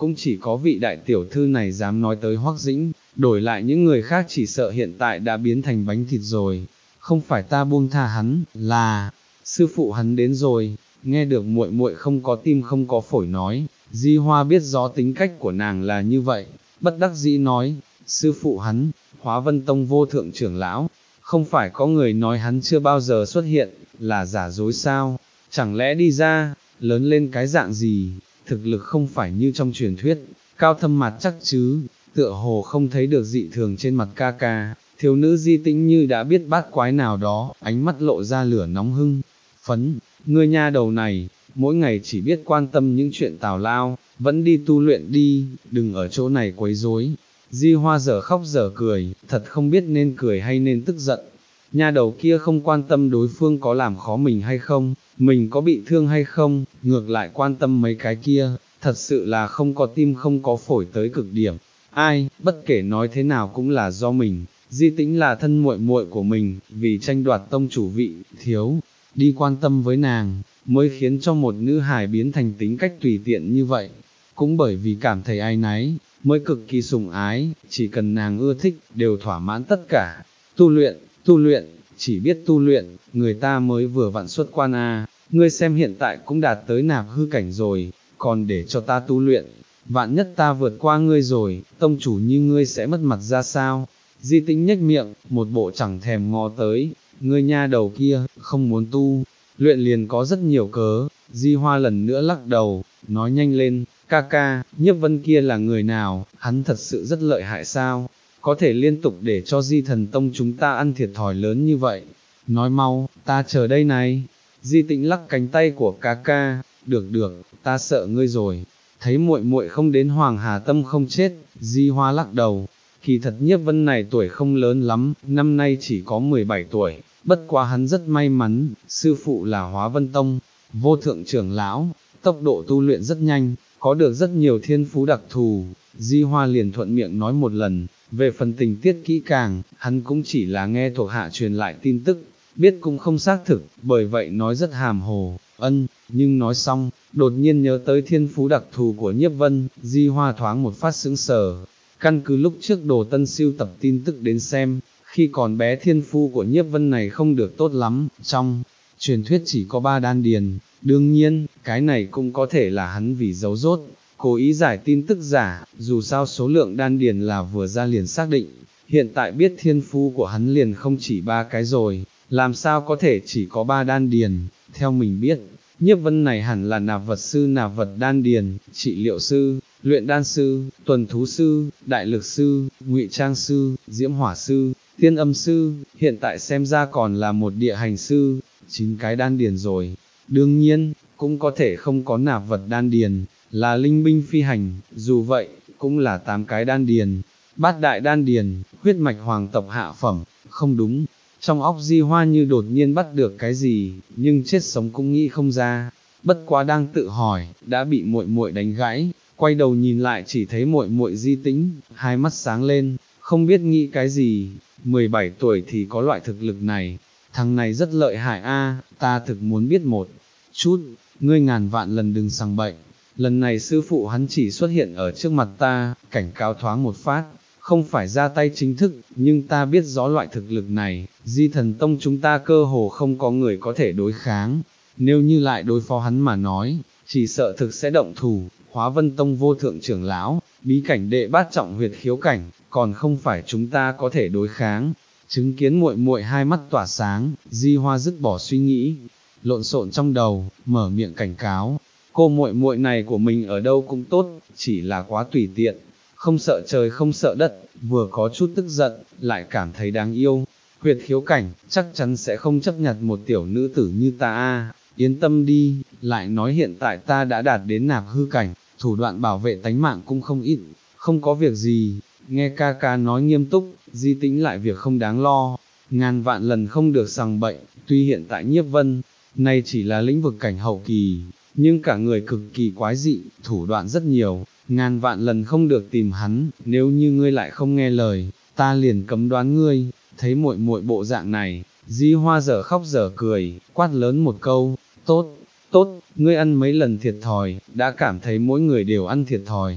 cũng chỉ có vị đại tiểu thư này dám nói tới Hoắc Dĩnh, đổi lại những người khác chỉ sợ hiện tại đã biến thành bánh thịt rồi. Không phải ta buông tha hắn, là sư phụ hắn đến rồi. Nghe được muội muội không có tim không có phổi nói, Di Hoa biết rõ tính cách của nàng là như vậy, bất đắc dĩ nói, sư phụ hắn, Hóa Vân Tông vô thượng trưởng lão, không phải có người nói hắn chưa bao giờ xuất hiện, là giả dối sao, chẳng lẽ đi ra, lớn lên cái dạng gì, thực lực không phải như trong truyền thuyết, cao thâm mặt chắc chứ, tựa hồ không thấy được dị thường trên mặt ca ca, thiếu nữ Di Tĩnh như đã biết bát quái nào đó, ánh mắt lộ ra lửa nóng hưng, phấn, ngươi nha đầu này, mỗi ngày chỉ biết quan tâm những chuyện tào lao, vẫn đi tu luyện đi, đừng ở chỗ này quấy rối. Di Hoa dở khóc dở cười, thật không biết nên cười hay nên tức giận. Nha đầu kia không quan tâm đối phương có làm khó mình hay không, mình có bị thương hay không, ngược lại quan tâm mấy cái kia, thật sự là không có tim không có phổi tới cực điểm. Ai, bất kể nói thế nào cũng là do mình, Di Tĩnh là thân muội muội của mình, vì tranh đoạt tông chủ vị, thiếu, đi quan tâm với nàng, mới khiến cho một nữ hài biến thành tính cách tùy tiện như vậy. Cũng bởi vì cảm thấy ai nấy, mới cực kỳ sủng ái, chỉ cần nàng ưa thích, đều thỏa mãn tất cả. Tu luyện, tu luyện, chỉ biết tu luyện, người ta mới vừa vặn xuất quan a, ngươi xem hiện tại cũng đạt tới nạp hư cảnh rồi, còn để cho ta tu luyện, vạn nhất ta vượt qua ngươi rồi, tông chủ như ngươi sẽ mất mặt ra sao? Di Tĩnh nhếch miệng, một bộ chẳng thèm ngó tới, ngươi nha đầu kia, không muốn tu, luyện liền có rất nhiều cớ. Di Hoa lần nữa lắc đầu, nói nhanh lên, ca ca, Nhiếp Vân kia là người nào, hắn thật sự rất lợi hại sao, có thể liên tục để cho Di Thần Tông chúng ta ăn thiệt thòi lớn như vậy, nói mau, ta chờ đây này. Di Tĩnh lắc cánh tay của ca ca, được được, ta sợ ngươi rồi, thấy muội muội không đến Hoàng Hà Tâm không chết, Di Hoa lắc đầu, kỳ thật Nhiếp Vân này tuổi không lớn lắm, năm nay chỉ có mười bảy tuổi, bất quá hắn rất may mắn, sư phụ là Hóa Vân Tông, vô thượng trưởng lão, tốc độ tu luyện rất nhanh, có được rất nhiều thiên phú đặc thù. Di Hoa liền thuận miệng nói một lần, về phần tình tiết kỹ càng, hắn cũng chỉ là nghe thuộc hạ truyền lại tin tức, biết cũng không xác thực, bởi vậy nói rất hàm hồ, ân, nhưng nói xong, đột nhiên nhớ tới thiên phú đặc thù của Nhiếp Vân, Di Hoa thoáng một phát sững sờ, căn cứ lúc trước Đồ Tân siêu tập tin tức đến xem, khi còn bé thiên phú của Nhiếp Vân này không được tốt lắm, trong truyền thuyết chỉ có ba đan điền, đương nhiên, cái này cũng có thể là hắn vì giấu rốt, cố ý giải tin tức giả, dù sao số lượng đan điền là vừa ra liền xác định, hiện tại biết thiên phú của hắn liền không chỉ ba cái rồi, làm sao có thể chỉ có ba đan điền, theo mình biết, Nhiếp Vân này hẳn là nạp vật sư nạp vật đan điền, trị liệu sư, luyện đan sư, tuần thú sư, đại lực sư, ngụy trang sư, diễm hỏa sư, tiên âm sư, hiện tại xem ra còn là một địa hành sư, chín cái đan điền rồi, đương nhiên, cũng có thể không có nạp vật đan điền, là linh binh phi hành, dù vậy, cũng là tám cái đan điền, bát đại đan điền, huyết mạch hoàng tộc hạ phẩm, không đúng. Trong óc Di Hoa như đột nhiên bắt được cái gì, nhưng chết sống cũng nghĩ không ra, bất quá đang tự hỏi, đã bị muội muội đánh gãy, quay đầu nhìn lại chỉ thấy muội muội Di Tĩnh, hai mắt sáng lên, không biết nghĩ cái gì, mười bảy tuổi thì có loại thực lực này, thằng này rất lợi hại a, ta thực muốn biết một chút, ngươi ngàn vạn lần đừng sằng bậy, lần này sư phụ hắn chỉ xuất hiện ở trước mặt ta, cảnh cáo thoáng một phát, không phải ra tay chính thức, nhưng ta biết rõ loại thực lực này, Di Thần Tông chúng ta cơ hồ không có người có thể đối kháng, nếu như lại đối phó hắn mà nói, chỉ sợ thực sẽ động thủ. Hóa Vân Tông vô thượng trưởng lão, bí cảnh đệ bát trọng huyệt khiếu cảnh, còn không phải chúng ta có thể đối kháng. Chứng kiến muội muội hai mắt tỏa sáng, Di Hoa dứt bỏ suy nghĩ, lộn xộn trong đầu, mở miệng cảnh cáo, cô muội muội này của mình ở đâu cũng tốt, chỉ là quá tùy tiện, không sợ trời không sợ đất, vừa có chút tức giận, lại cảm thấy đáng yêu. Huyệt khiếu cảnh, chắc chắn sẽ không chấp nhặt một tiểu nữ tử như ta a. Yên tâm đi, lại nói hiện tại ta đã đạt đến nạp hư cảnh, thủ đoạn bảo vệ tánh mạng cũng không ít, không có việc gì. Nghe ca ca nói nghiêm túc, Di Tĩnh lại việc không đáng lo, ngàn vạn lần không được sằng bệnh, tuy hiện tại Nhiếp Vân, này chỉ là lĩnh vực cảnh hậu kỳ, nhưng cả người cực kỳ quái dị, thủ đoạn rất nhiều, ngàn vạn lần không được tìm hắn, nếu như ngươi lại không nghe lời, ta liền cấm đoán ngươi. Thấy muội muội bộ dạng này, Di Hoa dở khóc dở cười, quát lớn một câu, tốt, tốt, ngươi ăn mấy lần thiệt thòi, đã cảm thấy mỗi người đều ăn thiệt thòi,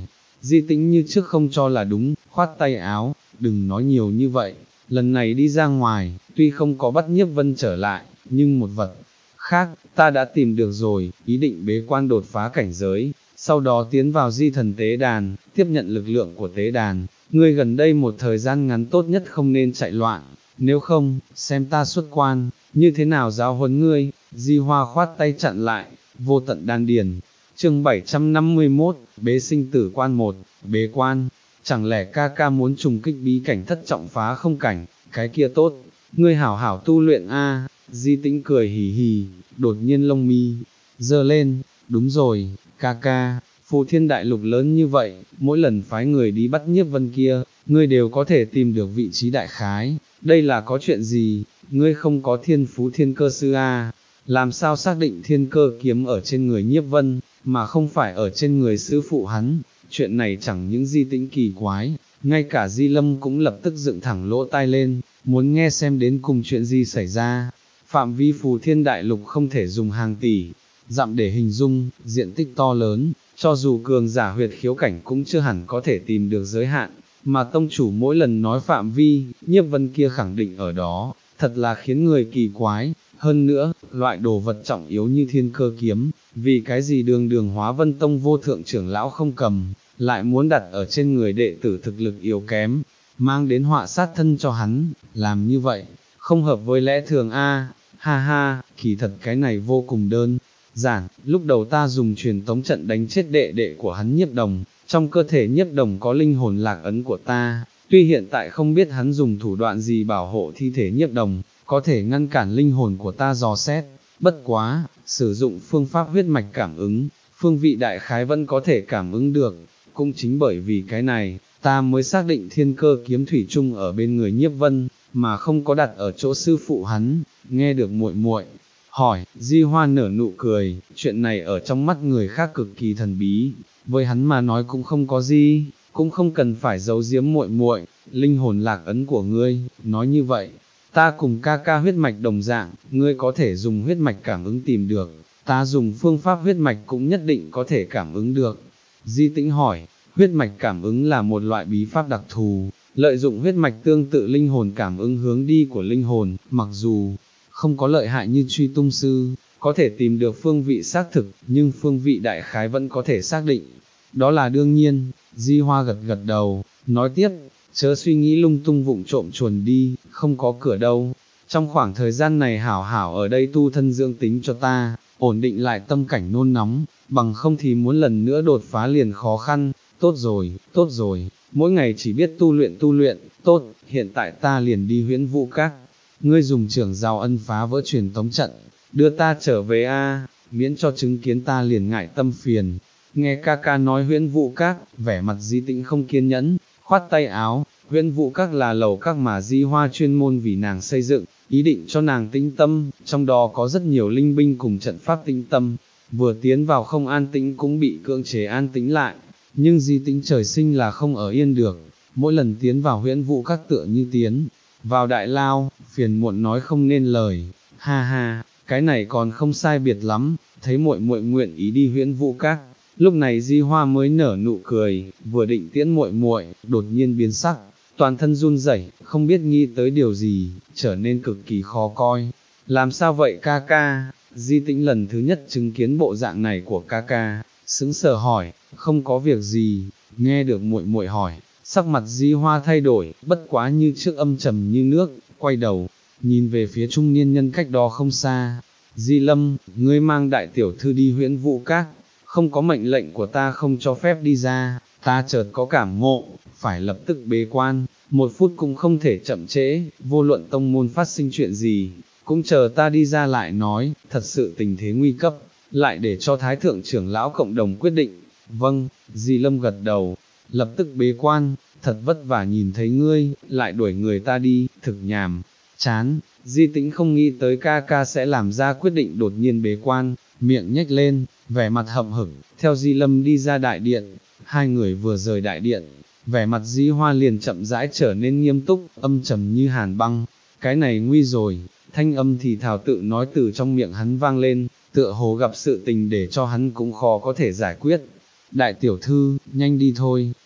Di Tĩnh như trước không cho là đúng, khoát tay áo, đừng nói nhiều như vậy, lần này đi ra ngoài, tuy không có bắt Nhiếp Vân trở lại, nhưng một vật khác, ta đã tìm được rồi, ý định bế quan đột phá cảnh giới, sau đó tiến vào di thần tế đàn, tiếp nhận lực lượng của tế đàn, ngươi gần đây một thời gian ngắn tốt nhất không nên chạy loạn, nếu không, xem ta xuất quan, như thế nào giáo huấn ngươi, Di Hoa khoát tay chặn lại, vô tận đan điền. Chương bảy trăm năm mươi mốt, bế sinh tử quan một, bế quan, chẳng lẽ ca ca muốn trùng kích bí cảnh thất trọng phá không cảnh, cái kia tốt, ngươi hảo hảo tu luyện a. Di Tĩnh cười hì hì, đột nhiên lông mi giơ lên, đúng rồi, ca ca, phù thiên đại lục lớn như vậy, mỗi lần phái người đi bắt Nhiếp Vân kia, ngươi đều có thể tìm được vị trí đại khái, đây là có chuyện gì, ngươi không có thiên phú thiên cơ sư a, làm sao xác định thiên cơ kiếm ở trên người Nhiếp Vân, mà không phải ở trên người sư phụ hắn, chuyện này chẳng những Di Tĩnh kỳ quái, ngay cả Di Lâm cũng lập tức dựng thẳng lỗ tai lên, muốn nghe xem đến cùng chuyện gì xảy ra. Phạm vi phù thiên đại lục không thể dùng hàng tỷ dặm để hình dung, diện tích to lớn, cho dù cường giả huyệt khiếu cảnh cũng chưa hẳn có thể tìm được giới hạn, mà tông chủ mỗi lần nói phạm vi, Nhiếp Vân kia khẳng định ở đó, thật là khiến người kỳ quái. Hơn nữa, loại đồ vật trọng yếu như thiên cơ kiếm, vì cái gì đường đường Hóa Vân Tông vô thượng trưởng lão không cầm, lại muốn đặt ở trên người đệ tử thực lực yếu kém, mang đến họa sát thân cho hắn, làm như vậy, không hợp với lẽ thường a. Ha ha, kỳ thật cái này vô cùng đơn giản, lúc đầu ta dùng truyền tống trận đánh chết đệ đệ của hắn Nhiếp Đồng, trong cơ thể Nhiếp Đồng có linh hồn lạc ấn của ta, tuy hiện tại không biết hắn dùng thủ đoạn gì bảo hộ thi thể Nhiếp Đồng, có thể ngăn cản linh hồn của ta dò xét, bất quá, sử dụng phương pháp huyết mạch cảm ứng, phương vị đại khái vẫn có thể cảm ứng được, cũng chính bởi vì cái này, ta mới xác định thiên cơ kiếm thủy chung ở bên người Nhiếp Vân, mà không có đặt ở chỗ sư phụ hắn. Nghe được muội muội hỏi, Di Hoa nở nụ cười, chuyện này ở trong mắt người khác cực kỳ thần bí, với hắn mà nói cũng không có gì, cũng không cần phải giấu giếm muội muội, linh hồn lạc ấn của ngươi, nói như vậy, ta cùng ca ca huyết mạch đồng dạng, ngươi có thể dùng huyết mạch cảm ứng tìm được, ta dùng phương pháp huyết mạch cũng nhất định có thể cảm ứng được. Di Tĩnh hỏi, huyết mạch cảm ứng là một loại bí pháp đặc thù, lợi dụng huyết mạch tương tự linh hồn cảm ứng hướng đi của linh hồn, mặc dù không có lợi hại như truy tung sư, có thể tìm được phương vị xác thực, nhưng phương vị đại khái vẫn có thể xác định. Đó là đương nhiên, Di Hoa gật gật đầu, nói tiếp, chớ suy nghĩ lung tung vụng trộm chuồn đi, không có cửa đâu. Trong khoảng thời gian này hảo hảo ở đây tu thân dưỡng tính cho ta, ổn định lại tâm cảnh nôn nóng, bằng không thì muốn lần nữa đột phá liền khó khăn. Tốt rồi, tốt rồi, mỗi ngày chỉ biết tu luyện tu luyện, tốt, hiện tại ta liền đi Huyễn Vũ Các. Ngươi dùng trưởng giao ân phá vỡ truyền tống trận, đưa ta trở về a, miễn cho chứng kiến ta liền ngại tâm phiền. Nghe ca ca nói Huyễn Vũ Các, vẻ mặt Di Tĩnh không kiên nhẫn, khoát tay áo, Huyễn Vũ Các là lầu các mà Di Hoa chuyên môn vì nàng xây dựng, ý định cho nàng tĩnh tâm, trong đó có rất nhiều linh binh cùng trận pháp tĩnh tâm, vừa tiến vào không an tĩnh cũng bị cưỡng chế an tĩnh lại, nhưng Di Tĩnh trời sinh là không ở yên được, mỗi lần tiến vào Huyễn Vũ Các tựa như tiến vào đại lao, phiền muộn nói không nên lời, ha ha, cái này còn không sai biệt lắm, thấy muội muội nguyện ý đi Huyễn Vũ Các. Lúc này Di Hoa mới nở nụ cười, vừa định tiễn muội muội, đột nhiên biến sắc, toàn thân run rẩy, không biết nghĩ tới điều gì, trở nên cực kỳ khó coi. Làm sao vậy ca ca? Di Tĩnh lần thứ nhất chứng kiến bộ dạng này của ca ca, sững sờ hỏi, không có việc gì. Nghe được muội muội hỏi, sắc mặt Di Hoa thay đổi, bất quá như trước âm trầm như nước, quay đầu, nhìn về phía trung niên nhân cách đó không xa. Di Lâm, ngươi mang đại tiểu thư đi Huyễn Vũ Các, không có mệnh lệnh của ta không cho phép đi ra, ta chợt có cảm ngộ, phải lập tức bế quan, một phút cũng không thể chậm trễ, vô luận tông môn phát sinh chuyện gì, cũng chờ ta đi ra lại nói, thật sự tình thế nguy cấp, lại để cho Thái Thượng trưởng lão cộng đồng quyết định. Vâng, Di Lâm gật đầu, lập tức bế quan, thật vất vả nhìn thấy ngươi, lại đuổi người ta đi, thực nhàm, chán. Di Tĩnh không nghĩ tới ca ca sẽ làm ra quyết định đột nhiên bế quan, miệng nhếch lên, vẻ mặt hậm hửng, theo Di Lâm đi ra đại điện, hai người vừa rời đại điện, vẻ mặt Di Hoa liền chậm rãi trở nên nghiêm túc, âm trầm như hàn băng, cái này nguy rồi, thanh âm thì thào tự nói từ trong miệng hắn vang lên, tựa hồ gặp sự tình để cho hắn cũng khó có thể giải quyết. Đại tiểu thư, nhanh đi thôi,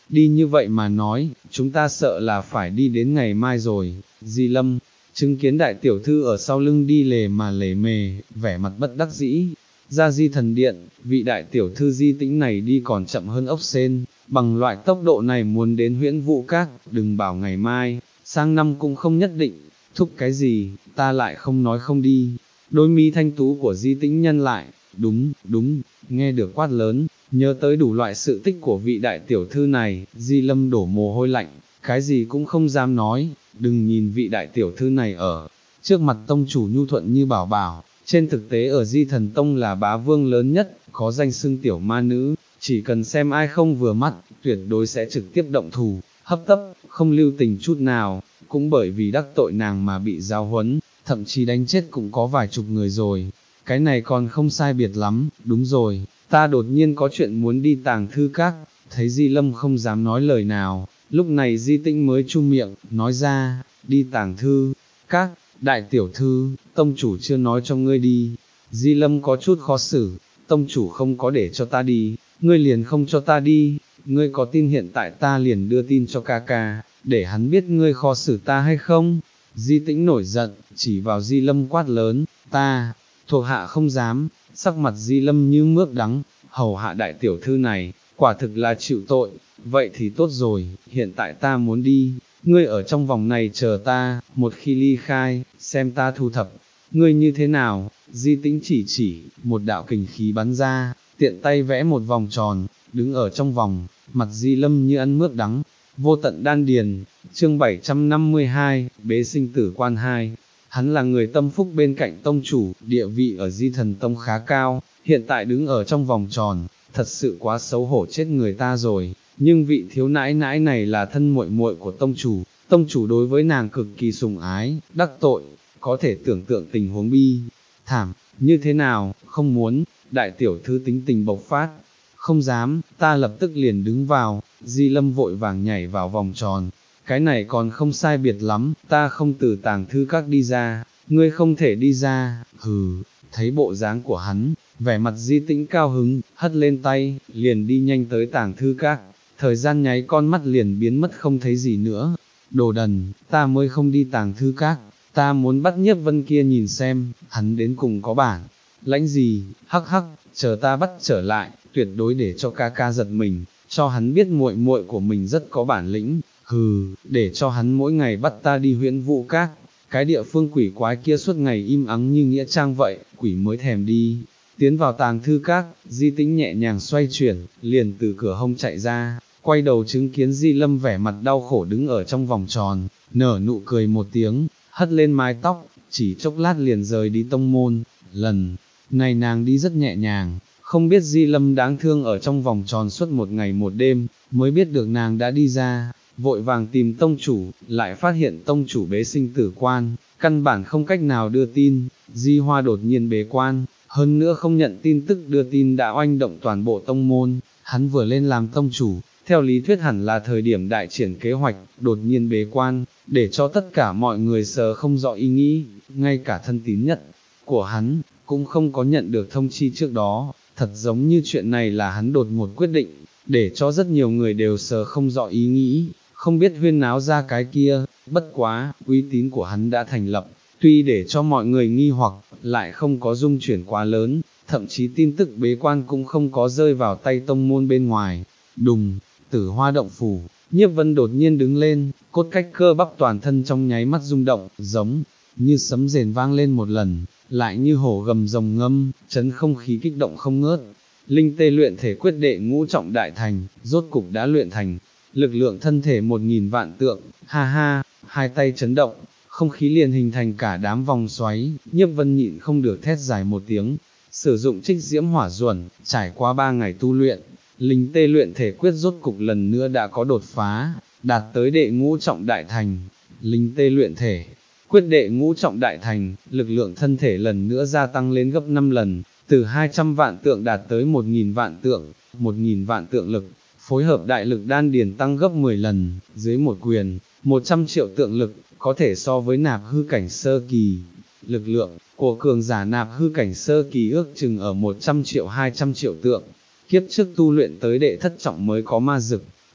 đi như vậy mà nói, chúng ta sợ là phải đi đến ngày mai rồi. Di Lâm, chứng kiến đại tiểu thư ở sau lưng đi lề mà lề mề, vẻ mặt bất đắc dĩ. Ra Di Thần Điện, vị đại tiểu thư Di Tĩnh này đi còn chậm hơn ốc sên, bằng loại tốc độ này muốn đến Huyễn Vũ Các, đừng bảo ngày mai, sang năm cũng không nhất định. Thúc cái gì, ta lại không nói không đi. Đôi mi thanh tú của Di Tĩnh nhân lại, đúng, đúng, nghe được quát lớn, nhớ tới đủ loại sự tích của vị đại tiểu thư này, Di Lâm đổ mồ hôi lạnh, cái gì cũng không dám nói, đừng nhìn vị đại tiểu thư này ở trước mặt tông chủ nhu thuận như bảo bảo, trên thực tế ở Di Thần Tông là bá vương lớn nhất, có danh xưng tiểu ma nữ, chỉ cần xem ai không vừa mắt, tuyệt đối sẽ trực tiếp động thủ, hấp tấp, không lưu tình chút nào, cũng bởi vì đắc tội nàng mà bị giáo huấn, thậm chí đánh chết cũng có vài chục người rồi, cái này còn không sai biệt lắm, đúng rồi, ta đột nhiên có chuyện muốn đi Tàng Thư Các, thấy Di Lâm không dám nói lời nào, lúc này Di Tĩnh mới chu miệng, nói ra, đi Tàng Thư Các, đại tiểu thư, tông chủ chưa nói cho ngươi đi. Di Lâm có chút khó xử, tông chủ không có để cho ta đi, ngươi liền không cho ta đi, ngươi có tin hiện tại ta liền đưa tin cho ca ca, để hắn biết ngươi khó xử ta hay không? Di Tĩnh nổi giận, chỉ vào Di Lâm quát lớn, ta, thuộc hạ không dám, sắc mặt Di Lâm như mướp đắng, hầu hạ đại tiểu thư này, quả thực là chịu tội, vậy thì tốt rồi, hiện tại ta muốn đi, ngươi ở trong vòng này chờ ta, một khi ly khai, xem ta thu thập, ngươi như thế nào? Di Tĩnh chỉ chỉ, một đạo kình khí bắn ra, tiện tay vẽ một vòng tròn, đứng ở trong vòng, mặt Di Lâm như ăn mướp đắng, vô tận đan điền. Chương bảy trăm năm mươi hai, bế sinh tử quan hai. Hắn là người tâm phúc bên cạnh tông chủ, địa vị ở Di Thần Tông khá cao, hiện tại đứng ở trong vòng tròn, thật sự quá xấu hổ chết người ta rồi, nhưng vị thiếu nãi nãi này là thân muội muội của tông chủ, tông chủ đối với nàng cực kỳ sủng ái, đắc tội, có thể tưởng tượng tình huống bi thảm, như thế nào, không muốn, đại tiểu thư tính tình bộc phát, không dám, ta lập tức liền đứng vào, Di Lâm vội vàng nhảy vào vòng tròn, cái này còn không sai biệt lắm, ta không từ Tàng Thư Các đi ra, ngươi không thể đi ra, hừ, thấy bộ dáng của hắn, vẻ mặt Di Tĩnh cao hứng, hất lên tay, liền đi nhanh tới Tàng Thư Các, thời gian nháy con mắt liền biến mất không thấy gì nữa, đồ đần, ta mới không đi Tàng Thư Các, ta muốn bắt Nhiếp Vân kia nhìn xem, hắn đến cùng có bản lãnh gì, hắc hắc, chờ ta bắt trở lại, tuyệt đối để cho ca ca giật mình, cho hắn biết muội muội của mình rất có bản lĩnh, hừ, để cho hắn mỗi ngày bắt ta đi Huyễn Vũ Các, cái địa phương quỷ quái kia suốt ngày im ắng như nghĩa trang vậy, quỷ mới thèm đi. Tiến vào Tàng Thư Các, Di Tĩnh nhẹ nhàng xoay chuyển, liền từ cửa hông chạy ra, quay đầu chứng kiến Di Lâm vẻ mặt đau khổ đứng ở trong vòng tròn, nở nụ cười một tiếng, hất lên mái tóc, chỉ chốc lát liền rời đi tông môn, lần này nàng đi rất nhẹ nhàng, không biết Di Lâm đáng thương ở trong vòng tròn suốt một ngày một đêm, mới biết được nàng đã đi ra, vội vàng tìm tông chủ, lại phát hiện tông chủ bế sinh tử quan, căn bản không cách nào đưa tin, Di Hoa đột nhiên bế quan, hơn nữa không nhận tin tức đưa tin đã oanh động toàn bộ tông môn, hắn vừa lên làm tông chủ, theo lý thuyết hẳn là thời điểm đại triển kế hoạch, đột nhiên bế quan, để cho tất cả mọi người sờ không rõ ý nghĩ, ngay cả thân tín nhất của hắn, cũng không có nhận được thông chi trước đó, thật giống như chuyện này là hắn đột ngột quyết định, để cho rất nhiều người đều sờ không rõ ý nghĩ, không biết huyên náo ra cái kia, bất quá, uy tín của hắn đã thành lập, tuy để cho mọi người nghi hoặc, lại không có dung chuyển quá lớn, thậm chí tin tức bế quan cũng không có rơi vào tay tông môn bên ngoài, đùng, Tử Hoa động phủ, Nhiếp Vân đột nhiên đứng lên, cốt cách cơ bắp toàn thân trong nháy mắt rung động, giống như sấm rền vang lên một lần, lại như hổ gầm rồng ngâm, chấn không khí kích động không ngớt. Linh tê luyện thể quyết đệ ngũ trọng đại thành, rốt cục đã luyện thành, lực lượng thân thể một nghìn vạn tượng, ha ha, hai tay chấn động, không khí liền hình thành cả đám vòng xoáy, Nhiếp Vân nhịn không được thét dài một tiếng, sử dụng trích diễm hỏa duẩn, trải qua ba ngày tu luyện, linh tê luyện thể quyết rốt cục lần nữa đã có đột phá, đạt tới đệ ngũ trọng đại thành, linh tê luyện thể. Quyết đệ ngũ trọng đại thành, lực lượng thân thể lần nữa gia tăng lên gấp năm lần, từ hai trăm vạn tượng đạt tới một nghìn vạn tượng, một nghìn vạn tượng lực, phối hợp đại lực đan điền tăng gấp mười lần, dưới một quyền, một trăm triệu tượng lực, có thể so với nạp hư cảnh sơ kỳ. Lực lượng của cường giả nạp hư cảnh sơ kỳ ước chừng ở một trăm triệu hai trăm triệu tượng, kiếp trước tu luyện tới đệ thất trọng mới có ma dực,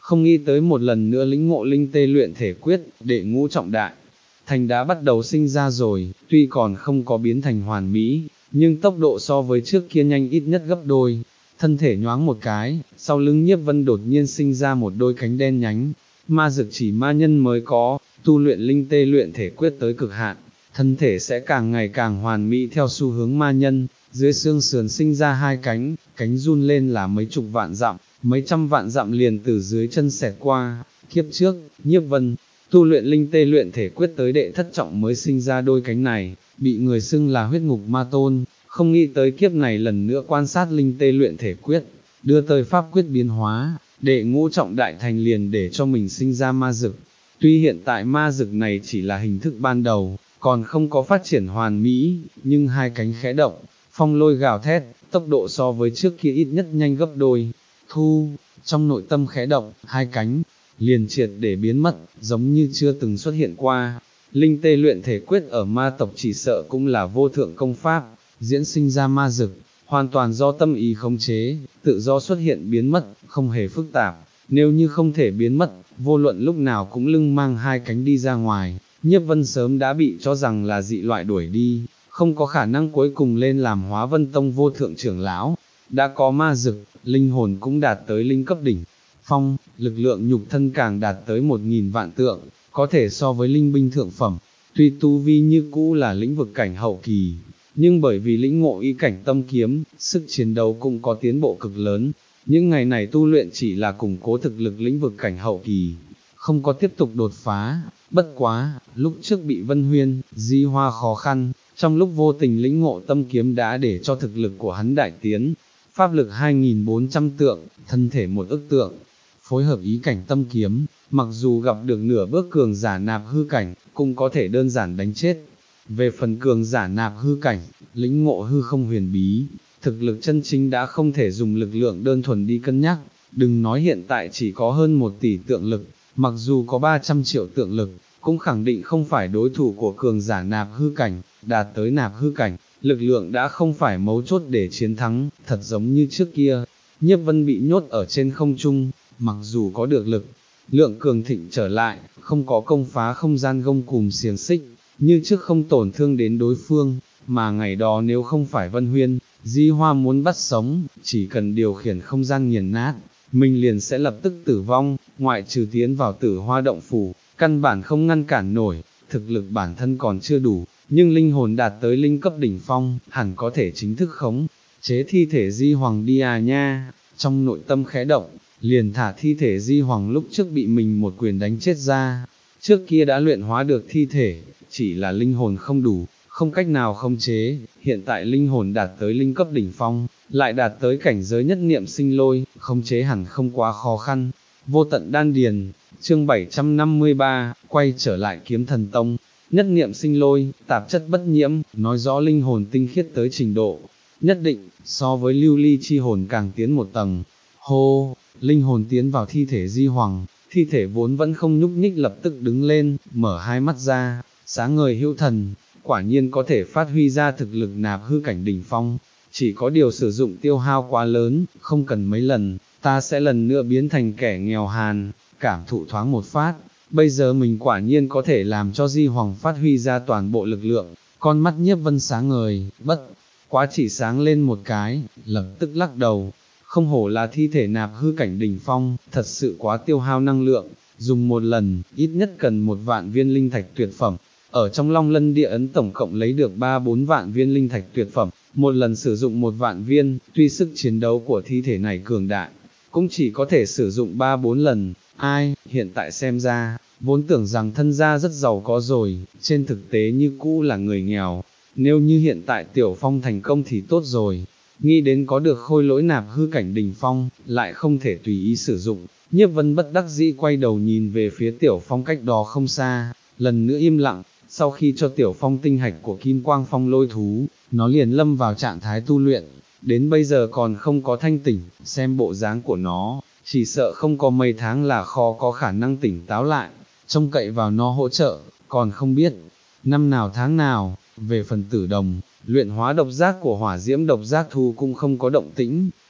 không nghĩ tới một lần nữa lĩnh ngộ linh tê luyện thể quyết, đệ ngũ trọng đại. Thành đã bắt đầu sinh ra rồi, tuy còn không có biến thành hoàn mỹ, nhưng tốc độ so với trước kia nhanh ít nhất gấp đôi. Thân thể nhoáng một cái, sau lưng Nhiếp Vân đột nhiên sinh ra một đôi cánh đen nhánh, ma dược chỉ ma nhân mới có, tu luyện linh tê luyện thể quyết tới cực hạn, thân thể sẽ càng ngày càng hoàn mỹ theo xu hướng ma nhân, dưới xương sườn sinh ra hai cánh, cánh run lên là mấy chục vạn dặm, mấy trăm vạn dặm liền từ dưới chân xẹt qua. Kiếp trước, Nhiếp Vân tu luyện linh tê luyện thể quyết tới đệ thất trọng mới sinh ra đôi cánh này, bị người xưng là huyết ngục ma tôn, không nghĩ tới kiếp này lần nữa quan sát linh tê luyện thể quyết, đưa tới pháp quyết biến hóa, đệ ngũ trọng đại thành liền để cho mình sinh ra ma dực. Tuy hiện tại ma dực này chỉ là hình thức ban đầu, còn không có phát triển hoàn mỹ, nhưng hai cánh khẽ động, phong lôi gào thét, tốc độ so với trước kia ít nhất nhanh gấp đôi. Thu, trong nội tâm khẽ động, hai cánh liền triệt để biến mất, giống như chưa từng xuất hiện qua. Linh tê luyện thể quyết ở ma tộc chỉ sợ cũng là vô thượng công pháp, diễn sinh ra ma dực, hoàn toàn do tâm ý khống chế, tự do xuất hiện biến mất, không hề phức tạp. Nếu như không thể biến mất, vô luận lúc nào cũng lưng mang hai cánh đi ra ngoài, Nhiếp Vân sớm đã bị cho rằng là dị loại đuổi đi, không có khả năng cuối cùng lên làm Hóa Vân Tông vô thượng trưởng lão. Đã có ma dực, linh hồn cũng đạt tới linh cấp đỉnh phong, lực lượng nhục thân càng đạt tới một nghìn vạn tượng, có thể so với linh binh thượng phẩm. Tuy tu vi như cũ là lĩnh vực cảnh hậu kỳ, nhưng bởi vì lĩnh ngộ y cảnh tâm kiếm, sức chiến đấu cũng có tiến bộ cực lớn. Những ngày này tu luyện chỉ là củng cố thực lực lĩnh vực cảnh hậu kỳ, không có tiếp tục đột phá. Bất quá, lúc trước bị Vân Huyên, Di Hoa khó khăn, trong lúc vô tình lĩnh ngộ tâm kiếm đã để cho thực lực của hắn đại tiến. Pháp lực hai nghìn bốn trăm tượng, thân thể một ức tượng, phối hợp ý cảnh tâm kiếm, mặc dù gặp được nửa bước cường giả nạp hư cảnh, cũng có thể đơn giản đánh chết. Về phần cường giả nạp hư cảnh, lĩnh ngộ hư không huyền bí, thực lực chân chính đã không thể dùng lực lượng đơn thuần đi cân nhắc, đừng nói hiện tại chỉ có hơn một tỷ tượng lực, mặc dù có ba trăm triệu tượng lực, cũng khẳng định không phải đối thủ của cường giả nạp hư cảnh, đạt tới nạp hư cảnh, lực lượng đã không phải mấu chốt để chiến thắng, thật giống như trước kia. Nhiếp Vân bị nhốt ở trên không trung, mặc dù có được lực lượng cường thịnh trở lại, không có công phá không gian gông cùm xiềng xích, như trước không tổn thương đến đối phương, mà ngày đó nếu không phải Vân Huyên, Di Hoa muốn bắt sống, chỉ cần điều khiển không gian nghiền nát, mình liền sẽ lập tức tử vong, ngoại trừ tiến vào Tử Hoa động phủ, căn bản không ngăn cản nổi. Thực lực bản thân còn chưa đủ, nhưng linh hồn đạt tới linh cấp đỉnh phong, hẳn có thể chính thức khống chế thi thể Di Hoàng đi à nha. Trong nội tâm khẽ động, liền thả thi thể Di Hoàng lúc trước bị mình một quyền đánh chết ra. Trước kia đã luyện hóa được thi thể, chỉ là linh hồn không đủ, không cách nào khống chế. Hiện tại linh hồn đạt tới linh cấp đỉnh phong, lại đạt tới cảnh giới nhất niệm sinh lôi, khống chế hẳn không quá khó khăn. Vô tận đan điền, chương bảy trăm năm mươi ba, quay trở lại Kiếm Thần Tông. Nhất niệm sinh lôi, tạp chất bất nhiễm, nói rõ linh hồn tinh khiết tới trình độ nhất định, so với lưu ly chi hồn càng tiến một tầng. Hô, linh hồn tiến vào thi thể Di Hoàng, thi thể vốn vẫn không nhúc nhích lập tức đứng lên, mở hai mắt ra, sáng ngời hữu thần, quả nhiên có thể phát huy ra thực lực nạp hư cảnh đỉnh phong, chỉ có điều sử dụng tiêu hao quá lớn, không cần mấy lần, ta sẽ lần nữa biến thành kẻ nghèo hàn. Cảm thụ thoáng một phát, bây giờ mình quả nhiên có thể làm cho Di Hoàng phát huy ra toàn bộ lực lượng. Con mắt Nhiếp Vân sáng ngời, bất quá chỉ sáng lên một cái, lập tức lắc đầu. Không hổ là thi thể nạp hư cảnh đỉnh phong, thật sự quá tiêu hao năng lượng, dùng một lần, ít nhất cần một vạn viên linh thạch tuyệt phẩm. Ở trong Long Lân Địa Ấn tổng cộng lấy được ba bốn vạn viên linh thạch tuyệt phẩm, một lần sử dụng một vạn viên, tuy sức chiến đấu của thi thể này cường đại, cũng chỉ có thể sử dụng ba bốn lần. Ai, hiện tại xem ra, vốn tưởng rằng thân gia rất giàu có rồi, trên thực tế như cũ là người nghèo. Nếu như hiện tại Tiểu Phong thành công thì tốt rồi, nghĩ đến có được khôi lỗi nạp hư cảnh đỉnh phong, lại không thể tùy ý sử dụng. Nhiếp Vân bất đắc dĩ quay đầu nhìn về phía Tiểu Phong cách đó không xa, lần nữa im lặng. Sau khi cho Tiểu Phong tinh hạch của Kim Quang Phong lôi thú, nó liền lâm vào trạng thái tu luyện, đến bây giờ còn không có thanh tỉnh, xem bộ dáng của nó, chỉ sợ không có mấy tháng là khó có khả năng tỉnh táo lại, trông cậy vào nó hỗ trợ, còn không biết, năm nào tháng nào. Về phần Tử Đồng, luyện hóa độc giác của hỏa diễm độc giác thu cũng không có động tĩnh,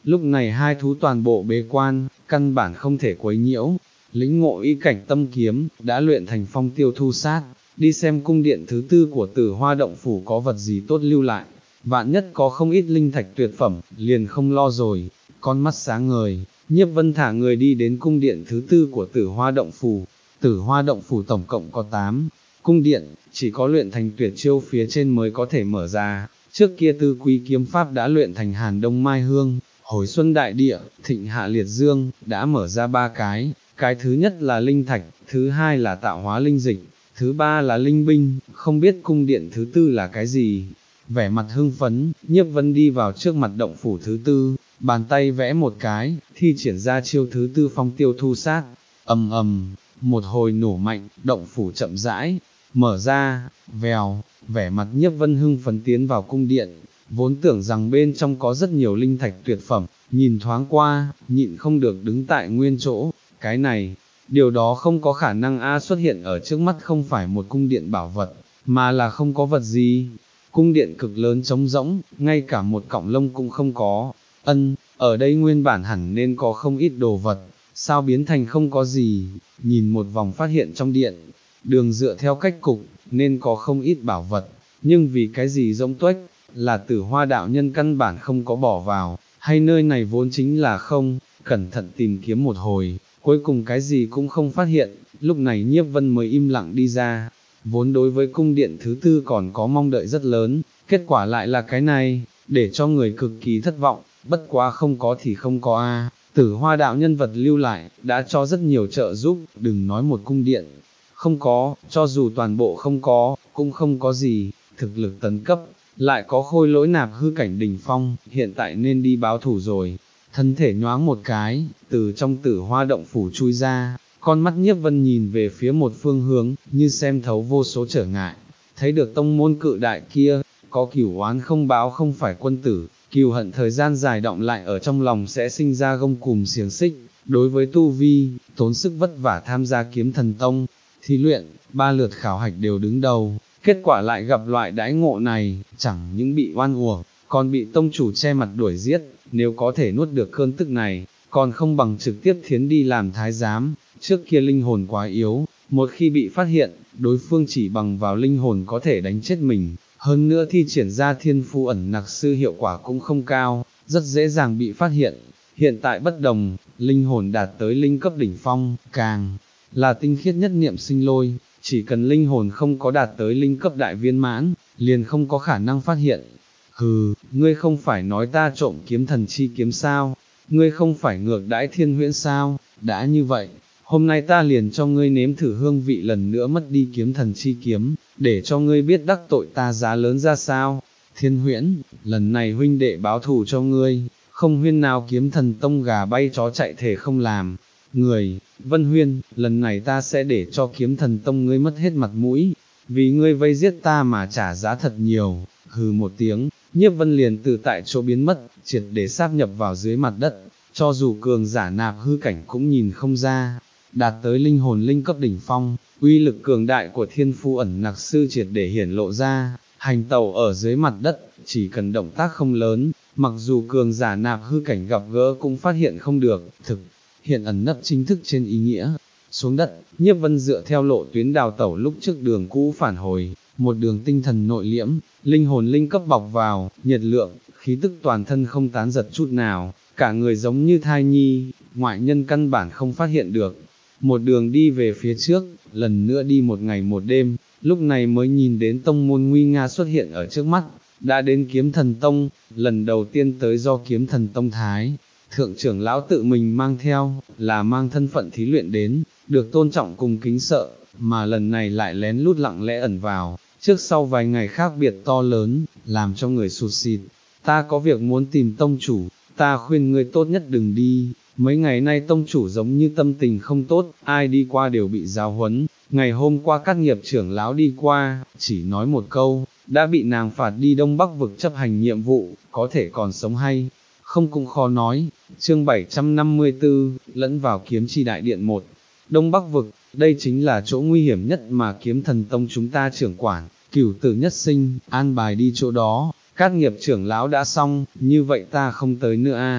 lúc này hai thú toàn bộ bế quan, căn bản không thể quấy nhiễu, lĩnh ngộ ý cảnh tâm kiếm, đã luyện thành phong tiêu thu sát, đi xem cung điện thứ tư của Tử Hoa động phủ có vật gì tốt lưu lại, vạn nhất có không ít linh thạch tuyệt phẩm, liền không lo rồi, con mắt sáng ngời, Nhiếp Vân thả người đi đến cung điện thứ tư của Tử Hoa động phủ. Tử Hoa động phủ tổng cộng có tám cung điện, chỉ có luyện thành tuyệt chiêu phía trên mới có thể mở ra, trước kia Tư Quý kiếm pháp đã luyện thành Hàn Đông Mai Hương, Hồi Xuân Đại Địa, Thịnh Hạ Liệt Dương, đã mở ra ba cái, cái thứ nhất là linh thạch, thứ hai là tạo hóa linh dịch, thứ ba là linh binh, không biết cung điện thứ tư là cái gì. Vẻ mặt hưng phấn, Nhiếp Vân đi vào trước mặt động phủ thứ tư, bàn tay vẽ một cái, thi triển ra chiêu thứ tư phong tiêu thu sát, ầm ầm, một hồi nổ mạnh, động phủ chậm rãi, mở ra, vèo, vẻ mặt Nhiếp Vân hưng phấn tiến vào cung điện, vốn tưởng rằng bên trong có rất nhiều linh thạch tuyệt phẩm, nhìn thoáng qua, nhịn không được đứng tại nguyên chỗ, cái này, điều đó không có khả năng a xuất hiện ở trước mắt không phải một cung điện bảo vật, mà là không có vật gì. Cung điện cực lớn trống rỗng, ngay cả một cọng lông cũng không có, ân, ở đây nguyên bản hẳn nên có không ít đồ vật, sao biến thành không có gì, nhìn một vòng phát hiện trong điện, đường dựa theo cách cục, nên có không ít bảo vật, nhưng vì cái gì rỗng tuếch, là Tử Hoa đạo nhân căn bản không có bỏ vào, hay nơi này vốn chính là không, cẩn thận tìm kiếm một hồi, cuối cùng cái gì cũng không phát hiện, lúc này Nhiếp Vân mới im lặng đi ra. Vốn đối với cung điện thứ tư còn có mong đợi rất lớn, kết quả lại là cái này, để cho người cực kỳ thất vọng, bất quá không có thì không có a. Tử Hoa đạo nhân vật lưu lại, đã cho rất nhiều trợ giúp, đừng nói một cung điện, không có, cho dù toàn bộ không có, cũng không có gì, thực lực tấn cấp, lại có Khôi Lỗi nạp hư cảnh đỉnh phong, hiện tại nên đi báo thủ rồi. Thân thể nhoáng một cái, từ trong Tử Hoa động phủ chui ra, con mắt Nhiếp Vân nhìn về phía một phương hướng, như xem thấu vô số trở ngại, thấy được tông môn cự đại kia, có cửu oán không báo không phải quân tử, cừu hận thời gian dài động lại ở trong lòng sẽ sinh ra gông cùm xiềng xích, đối với tu vi, tốn sức vất vả tham gia kiếm thần tông, thí luyện, ba lượt khảo hạch đều đứng đầu, kết quả lại gặp loại đãi ngộ này, chẳng những bị oan uổng, còn bị tông chủ che mặt đuổi giết, nếu có thể nuốt được cơn tức này, còn không bằng trực tiếp thiến đi làm thái giám, trước kia linh hồn quá yếu, một khi bị phát hiện, đối phương chỉ bằng vào linh hồn có thể đánh chết mình, hơn nữa thi triển ra thiên phu ẩn nặc sư hiệu quả cũng không cao, rất dễ dàng bị phát hiện. Hiện tại bất đồng, linh hồn đạt tới linh cấp đỉnh phong, càng là tinh khiết nhất niệm sinh lôi, chỉ cần linh hồn không có đạt tới linh cấp đại viên mãn, liền không có khả năng phát hiện. Hừ, ngươi không phải nói ta trộm kiếm thần chi kiếm sao, ngươi không phải ngược đãi thiên huyễn sao, đã như vậy, hôm nay ta liền cho ngươi nếm thử hương vị lần nữa mất đi kiếm thần chi kiếm, để cho ngươi biết đắc tội ta giá lớn ra sao. Thiên huyễn, lần này huynh đệ báo thù cho ngươi, không huyên nào kiếm thần tông gà bay chó chạy thể không làm. Người, Vân Huyên, lần này ta sẽ để cho kiếm thần tông ngươi mất hết mặt mũi, vì ngươi vây giết ta mà trả giá thật nhiều. Hừ một tiếng, Nhiếp Vân liền từ tại chỗ biến mất, triệt để sáp nhập vào dưới mặt đất, cho dù cường giả nạp hư cảnh cũng nhìn không ra, đạt tới linh hồn linh cấp đỉnh phong, uy lực cường đại của thiên phu ẩn nặc sư triệt để hiển lộ ra, hành tẩu ở dưới mặt đất, chỉ cần động tác không lớn, mặc dù cường giả nạp hư cảnh gặp gỡ cũng phát hiện không được, thực hiện ẩn nấp chính thức trên ý nghĩa. Xuống đất, Nhiếp Vân dựa theo lộ tuyến đào tẩu lúc trước đường cũ phản hồi, một đường tinh thần nội liễm, linh hồn linh cấp bọc vào, nhiệt lượng, khí tức toàn thân không tán giật chút nào, cả người giống như thai nhi, ngoại nhân căn bản không phát hiện được. Một đường đi về phía trước, lần nữa đi một ngày một đêm, lúc này mới nhìn đến tông môn nguy nga xuất hiện ở trước mắt, đã đến kiếm thần tông, lần đầu tiên tới do kiếm thần tông thái. Thượng trưởng lão tự mình mang theo, là mang thân phận thí luyện đến, được tôn trọng cùng kính sợ, mà lần này lại lén lút lặng lẽ ẩn vào, trước sau vài ngày khác biệt to lớn, làm cho người sụt xịt. Ta có việc muốn tìm tông chủ, ta khuyên ngươi tốt nhất đừng đi, mấy ngày nay tông chủ giống như tâm tình không tốt, ai đi qua đều bị giáo huấn, ngày hôm qua các nghiệp trưởng lão đi qua, chỉ nói một câu, đã bị nàng phạt đi Đông Bắc vực chấp hành nhiệm vụ, có thể còn sống hay không cũng khó nói. Chương bảy trăm năm mươi tư, lẫn vào kiếm chi đại điện một, Đông Bắc vực, đây chính là chỗ nguy hiểm nhất mà kiếm thần tông chúng ta trưởng quản, cửu tử nhất sinh, an bài đi chỗ đó, các nghiệp trưởng lão đã xong, như vậy ta không tới nữa a.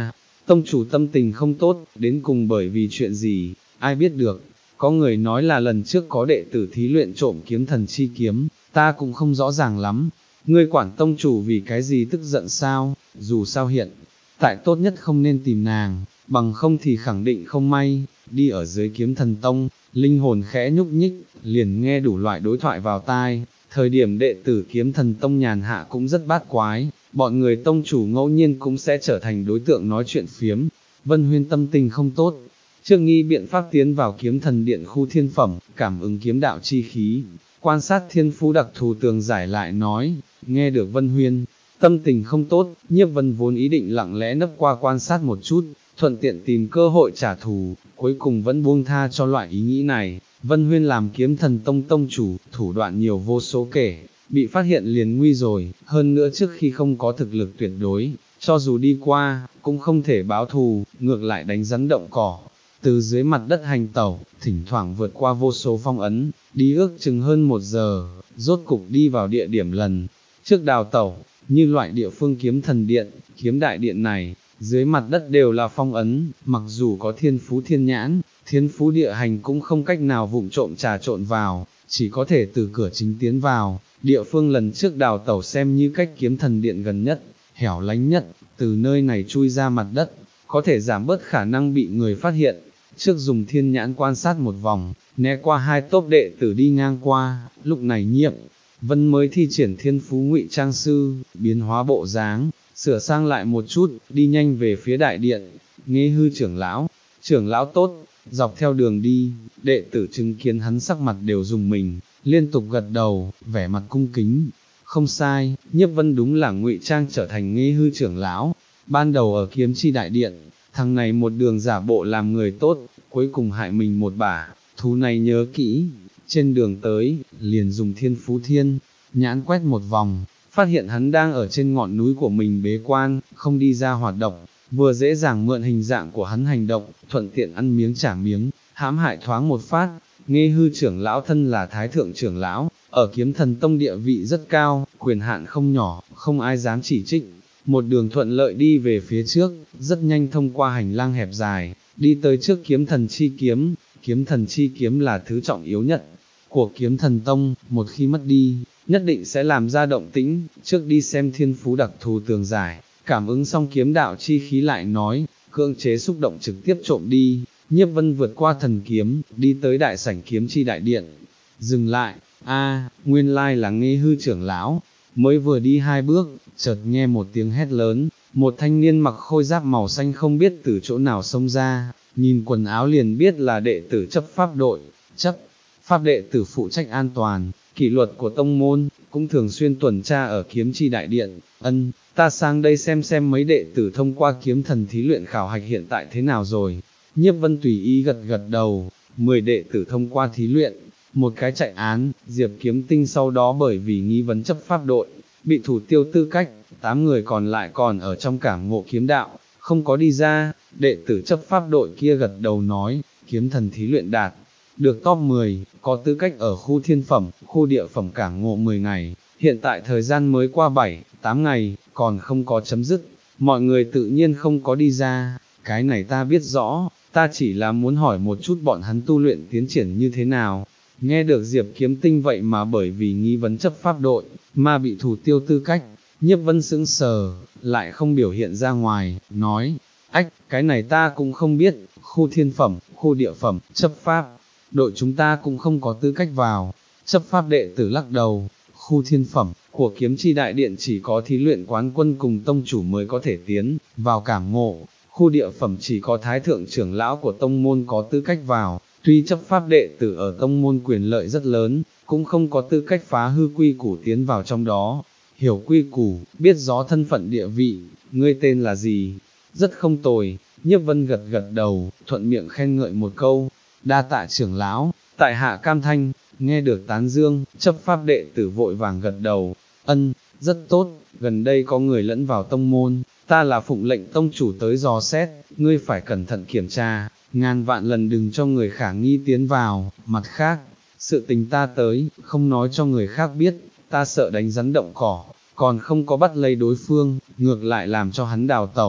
tông chủ tâm tình không tốt, đến cùng bởi vì chuyện gì, ai biết được, có người nói là lần trước có đệ tử thí luyện trộm kiếm thần chi kiếm, ta cũng không rõ ràng lắm, ngươi quản tông chủ vì cái gì tức giận sao, dù sao hiện, tại tốt nhất không nên tìm nàng, bằng không thì khẳng định không may, đi ở dưới kiếm thần tông, linh hồn khẽ nhúc nhích, liền nghe đủ loại đối thoại vào tai, thời điểm đệ tử kiếm thần tông nhàn hạ cũng rất bát quái, bọn người tông chủ ngẫu nhiên cũng sẽ trở thành đối tượng nói chuyện phiếm, Vân Huyên tâm tình không tốt. Trương Nghi biện pháp tiến vào kiếm thần điện khu thiên phẩm, cảm ứng kiếm đạo chi khí, quan sát thiên phú đặc thù tường giải lại nói, nghe được Vân Huyên, tâm tình không tốt, Nhiếp Vân vốn ý định lặng lẽ nấp qua quan sát một chút, thuận tiện tìm cơ hội trả thù, cuối cùng vẫn buông tha cho loại ý nghĩ này. Vân Huyên làm kiếm thần tông tông chủ, thủ đoạn nhiều vô số kể, bị phát hiện liền nguy rồi, hơn nữa trước khi không có thực lực tuyệt đối, cho dù đi qua, cũng không thể báo thù, ngược lại đánh rắn động cỏ. Từ dưới mặt đất hành tẩu, thỉnh thoảng vượt qua vô số phong ấn, đi ước chừng hơn một giờ, rốt cục đi vào địa điểm lần trước đào tẩu, như loại địa phương kiếm thần điện, kiếm đại điện này, dưới mặt đất đều là phong ấn, mặc dù có thiên phú thiên nhãn, thiên phú địa hành cũng không cách nào vụng trộm trà trộn vào, chỉ có thể từ cửa chính tiến vào, địa phương lần trước đào tẩu xem như cách kiếm thần điện gần nhất, hẻo lánh nhất, từ nơi này chui ra mặt đất, có thể giảm bớt khả năng bị người phát hiện. Trước dùng thiên nhãn quan sát một vòng, né qua hai tốp đệ tử đi ngang qua, lúc này Nhiếp Vân mới thi triển thiên phú ngụy trang sư, biến hóa bộ dáng, sửa sang lại một chút, đi nhanh về phía đại điện, Nghê Hư trưởng lão, trưởng lão tốt, dọc theo đường đi, đệ tử chứng kiến hắn sắc mặt đều dùng mình, liên tục gật đầu, vẻ mặt cung kính, không sai, Nhiếp Vân đúng là ngụy trang trở thành Nghê Hư trưởng lão, ban đầu ở kiếm chi đại điện, thằng này một đường giả bộ làm người tốt, cuối cùng hại mình một bả, thú này nhớ kỹ, trên đường tới, liền dùng thiên phú thiên, nhãn quét một vòng, phát hiện hắn đang ở trên ngọn núi của mình bế quan, không đi ra hoạt động, vừa dễ dàng mượn hình dạng của hắn hành động, thuận tiện ăn miếng trả miếng, hãm hại thoáng một phát. Nghê Hư trưởng lão thân là thái thượng trưởng lão, ở kiếm thần tông địa vị rất cao, quyền hạn không nhỏ, không ai dám chỉ trích. Một đường thuận lợi đi về phía trước, rất nhanh thông qua hành lang hẹp dài, đi tới trước kiếm thần chi kiếm. Kiếm thần chi kiếm là thứ trọng yếu nhất của kiếm thần tông, một khi mất đi, nhất định sẽ làm ra động tĩnh. Trước đi xem thiên phú đặc thù tường giải, cảm ứng xong kiếm đạo chi khí lại nói, cưỡng chế xúc động trực tiếp trộm đi. Nhiếp Vân vượt qua thần kiếm, đi tới đại sảnh kiếm chi đại điện, dừng lại, a, nguyên lai là Nghê Hư trưởng lão. Mới vừa đi hai bước, chợt nghe một tiếng hét lớn, một thanh niên mặc khôi giáp màu xanh không biết từ chỗ nào xông ra, nhìn quần áo liền biết là đệ tử chấp pháp đội, chấp pháp đệ tử phụ trách an toàn, kỷ luật của tông môn, cũng thường xuyên tuần tra ở kiếm chi đại điện. Ân, ta sang đây xem xem mấy đệ tử thông qua kiếm thần thí luyện khảo hạch hiện tại thế nào rồi. Nhiếp Vân tùy ý gật gật đầu, mười đệ tử thông qua thí luyện, một cái chạy án, Diệp Kiếm Tinh sau đó bởi vì nghi vấn chấp pháp đội, bị thủ tiêu tư cách, tám người còn lại còn ở trong cảm ngộ kiếm đạo, không có đi ra. Đệ tử chấp pháp đội kia gật đầu nói, kiếm thần thí luyện đạt, được top mười, có tư cách ở khu thiên phẩm, khu địa phẩm cảm ngộ mười ngày, hiện tại thời gian mới qua bảy, tám ngày, còn không có chấm dứt, mọi người tự nhiên không có đi ra, cái này ta biết rõ, ta chỉ là muốn hỏi một chút bọn hắn tu luyện tiến triển như thế nào. Nghe được Diệp Kiếm Tinh vậy mà bởi vì nghi vấn chấp pháp đội, mà bị thủ tiêu tư cách, Nhiếp Vân sững sờ, lại không biểu hiện ra ngoài, nói, ách, cái này ta cũng không biết, khu thiên phẩm, khu địa phẩm, chấp pháp, đội chúng ta cũng không có tư cách vào. Chấp pháp đệ tử lắc đầu, khu thiên phẩm, của kiếm chi đại điện chỉ có thí luyện quán quân cùng tông chủ mới có thể tiến vào cảm ngộ, khu địa phẩm chỉ có thái thượng trưởng lão của tông môn có tư cách vào. Tuy chấp pháp đệ tử ở tông môn quyền lợi rất lớn, cũng không có tư cách phá hư quy củ tiến vào trong đó. Hiểu quy củ, biết rõ thân phận địa vị, ngươi tên là gì? Rất không tồi. Nhiếp Vân gật gật đầu, thuận miệng khen ngợi một câu, đa tạ trưởng lão, tại hạ cam thanh. Nghe được tán dương, chấp pháp đệ tử vội vàng gật đầu, ân, rất tốt, gần đây có người lẫn vào tông môn, ta là phụng lệnh tông chủ tới dò xét, ngươi phải cẩn thận kiểm tra, ngàn vạn lần đừng cho người khả nghi tiến vào. Mặt khác, sự tình ta tới, không nói cho người khác biết, ta sợ đánh rắn động cỏ, còn không có bắt lấy đối phương, ngược lại làm cho hắn đào tẩu.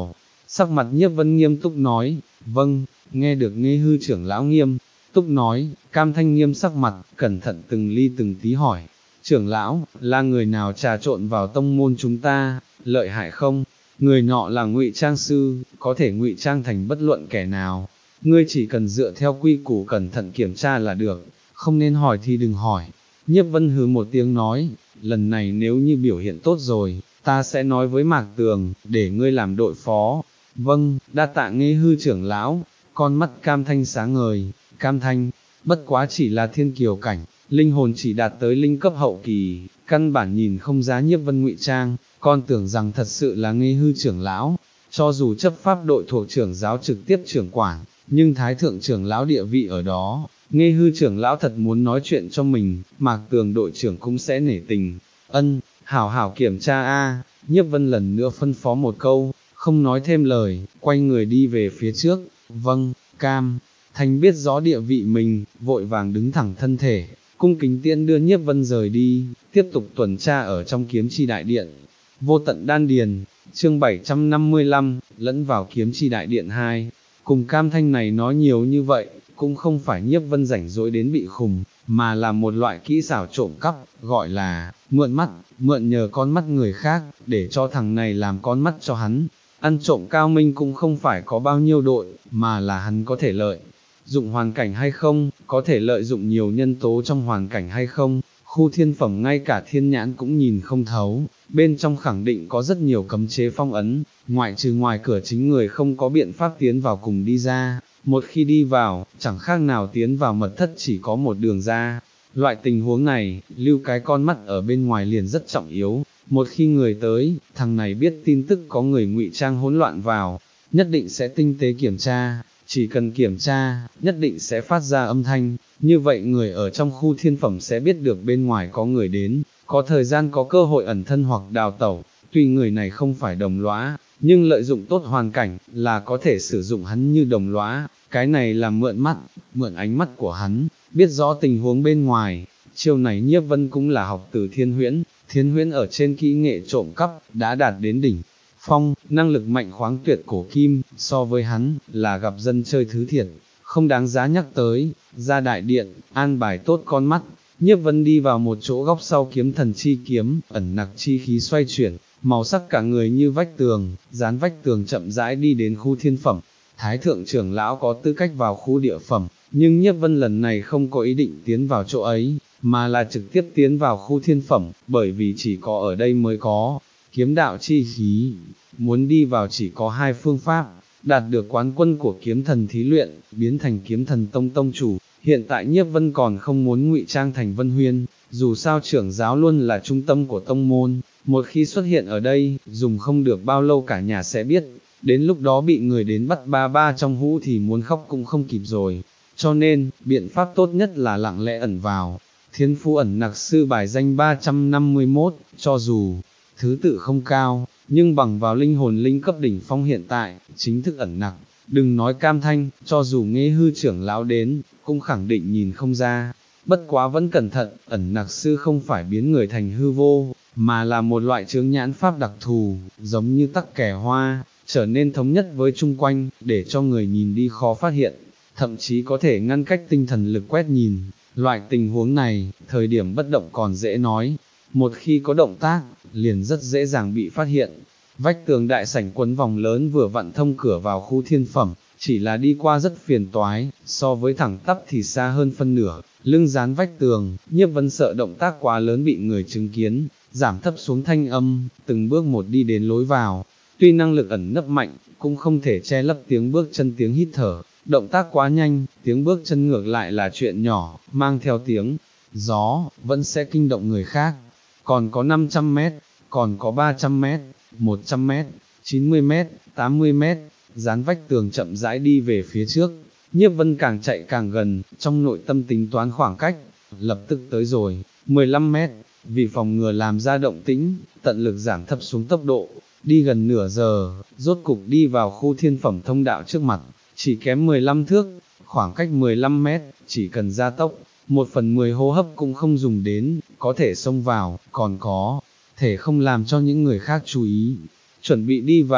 sắc mặt Nhiếp Vân nghiêm túc nói, vâng, nghe được Nghê Hư trưởng lão nghiêm túc nói, Cam Thanh nghiêm sắc mặt, cẩn thận từng ly từng tí hỏi, trưởng lão, là người nào trà trộn vào tông môn chúng ta, lợi hại không? Người nọ là ngụy trang sư, có thể ngụy trang thành bất luận kẻ nào, ngươi chỉ cần dựa theo quy củ cẩn thận kiểm tra là được, không nên hỏi thì đừng hỏi. Nhiếp Vân hừ một tiếng nói, lần này nếu như biểu hiện tốt rồi, ta sẽ nói với Mạc Tường, để ngươi làm đội phó. Vâng, đa tạ Nghê Hư trưởng lão. Con mắt Cam Thanh sáng ngời, Cam Thanh, bất quá chỉ là thiên kiều cảnh, linh hồn chỉ đạt tới linh cấp hậu kỳ, căn bản nhìn không ra Nhiếp Vân ngụy trang, con tưởng rằng thật sự là Nghê Hư trưởng lão, cho dù chấp pháp đội thuộc trưởng giáo trực tiếp trưởng quản, nhưng thái thượng trưởng lão địa vị ở đó, Nghê Hư trưởng lão thật muốn nói chuyện cho mình, Mạc Tường đội trưởng cũng sẽ nể tình, ân, hảo hảo kiểm tra a. Nhiếp Vân lần nữa phân phó một câu, không nói thêm lời, quay người đi về phía trước. Vâng, Cam Thanh biết rõ địa vị mình, vội vàng đứng thẳng thân thể, cung kính tiễn đưa Nhiếp Vân rời đi, tiếp tục tuần tra ở trong kiếm chi đại điện. Vô tận đan điền, chương bảy trăm năm mươi lăm, lẫn vào kiếm chi đại điện hai. Cùng Cam Thanh này nói nhiều như vậy, cũng không phải Nhiếp Vân rảnh rỗi đến bị khùng, mà là một loại kỹ xảo trộm cắp, gọi là mượn mắt, mượn nhờ con mắt người khác, để cho thằng này làm con mắt cho hắn. Ăn trộm cao minh cũng không phải có bao nhiêu đội, mà là hắn có thể lợi dụng hoàn cảnh hay không, có thể lợi dụng nhiều nhân tố trong hoàn cảnh hay không. Khu thiên phẩm ngay cả thiên nhãn cũng nhìn không thấu, bên trong khẳng định có rất nhiều cấm chế phong ấn, ngoại trừ ngoài cửa chính người không có biện pháp tiến vào cùng đi ra, một khi đi vào, chẳng khác nào tiến vào mật thất chỉ có một đường ra. Loại tình huống này, lưu cái con mắt ở bên ngoài liền rất trọng yếu, một khi người tới, thằng này biết tin tức có người ngụy trang hỗn loạn vào, nhất định sẽ tinh tế kiểm tra, chỉ cần kiểm tra, nhất định sẽ phát ra âm thanh, như vậy người ở trong khu thiên phẩm sẽ biết được bên ngoài có người đến, có thời gian có cơ hội ẩn thân hoặc đào tẩu, tuy người này không phải đồng lõa, nhưng lợi dụng tốt hoàn cảnh, là có thể sử dụng hắn như đồng lõa, cái này là mượn mắt, mượn ánh mắt của hắn, biết rõ tình huống bên ngoài. Chiêu này Nhiếp Vân cũng là học từ Thiên Huyễn, Thiên Huyễn ở trên kỹ nghệ trộm cắp, đã đạt đến đỉnh phong, năng lực mạnh khoáng tuyệt cổ kim, so với hắn, là gặp dân chơi thứ thiệt, không đáng giá nhắc tới. Ra đại điện, an bài tốt con mắt, Nhiếp Vân đi vào một chỗ góc sau kiếm thần chi kiếm, ẩn nặc chi khí xoay chuyển, màu sắc cả người như vách tường, dán vách tường chậm rãi đi đến khu thiên phẩm. Thái thượng trưởng lão có tư cách vào khu địa phẩm, nhưng Nhiếp Vân lần này không có ý định tiến vào chỗ ấy, mà là trực tiếp tiến vào khu thiên phẩm, bởi vì chỉ có ở đây mới có kiếm đạo chi khí, muốn đi vào chỉ có hai phương pháp, đạt được quán quân của kiếm thần thí luyện, biến thành kiếm thần tông tông chủ. Hiện tại Nhiếp Vân còn không muốn ngụy trang thành Vân Huyên, dù sao trưởng giáo luôn là trung tâm của tông môn, một khi xuất hiện ở đây, dùng không được bao lâu cả nhà sẽ biết, đến lúc đó bị người đến bắt ba ba trong hũ thì muốn khóc cũng không kịp rồi, cho nên, biện pháp tốt nhất là lặng lẽ ẩn vào. Thiên Phú ẩn nặc sư bài danh ba trăm năm mươi mốt, cho dù thứ tự không cao, nhưng bằng vào linh hồn linh cấp đỉnh phong hiện tại, chính thức ẩn nặc, đừng nói Cam Thanh, cho dù Nghê Hư trưởng lão đến, cũng khẳng định nhìn không ra. Bất quá vẫn cẩn thận, ẩn nặc sư không phải biến người thành hư vô, mà là một loại chướng nhãn pháp đặc thù, giống như tắc kẻ hoa, trở nên thống nhất với chung quanh, để cho người nhìn đi khó phát hiện, thậm chí có thể ngăn cách tinh thần lực quét nhìn. Loại tình huống này, thời điểm bất động còn dễ nói, một khi có động tác, liền rất dễ dàng bị phát hiện. Vách tường đại sảnh quấn vòng lớn vừa vặn thông cửa vào khu thiên phẩm, chỉ là đi qua rất phiền toái, so với thẳng tắp thì xa hơn phân nửa, lưng dán vách tường. Nhiếp Vân sợ động tác quá lớn bị người chứng kiến, giảm thấp xuống thanh âm, từng bước một đi đến lối vào. Tuy năng lực ẩn nấp mạnh, cũng không thể che lấp tiếng bước chân tiếng hít thở, động tác quá nhanh, tiếng bước chân ngược lại là chuyện nhỏ, mang theo tiếng gió, vẫn sẽ kinh động người khác. Còn có năm trăm mét, còn có ba trăm mét, một trăm mét, chín mươi mét, tám mươi mét, dán vách tường chậm rãi đi về phía trước. Nhiếp Vân càng chạy càng gần, trong nội tâm tính toán khoảng cách, lập tức tới rồi, mười lăm mét, vì phòng ngừa làm ra động tĩnh, tận lực giảm thấp xuống tốc độ, đi gần nửa giờ, rốt cục đi vào khu thiên phẩm thông đạo trước mặt, chỉ kém mười lăm thước, khoảng cách mười lăm mét, chỉ cần gia tốc, một phần mười hô hấp cũng không dùng đến, có thể xông vào, còn có thể không làm cho những người khác chú ý. Chuẩn bị đi vào,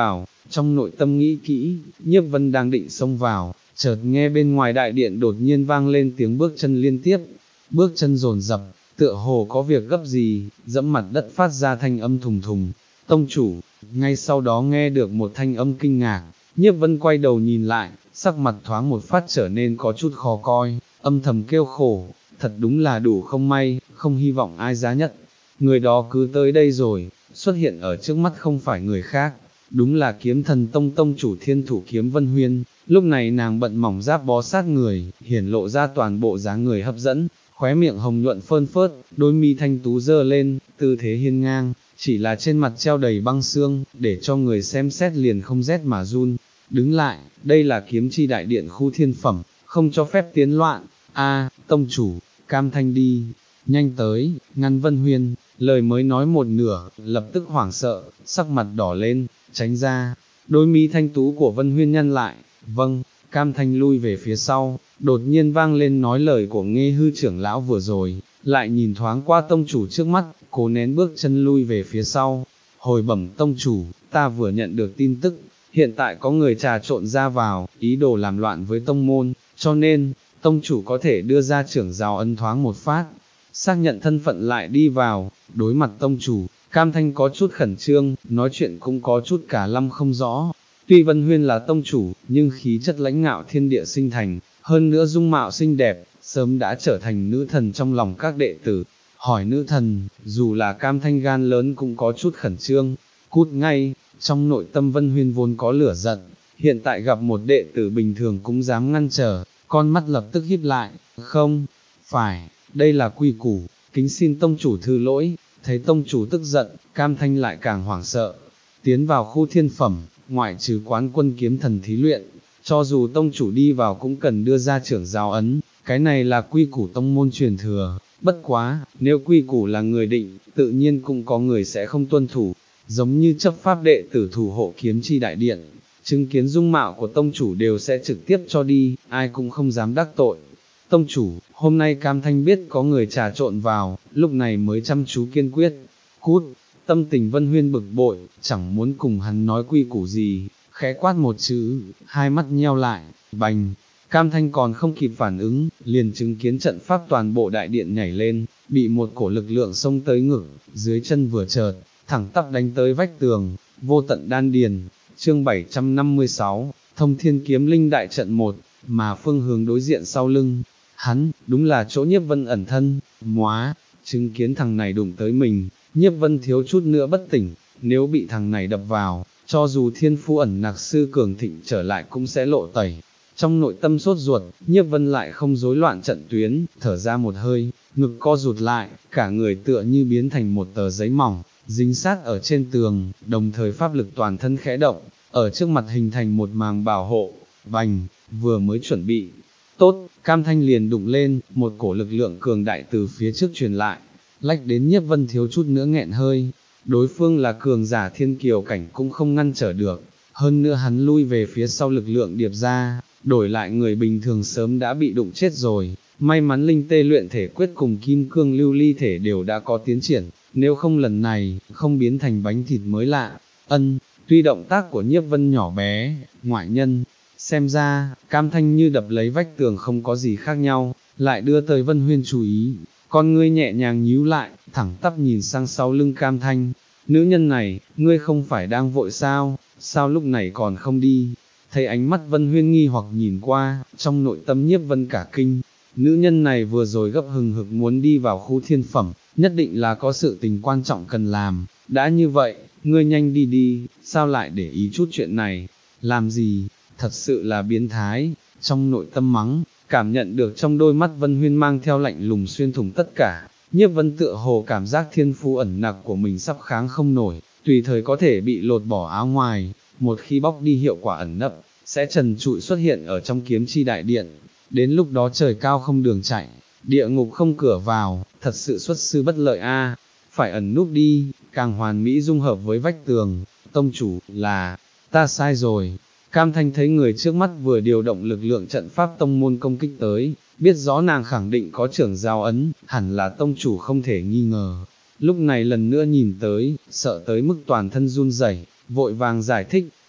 trong nội tâm nghĩ kỹ, Nhiếp Vân đang định xông vào, chợt nghe bên ngoài đại điện đột nhiên vang lên tiếng bước chân liên tiếp, bước chân dồn dập, tựa hồ có việc gấp gì, dẫm mặt đất phát ra thanh âm thùng thùng. Tông chủ, ngay sau đó nghe được một thanh âm kinh ngạc, Nhiếp Vân quay đầu nhìn lại, sắc mặt thoáng một phát trở nên có chút khó coi, âm thầm kêu khổ, thật đúng là đủ không may, không hy vọng ai giá nhất. Người đó cứ tới đây rồi, xuất hiện ở trước mắt không phải người khác, đúng là Kiếm Thần Tông tông chủ Thiên Thủ Kiếm Vân Huyên. Lúc này nàng bận mỏng giáp bó sát người, hiển lộ ra toàn bộ dáng người hấp dẫn, khóe miệng hồng nhuận phơn phớt, đôi mi thanh tú dơ lên, tư thế hiên ngang, chỉ là trên mặt treo đầy băng xương, để cho người xem xét liền không rét mà run. Đứng lại, đây là kiếm chi đại điện khu thiên phẩm, không cho phép tiến loạn. A, tông chủ, cam thanh đi, nhanh tới, ngăn Vân Huyên. Lời mới nói một nửa, lập tức hoảng sợ, sắc mặt đỏ lên, tránh ra. Đôi mi thanh tú của Vân Huyên nhăn lại, vâng. Cam thanh lui về phía sau, đột nhiên vang lên nói lời của Nghê Hư trưởng lão vừa rồi, lại nhìn thoáng qua tông chủ trước mắt, cố nén bước chân lui về phía sau. Hồi bẩm tông chủ, ta vừa nhận được tin tức, hiện tại có người trà trộn ra vào, ý đồ làm loạn với tông môn, cho nên, tông chủ có thể đưa ra trưởng giáo ân thoáng một phát, xác nhận thân phận lại đi vào. Đối mặt tông chủ, Cam Thanh có chút khẩn trương, nói chuyện cũng có chút cả lăm không rõ. Tuy Vân Huyên là tông chủ, nhưng khí chất lãnh ngạo thiên địa sinh thành, hơn nữa dung mạo xinh đẹp, sớm đã trở thành nữ thần trong lòng các đệ tử. Hỏi nữ thần, dù là Cam Thanh gan lớn cũng có chút khẩn trương, cút ngay. Trong nội tâm Vân Huyên vốn có lửa giận, hiện tại gặp một đệ tử bình thường cũng dám ngăn trở, con mắt lập tức híp lại, không, phải, đây là quy củ, kính xin tông chủ thứ lỗi. Thấy tông chủ tức giận, Cam Thanh lại càng hoảng sợ. Tiến vào khu thiên phẩm, ngoại trừ quán quân kiếm thần thí luyện, cho dù tông chủ đi vào cũng cần đưa ra trưởng giáo ấn, cái này là quy củ tông môn truyền thừa. Bất quá, nếu quy củ là người định, tự nhiên cũng có người sẽ không tuân thủ, giống như chấp pháp đệ tử thủ hộ kiếm chi đại điện, chứng kiến dung mạo của tông chủ đều sẽ trực tiếp cho đi, ai cũng không dám đắc tội. Tông chủ, hôm nay Cam Thanh biết có người trà trộn vào, lúc này mới chăm chú kiên quyết, cút. Tâm tình Vân Huyên bực bội, chẳng muốn cùng hắn nói quy củ gì, khẽ quát một chữ, hai mắt nheo lại, bành. Cam Thanh còn không kịp phản ứng, liền chứng kiến trận pháp toàn bộ đại điện nhảy lên, bị một cổ lực lượng xông tới ngực, dưới chân vừa chợt, thẳng tắp đánh tới vách tường, vô tận đan điền. Chương bảy trăm năm mươi sáu, Thông Thiên Kiếm Linh đại trận một, mà phương hướng đối diện sau lưng, hắn, đúng là chỗ Nhiếp Vân ẩn thân. Móa, chứng kiến thằng này đụng tới mình, Nhiếp Vân thiếu chút nữa bất tỉnh, nếu bị thằng này đập vào, cho dù thiên phu ẩn nặc sư cường thịnh trở lại cũng sẽ lộ tẩy. Trong nội tâm sốt ruột, Nhiếp Vân lại không rối loạn trận tuyến, thở ra một hơi, ngực co rụt lại, cả người tựa như biến thành một tờ giấy mỏng, dính sát ở trên tường, đồng thời pháp lực toàn thân khẽ động, ở trước mặt hình thành một màng bảo hộ. Vành, vừa mới chuẩn bị tốt, Cam Thanh liền đụng lên, một cổ lực lượng cường đại từ phía trước truyền lại, lách đến Nhiếp Vân thiếu chút nữa nghẹn hơi. Đối phương là cường giả thiên kiều cảnh cũng không ngăn trở được, hơn nữa hắn lui về phía sau lực lượng điệp ra, đổi lại người bình thường sớm đã bị đụng chết rồi. May mắn linh tê luyện thể quyết cùng kim cương lưu ly thể đều đã có tiến triển, nếu không lần này, không biến thành bánh thịt mới lạ. Ân, tuy động tác của Nhiếp Vân nhỏ bé, ngoại nhân, xem ra, Cam Thanh như đập lấy vách tường không có gì khác nhau, lại đưa tới Vân Huyên chú ý. Con ngươi nhẹ nhàng nhíu lại, thẳng tắp nhìn sang sau lưng Cam Thanh. Nữ nhân này, ngươi không phải đang vội sao, sao lúc này còn không đi? Thấy ánh mắt Vân Huyên nghi hoặc nhìn qua, trong nội tâm Nhiếp Vân cả kinh. Nữ nhân này vừa rồi gấp hừng hực muốn đi vào khu thiên phẩm, nhất định là có sự tình quan trọng cần làm. Đã như vậy, ngươi nhanh đi đi, sao lại để ý chút chuyện này? Làm gì? Thật sự là biến thái. Trong nội tâm mắng, cảm nhận được trong đôi mắt Vân Huyên mang theo lạnh lùng xuyên thủng tất cả, Nhiếp Vân tựa hồ cảm giác thiên phú ẩn nặc của mình sắp kháng không nổi, tùy thời có thể bị lột bỏ áo ngoài, một khi bóc đi hiệu quả ẩn nấp, sẽ trần trụi xuất hiện ở trong kiếm chi đại điện, đến lúc đó trời cao không đường chạy, địa ngục không cửa vào, thật sự xuất sư bất lợi a. Phải ẩn núp đi, càng hoàn mỹ dung hợp với vách tường. Tông chủ, là, ta sai rồi. Cam Thanh thấy người trước mắt vừa điều động lực lượng trận pháp tông môn công kích tới, biết rõ nàng khẳng định có trưởng giao ấn, hẳn là tông chủ không thể nghi ngờ. Lúc này lần nữa nhìn tới, sợ tới mức toàn thân run rẩy, vội vàng giải thích,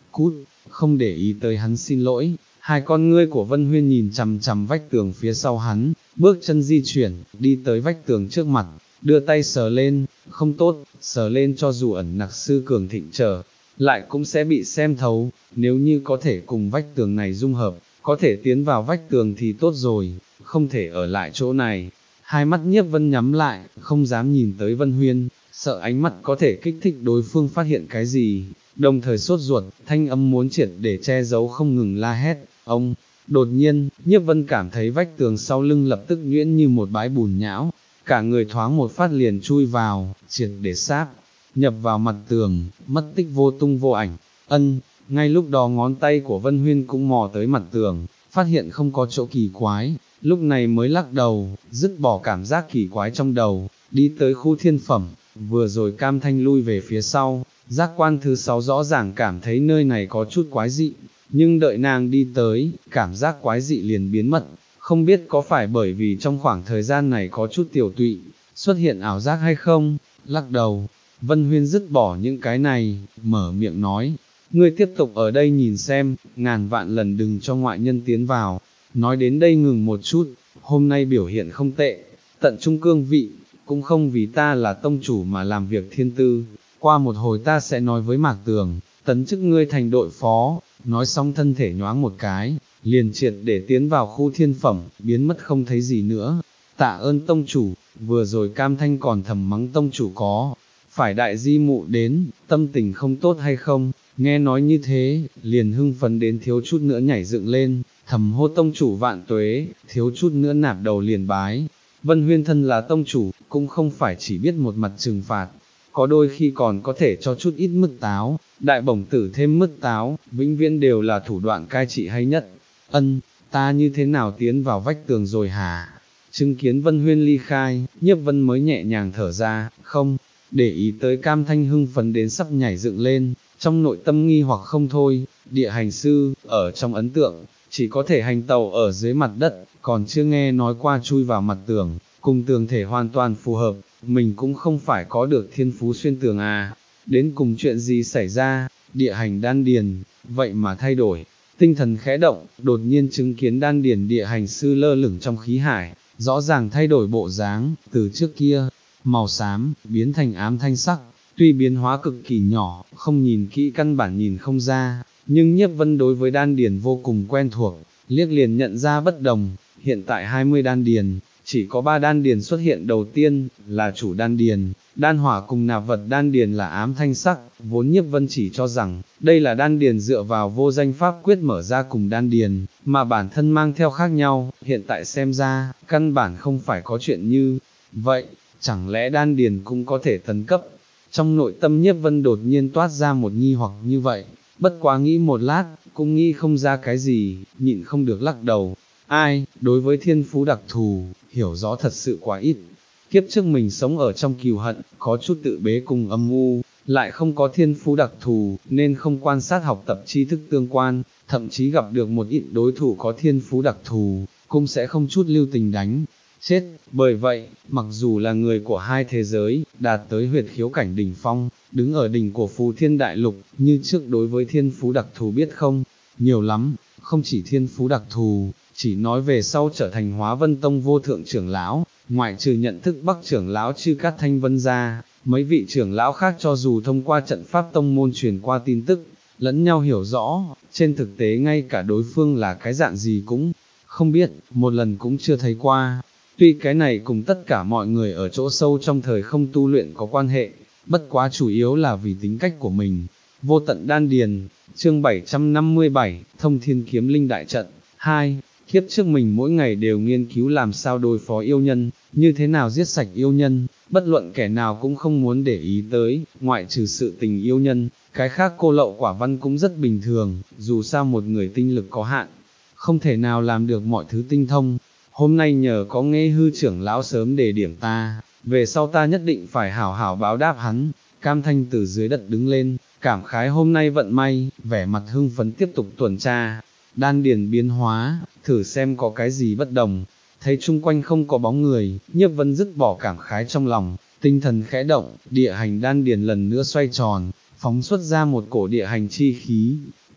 cút, không để ý tới hắn xin lỗi. Hai con ngươi của Vân Huyên nhìn chằm chằm vách tường phía sau hắn, bước chân di chuyển, đi tới vách tường trước mặt, đưa tay sờ lên, không tốt, sờ lên cho dù ẩn nặc sư cường thịnh trở, lại cũng sẽ bị xem thấu, nếu như có thể cùng vách tường này dung hợp, có thể tiến vào vách tường thì tốt rồi, không thể ở lại chỗ này. Hai mắt Nhiếp Vân nhắm lại, không dám nhìn tới Vân Huyên, sợ ánh mắt có thể kích thích đối phương phát hiện cái gì, đồng thời sốt ruột, thanh âm muốn triệt để che giấu không ngừng la hét, ông. Đột nhiên, Nhiếp Vân cảm thấy vách tường sau lưng lập tức nhuyễn như một bãi bùn nhão, cả người thoáng một phát liền chui vào, triệt để sáp, nhập vào mặt tường, mất tích vô tung vô ảnh. Ân, ngay lúc đó ngón tay của Vân Huyên cũng mò tới mặt tường, phát hiện không có chỗ kỳ quái, lúc này mới lắc đầu, dứt bỏ cảm giác kỳ quái trong đầu, đi tới khu thiên phẩm, vừa rồi Cam Thanh lui về phía sau, giác quan thứ sáu rõ ràng cảm thấy nơi này có chút quái dị, nhưng đợi nàng đi tới, cảm giác quái dị liền biến mất, không biết có phải bởi vì trong khoảng thời gian này có chút tiểu tụy, xuất hiện ảo giác hay không, lắc đầu, Vân Huyên dứt bỏ những cái này, mở miệng nói, ngươi tiếp tục ở đây nhìn xem, ngàn vạn lần đừng cho ngoại nhân tiến vào, nói đến đây ngừng một chút, hôm nay biểu hiện không tệ, tận trung cương vị, cũng không vì ta là tông chủ mà làm việc thiên tư, qua một hồi ta sẽ nói với Mạc Tường, tấn chức ngươi thành đội phó, nói xong thân thể nhoáng một cái, liền triệt để tiến vào khu thiên phẩm, biến mất không thấy gì nữa. Tạ ơn tông chủ, vừa rồi Cam Thanh còn thầm mắng tông chủ có, phải đại di mụ đến, tâm tình không tốt hay không, nghe nói như thế, liền hưng phấn đến thiếu chút nữa nhảy dựng lên, thầm hô tông chủ vạn tuế, thiếu chút nữa nạp đầu liền bái. Vân Huyên thân là tông chủ, cũng không phải chỉ biết một mặt trừng phạt, có đôi khi còn có thể cho chút ít mứt táo, đại bổng tử thêm mứt táo, vĩnh viễn đều là thủ đoạn cai trị hay nhất. Ân, ta như thế nào tiến vào vách tường rồi hả? Chứng kiến Vân Huyên ly khai, Nhiếp Vân mới nhẹ nhàng thở ra, không, để ý tới Cam Thanh hưng phấn đến sắp nhảy dựng lên, trong nội tâm nghi hoặc không thôi, địa hành sư, ở trong ấn tượng, chỉ có thể hành tàu ở dưới mặt đất, còn chưa nghe nói qua chui vào mặt tường, cùng tường thể hoàn toàn phù hợp, mình cũng không phải có được thiên phú xuyên tường à, đến cùng chuyện gì xảy ra, địa hành đan điền, vậy mà thay đổi, tinh thần khẽ động, đột nhiên chứng kiến đan điền địa hành sư lơ lửng trong khí hải, rõ ràng thay đổi bộ dáng, từ trước kia, màu xám, biến thành ám thanh sắc, tuy biến hóa cực kỳ nhỏ, không nhìn kỹ căn bản nhìn không ra, nhưng Nhiếp Vân đối với đan điền vô cùng quen thuộc, liếc liền nhận ra bất đồng, hiện tại hai mươi đan điền, chỉ có ba đan điền xuất hiện đầu tiên, là chủ đan điền, đan hỏa cùng nạp vật đan điền là ám thanh sắc, vốn Nhiếp Vân chỉ cho rằng, đây là đan điền dựa vào vô danh pháp quyết mở ra cùng đan điền, mà bản thân mang theo khác nhau, hiện tại xem ra, căn bản không phải có chuyện như vậy, chẳng lẽ đan điền cũng có thể tấn cấp. Trong nội tâm Nhiếp Vân đột nhiên toát ra một nghi hoặc như vậy, bất quá nghĩ một lát, cũng nghĩ không ra cái gì, nhịn không được lắc đầu. Ai, đối với thiên phú đặc thù, hiểu rõ thật sự quá ít. Kiếp trước mình sống ở trong cừu hận, có chút tự bế cùng âm u, lại không có thiên phú đặc thù, nên không quan sát học tập tri thức tương quan, thậm chí gặp được một ít đối thủ có thiên phú đặc thù, cũng sẽ không chút lưu tình đánh. Chết, bởi vậy, mặc dù là người của hai thế giới, đạt tới huyệt khiếu cảnh đỉnh phong, đứng ở đỉnh của Phù Thiên Đại Lục, như trước đối với thiên phú đặc thù biết không, nhiều lắm, không chỉ thiên phú đặc thù, chỉ nói về sau trở thành Hóa Vân Tông vô thượng trưởng lão, ngoại trừ nhận thức Bắc trưởng lão Chư Cát Thanh Vân ra, mấy vị trưởng lão khác cho dù thông qua trận pháp tông môn truyền qua tin tức, lẫn nhau hiểu rõ, trên thực tế ngay cả đối phương là cái dạng gì cũng không biết, một lần cũng chưa thấy qua. Tuy cái này cùng tất cả mọi người ở chỗ sâu trong thời không tu luyện có quan hệ, bất quá chủ yếu là vì tính cách của mình. Vô tận đan điền, chương bảy trăm năm mươi bảy, Thông Thiên Kiếm Linh Đại Trận, hai. Kiếp trước mình mỗi ngày đều nghiên cứu làm sao đối phó yêu nhân, như thế nào giết sạch yêu nhân, bất luận kẻ nào cũng không muốn để ý tới, ngoại trừ sự tình yêu nhân, cái khác cô lậu quả văn cũng rất bình thường, dù sao một người tinh lực có hạn, không thể nào làm được mọi thứ tinh thông. Hôm nay nhờ có nghe hư trưởng lão sớm đề điểm ta, về sau ta nhất định phải hảo hảo báo đáp hắn. Cam Thanh từ dưới đất đứng lên, cảm khái hôm nay vận may, vẻ mặt hưng phấn tiếp tục tuần tra, đan điền biến hóa, thử xem có cái gì bất đồng. Thấy chung quanh không có bóng người, Nhiếp Vân dứt bỏ cảm khái trong lòng, tinh thần khẽ động, địa hành đan điền lần nữa xoay tròn, phóng xuất ra một cổ địa hành chi khí,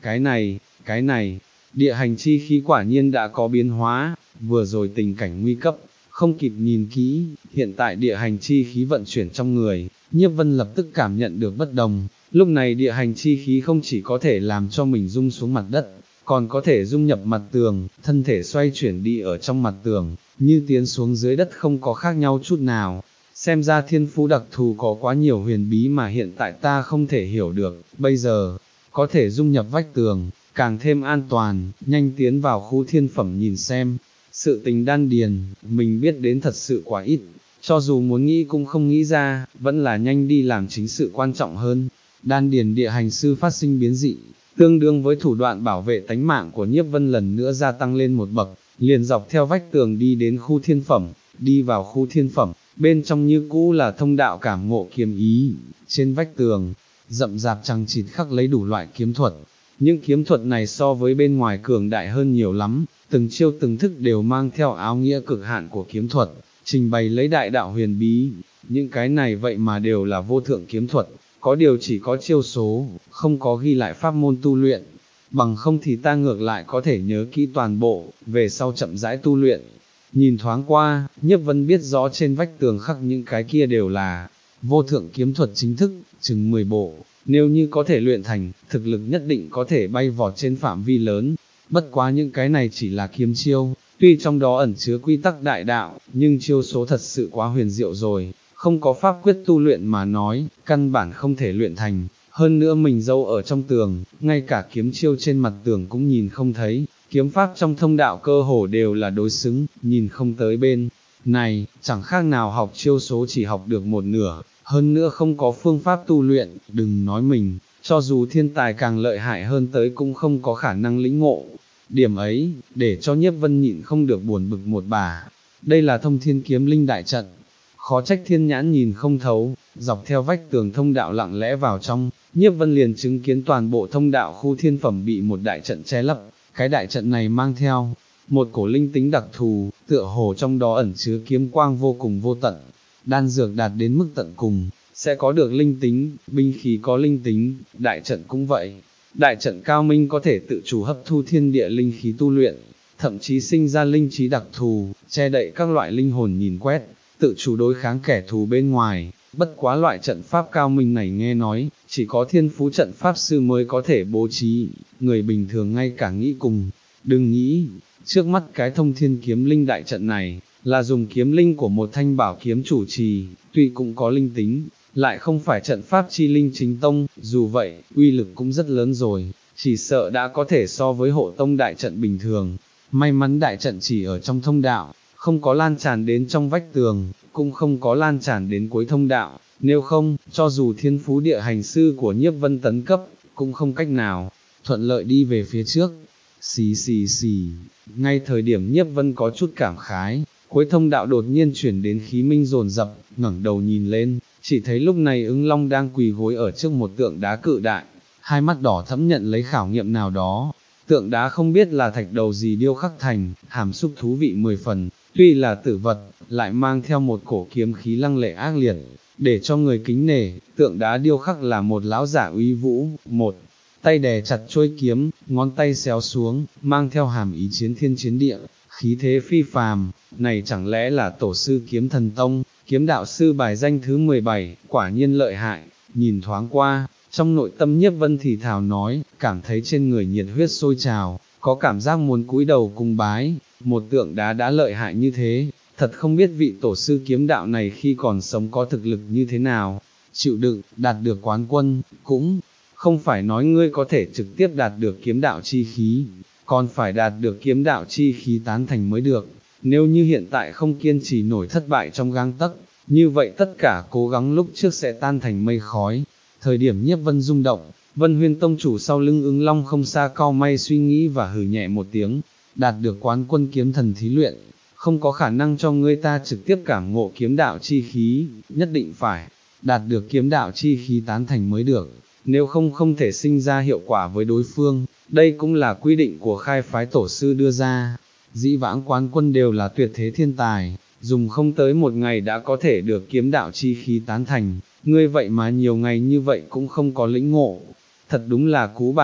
cái này, cái này, địa hành chi khí quả nhiên đã có biến hóa, vừa rồi tình cảnh nguy cấp, không kịp nhìn kỹ, hiện tại địa hành chi khí vận chuyển trong người, Nhiếp Vân lập tức cảm nhận được bất đồng, lúc này địa hành chi khí không chỉ có thể làm cho mình rung xuống mặt đất, còn có thể dung nhập mặt tường, thân thể xoay chuyển đi ở trong mặt tường, như tiến xuống dưới đất không có khác nhau chút nào. Xem ra thiên phú đặc thù có quá nhiều huyền bí mà hiện tại ta không thể hiểu được, bây giờ, có thể dung nhập vách tường, càng thêm an toàn, nhanh tiến vào khu thiên phẩm nhìn xem. Sự tình đan điền, mình biết đến thật sự quá ít, cho dù muốn nghĩ cũng không nghĩ ra, vẫn là nhanh đi làm chính sự quan trọng hơn. Đan điền địa hành sư phát sinh biến dị, tương đương với thủ đoạn bảo vệ tánh mạng của Nhiếp Vân lần nữa gia tăng lên một bậc, liền dọc theo vách tường đi đến khu thiên phẩm, đi vào khu thiên phẩm, bên trong như cũ là thông đạo cảm ngộ kiếm ý, trên vách tường, rậm rạp chằng chịt khắc lấy đủ loại kiếm thuật. Những kiếm thuật này so với bên ngoài cường đại hơn nhiều lắm, từng chiêu từng thức đều mang theo áo nghĩa cực hạn của kiếm thuật, trình bày lấy đại đạo huyền bí, những cái này vậy mà đều là vô thượng kiếm thuật, có điều chỉ có chiêu số, không có ghi lại pháp môn tu luyện, bằng không thì ta ngược lại có thể nhớ kỹ toàn bộ, về sau chậm rãi tu luyện. Nhìn thoáng qua, Nhiếp Vân biết rõ trên vách tường khắc những cái kia đều là vô thượng kiếm thuật chính thức, chừng mười bộ, nếu như có thể luyện thành, thực lực nhất định có thể bay vọt trên phạm vi lớn, bất quá những cái này chỉ là kiếm chiêu, tuy trong đó ẩn chứa quy tắc đại đạo, nhưng chiêu số thật sự quá huyền diệu rồi, không có pháp quyết tu luyện mà nói, căn bản không thể luyện thành, hơn nữa mình giấu ở trong tường, ngay cả kiếm chiêu trên mặt tường cũng nhìn không thấy, kiếm pháp trong thông đạo cơ hồ đều là đối xứng, nhìn không tới bên này, chẳng khác nào học chiêu số chỉ học được một nửa, hơn nữa không có phương pháp tu luyện, đừng nói mình, cho dù thiên tài càng lợi hại hơn tới cũng không có khả năng lĩnh ngộ. Điểm ấy, để cho Nhiếp Vân nhịn không được buồn bực một bà. Đây là thông thiên kiếm linh đại trận, khó trách thiên nhãn nhìn không thấu, dọc theo vách tường thông đạo lặng lẽ vào trong, Nhiếp Vân liền chứng kiến toàn bộ thông đạo khu thiên phẩm bị một đại trận che lấp, cái đại trận này mang theo một cổ linh tính đặc thù, tựa hồ trong đó ẩn chứa kiếm quang vô cùng vô tận, đan dược đạt đến mức tận cùng, sẽ có được linh tính, binh khí có linh tính, đại trận cũng vậy. Đại trận cao minh có thể tự chủ hấp thu thiên địa linh khí tu luyện, thậm chí sinh ra linh trí đặc thù, che đậy các loại linh hồn nhìn quét, tự chủ đối kháng kẻ thù bên ngoài. Bất quá loại trận pháp cao minh này nghe nói, chỉ có thiên phú trận pháp sư mới có thể bố trí, người bình thường ngay cả nghĩ cùng, đừng nghĩ, trước mắt cái thông thiên kiếm linh đại trận này, là dùng kiếm linh của một thanh bảo kiếm chủ trì, tuy cũng có linh tính, lại không phải trận pháp chi linh chính tông, dù vậy, uy lực cũng rất lớn rồi, chỉ sợ đã có thể so với hộ tông đại trận bình thường. May mắn đại trận chỉ ở trong thông đạo, không có lan tràn đến trong vách tường, cũng không có lan tràn đến cuối thông đạo, nếu không, cho dù thiên phú địa hành sư của Nhiếp Vân tấn cấp, cũng không cách nào thuận lợi đi về phía trước. Xì xì xì, ngay thời điểm Nhiếp Vân có chút cảm khái, cuối thông đạo đột nhiên chuyển đến khí minh dồn dập, ngẩng đầu nhìn lên, chỉ thấy lúc này Ứng Long đang quỳ gối ở trước một tượng đá cự đại, hai mắt đỏ thẫm nhận lấy khảo nghiệm nào đó. Tượng đá không biết là thạch đầu gì điêu khắc thành, hàm xúc thú vị mười phần, tuy là tử vật, lại mang theo một cổ kiếm khí lăng lệ ác liệt, để cho người kính nể. Tượng đá điêu khắc là một lão giả uy vũ, một tay đè chặt chuôi kiếm, ngón tay xéo xuống, mang theo hàm ý chiến thiên chiến địa, khí thế phi phàm. Này chẳng lẽ là tổ sư kiếm thần tông, kiếm đạo sư bài danh thứ mười bảy, quả nhiên lợi hại. Nhìn thoáng qua, trong nội tâm Nhiếp Vân thì thào nói, cảm thấy trên người nhiệt huyết sôi trào, có cảm giác muốn cúi đầu cung bái. Một tượng đá đã lợi hại như thế, thật không biết vị tổ sư kiếm đạo này khi còn sống có thực lực như thế nào. Chịu đựng, đạt được quán quân, cũng không phải nói ngươi có thể trực tiếp đạt được kiếm đạo chi khí, còn phải đạt được kiếm đạo chi khí tán thành mới được. Nếu như hiện tại không kiên trì nổi, thất bại trong gang tấc, như vậy tất cả cố gắng lúc trước sẽ tan thành mây khói. Thời điểm Nhiếp Vân rung động, Vân Huyên tông chủ sau lưng Ứng Long không xa cau may suy nghĩ và hừ nhẹ một tiếng, đạt được quán quân kiếm thần thí luyện, không có khả năng cho ngươi ta trực tiếp cảm ngộ kiếm đạo chi khí, nhất định phải đạt được kiếm đạo chi khí tán thành mới được, nếu không không thể sinh ra hiệu quả với đối phương. Đây cũng là quy định của khai phái tổ sư đưa ra. Dĩ vãng quán quân đều là tuyệt thế thiên tài, dùng không tới một ngày đã có thể được kiếm đạo chi khí tán thành, ngươi vậy mà nhiều ngày như vậy cũng không có lĩnh ngộ, thật đúng là cú bản.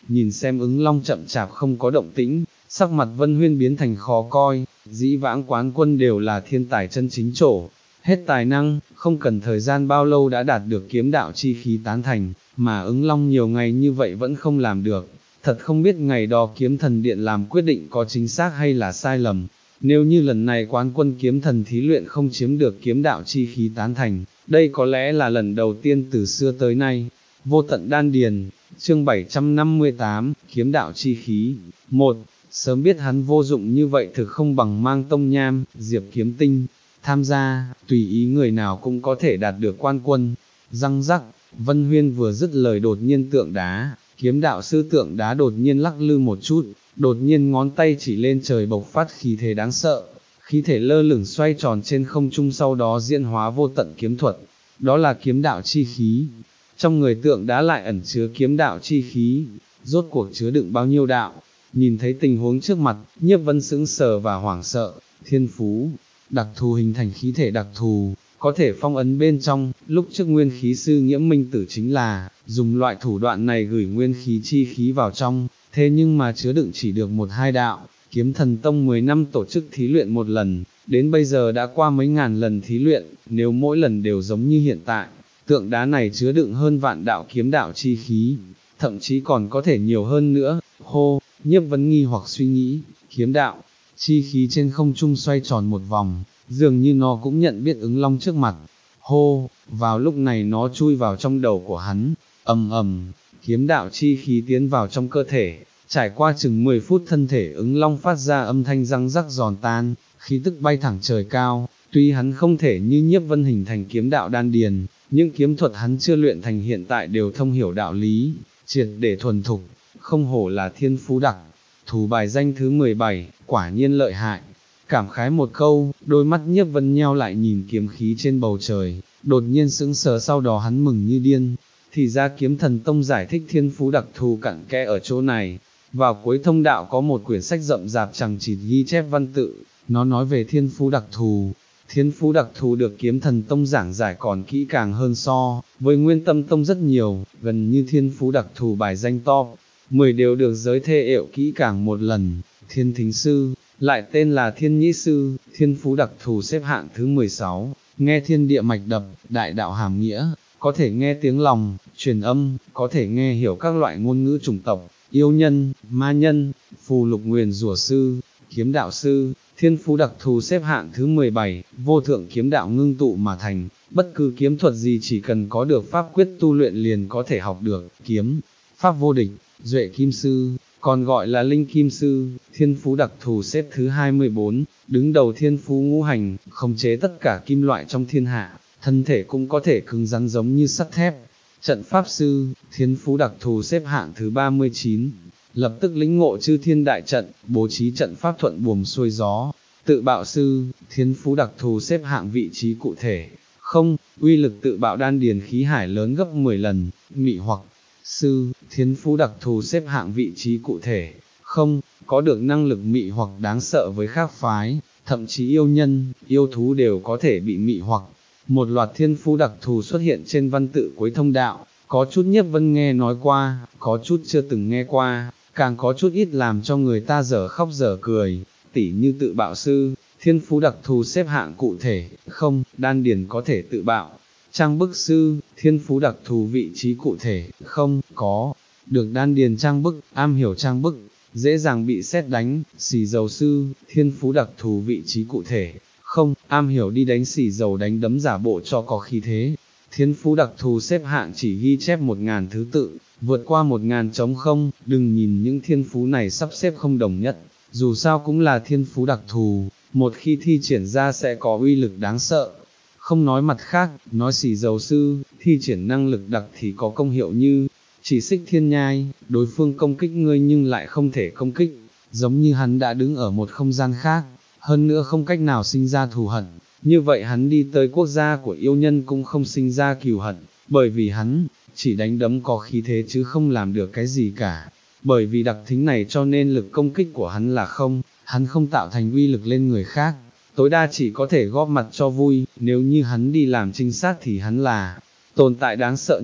nhìn xem ứng long chậm chạp không có động tĩnh, sắc mặt Vân Huyên biến thành khó coi, dĩ vãng quán quân đều là thiên tài chân chính trổ, hết tài năng, không cần thời gian bao lâu đã đạt được kiếm đạo chi khí tán thành, mà ứng long nhiều ngày như vậy vẫn không làm được, thật không biết ngày đó kiếm thần điện làm quyết định có chính xác hay là sai lầm. Nếu như lần này quán quân kiếm thần thí luyện không chiếm được kiếm đạo chi khí tán thành, đây có lẽ là lần đầu tiên từ xưa tới nay. Vô tận đan điền, chương bảy trăm năm mươi tám, kiếm đạo chi khí. Một, sớm biết hắn vô dụng như vậy thực không bằng mang tông nham, diệp kiếm tinh, tham gia, tùy ý người nào cũng có thể đạt được quan quân. Răng rắc, Vân Huyên vừa dứt lời đột nhiên tượng đá, kiếm đạo sư tượng đá đột nhiên lắc lư một chút, đột nhiên ngón tay chỉ lên trời bộc phát khí thế đáng sợ, khí thể lơ lửng xoay tròn trên không trung sau đó diễn hóa vô tận kiếm thuật, đó là kiếm đạo chi khí. Trong người tượng đá lại ẩn chứa kiếm đạo chi khí, rốt cuộc chứa đựng bao nhiêu đạo. Nhìn thấy tình huống trước mặt, Nhiếp Vân sững sờ và hoảng sợ, thiên phú, đặc thù hình thành khí thể đặc thù, có thể phong ấn bên trong, lúc trước nguyên khí sư Nghiễm Minh Tử chính là, dùng loại thủ đoạn này gửi nguyên khí chi khí vào trong, thế nhưng mà chứa đựng chỉ được một hai đạo. Kiếm Thần Tông mười năm tổ chức thí luyện một lần, đến bây giờ đã qua mấy ngàn lần thí luyện, nếu mỗi lần đều giống như hiện tại, tượng đá này chứa đựng hơn vạn đạo kiếm đạo chi khí, thậm chí còn có thể nhiều hơn nữa. Hô, Nhiếp Vân nghi hoặc suy nghĩ, kiếm đạo chi khí trên không trung xoay tròn một vòng, dường như nó cũng nhận biết ứng long trước mặt. Hô, vào lúc này nó chui vào trong đầu của hắn, ầm ầm, kiếm đạo chi khí tiến vào trong cơ thể, trải qua chừng mười phút thân thể ứng long phát ra âm thanh răng rắc giòn tan, khí tức bay thẳng trời cao. Tuy hắn không thể như Nhiếp Vân hình thành kiếm đạo đan điền, những kiếm thuật hắn chưa luyện thành hiện tại đều thông hiểu đạo lý, triệt để thuần thục, không hổ là thiên phú đặc thù bài danh thứ mười bảy, quả nhiên lợi hại. Cảm khái một câu, đôi mắt Nhiếp Vân nheo lại nhìn kiếm khí trên bầu trời, đột nhiên sững sờ, sau đó hắn mừng như điên. Thì ra Kiếm Thần Tông giải thích thiên phú đặc thù cặn kẽ ở chỗ này. Vào cuối thông đạo có một quyển sách rậm rạp chằng chịt ghi chép văn tự, nó nói về thiên phú đặc thù. Thiên phú đặc thù được Kiếm Thần Tông giảng giải còn kỹ càng hơn so với Nguyên Tâm Tông rất nhiều, gần như thiên phú đặc thù bài danh top mười đều được giới thiệu kỹ càng một lần. Thiên Thính Sư, lại tên là Thiên Nhĩ Sư, thiên phú đặc thù xếp hạng thứ mười sáu, nghe thiên địa mạch đập, đại đạo hàm nghĩa, có thể nghe tiếng lòng, truyền âm, có thể nghe hiểu các loại ngôn ngữ chủng tộc, yêu nhân, ma nhân, phù lục nguyền rủa sư, kiếm đạo sư. Thiên phú đặc thù xếp hạng thứ mười bảy, vô thượng kiếm đạo ngưng tụ mà thành, bất cứ kiếm thuật gì chỉ cần có được pháp quyết tu luyện liền có thể học được, kiếm, pháp vô địch, duệ kim sư, còn gọi là linh kim sư. Thiên phú đặc thù xếp thứ hai mươi bốn, đứng đầu thiên phú ngũ hành, khống chế tất cả kim loại trong thiên hạ, thân thể cũng có thể cứng rắn giống như sắt thép. Trận pháp sư, thiên phú đặc thù xếp hạng thứ ba mươi chín, lập tức lĩnh ngộ chư thiên đại trận, bố trí trận pháp thuận buồm xuôi gió. Tự bạo sư, thiên phú đặc thù xếp hạng vị trí cụ thể, không, uy lực tự bạo đan điền khí hải lớn gấp mười lần. Mị hoặc sư, thiên phú đặc thù xếp hạng vị trí cụ thể, không, có được năng lực mị hoặc đáng sợ với khác phái, thậm chí yêu nhân, yêu thú đều có thể bị mị hoặc. Một loạt thiên phú đặc thù xuất hiện trên văn tự cuối thông đạo, có chút Nhiếp Vân nghe nói qua, có chút chưa từng nghe qua, càng có chút ít làm cho người ta dở khóc dở cười. Tỉ như tự bạo sư, thiên phú đặc thù xếp hạng cụ thể, không, đan điền có thể tự bạo. Trang bức sư, thiên phú đặc thù vị trí cụ thể, không, có, được đan điền trang bức, am hiểu trang bức, dễ dàng bị sét đánh. Xì dầu sư, thiên phú đặc thù vị trí cụ thể, không, am hiểu đi đánh xì dầu đánh đấm giả bộ cho có khí thế. Thiên phú đặc thù xếp hạng chỉ ghi chép một ngàn thứ tự, vượt qua một ngàn trống không. Đừng nhìn những thiên phú này sắp xếp không đồng nhất, dù sao cũng là thiên phú đặc thù, một khi thi triển ra sẽ có uy lực đáng sợ. Không nói mặt khác, nói xì dầu sư, thi triển năng lực đặc thì có công hiệu như chỉ xích thiên nhai, đối phương công kích ngươi nhưng lại không thể công kích, giống như hắn đã đứng ở một không gian khác, hơn nữa không cách nào sinh ra thù hận, như vậy hắn đi tới quốc gia của yêu nhân cũng không sinh ra cừu hận, bởi vì hắn chỉ đánh đấm có khí thế chứ không làm được cái gì cả. Bởi vì đặc tính này cho nên lực công kích của hắn là không, hắn không tạo thành uy lực lên người khác, tối đa chỉ có thể góp mặt cho vui. Nếu như hắn đi làm trinh sát thì hắn là tồn tại đáng sợ nhất,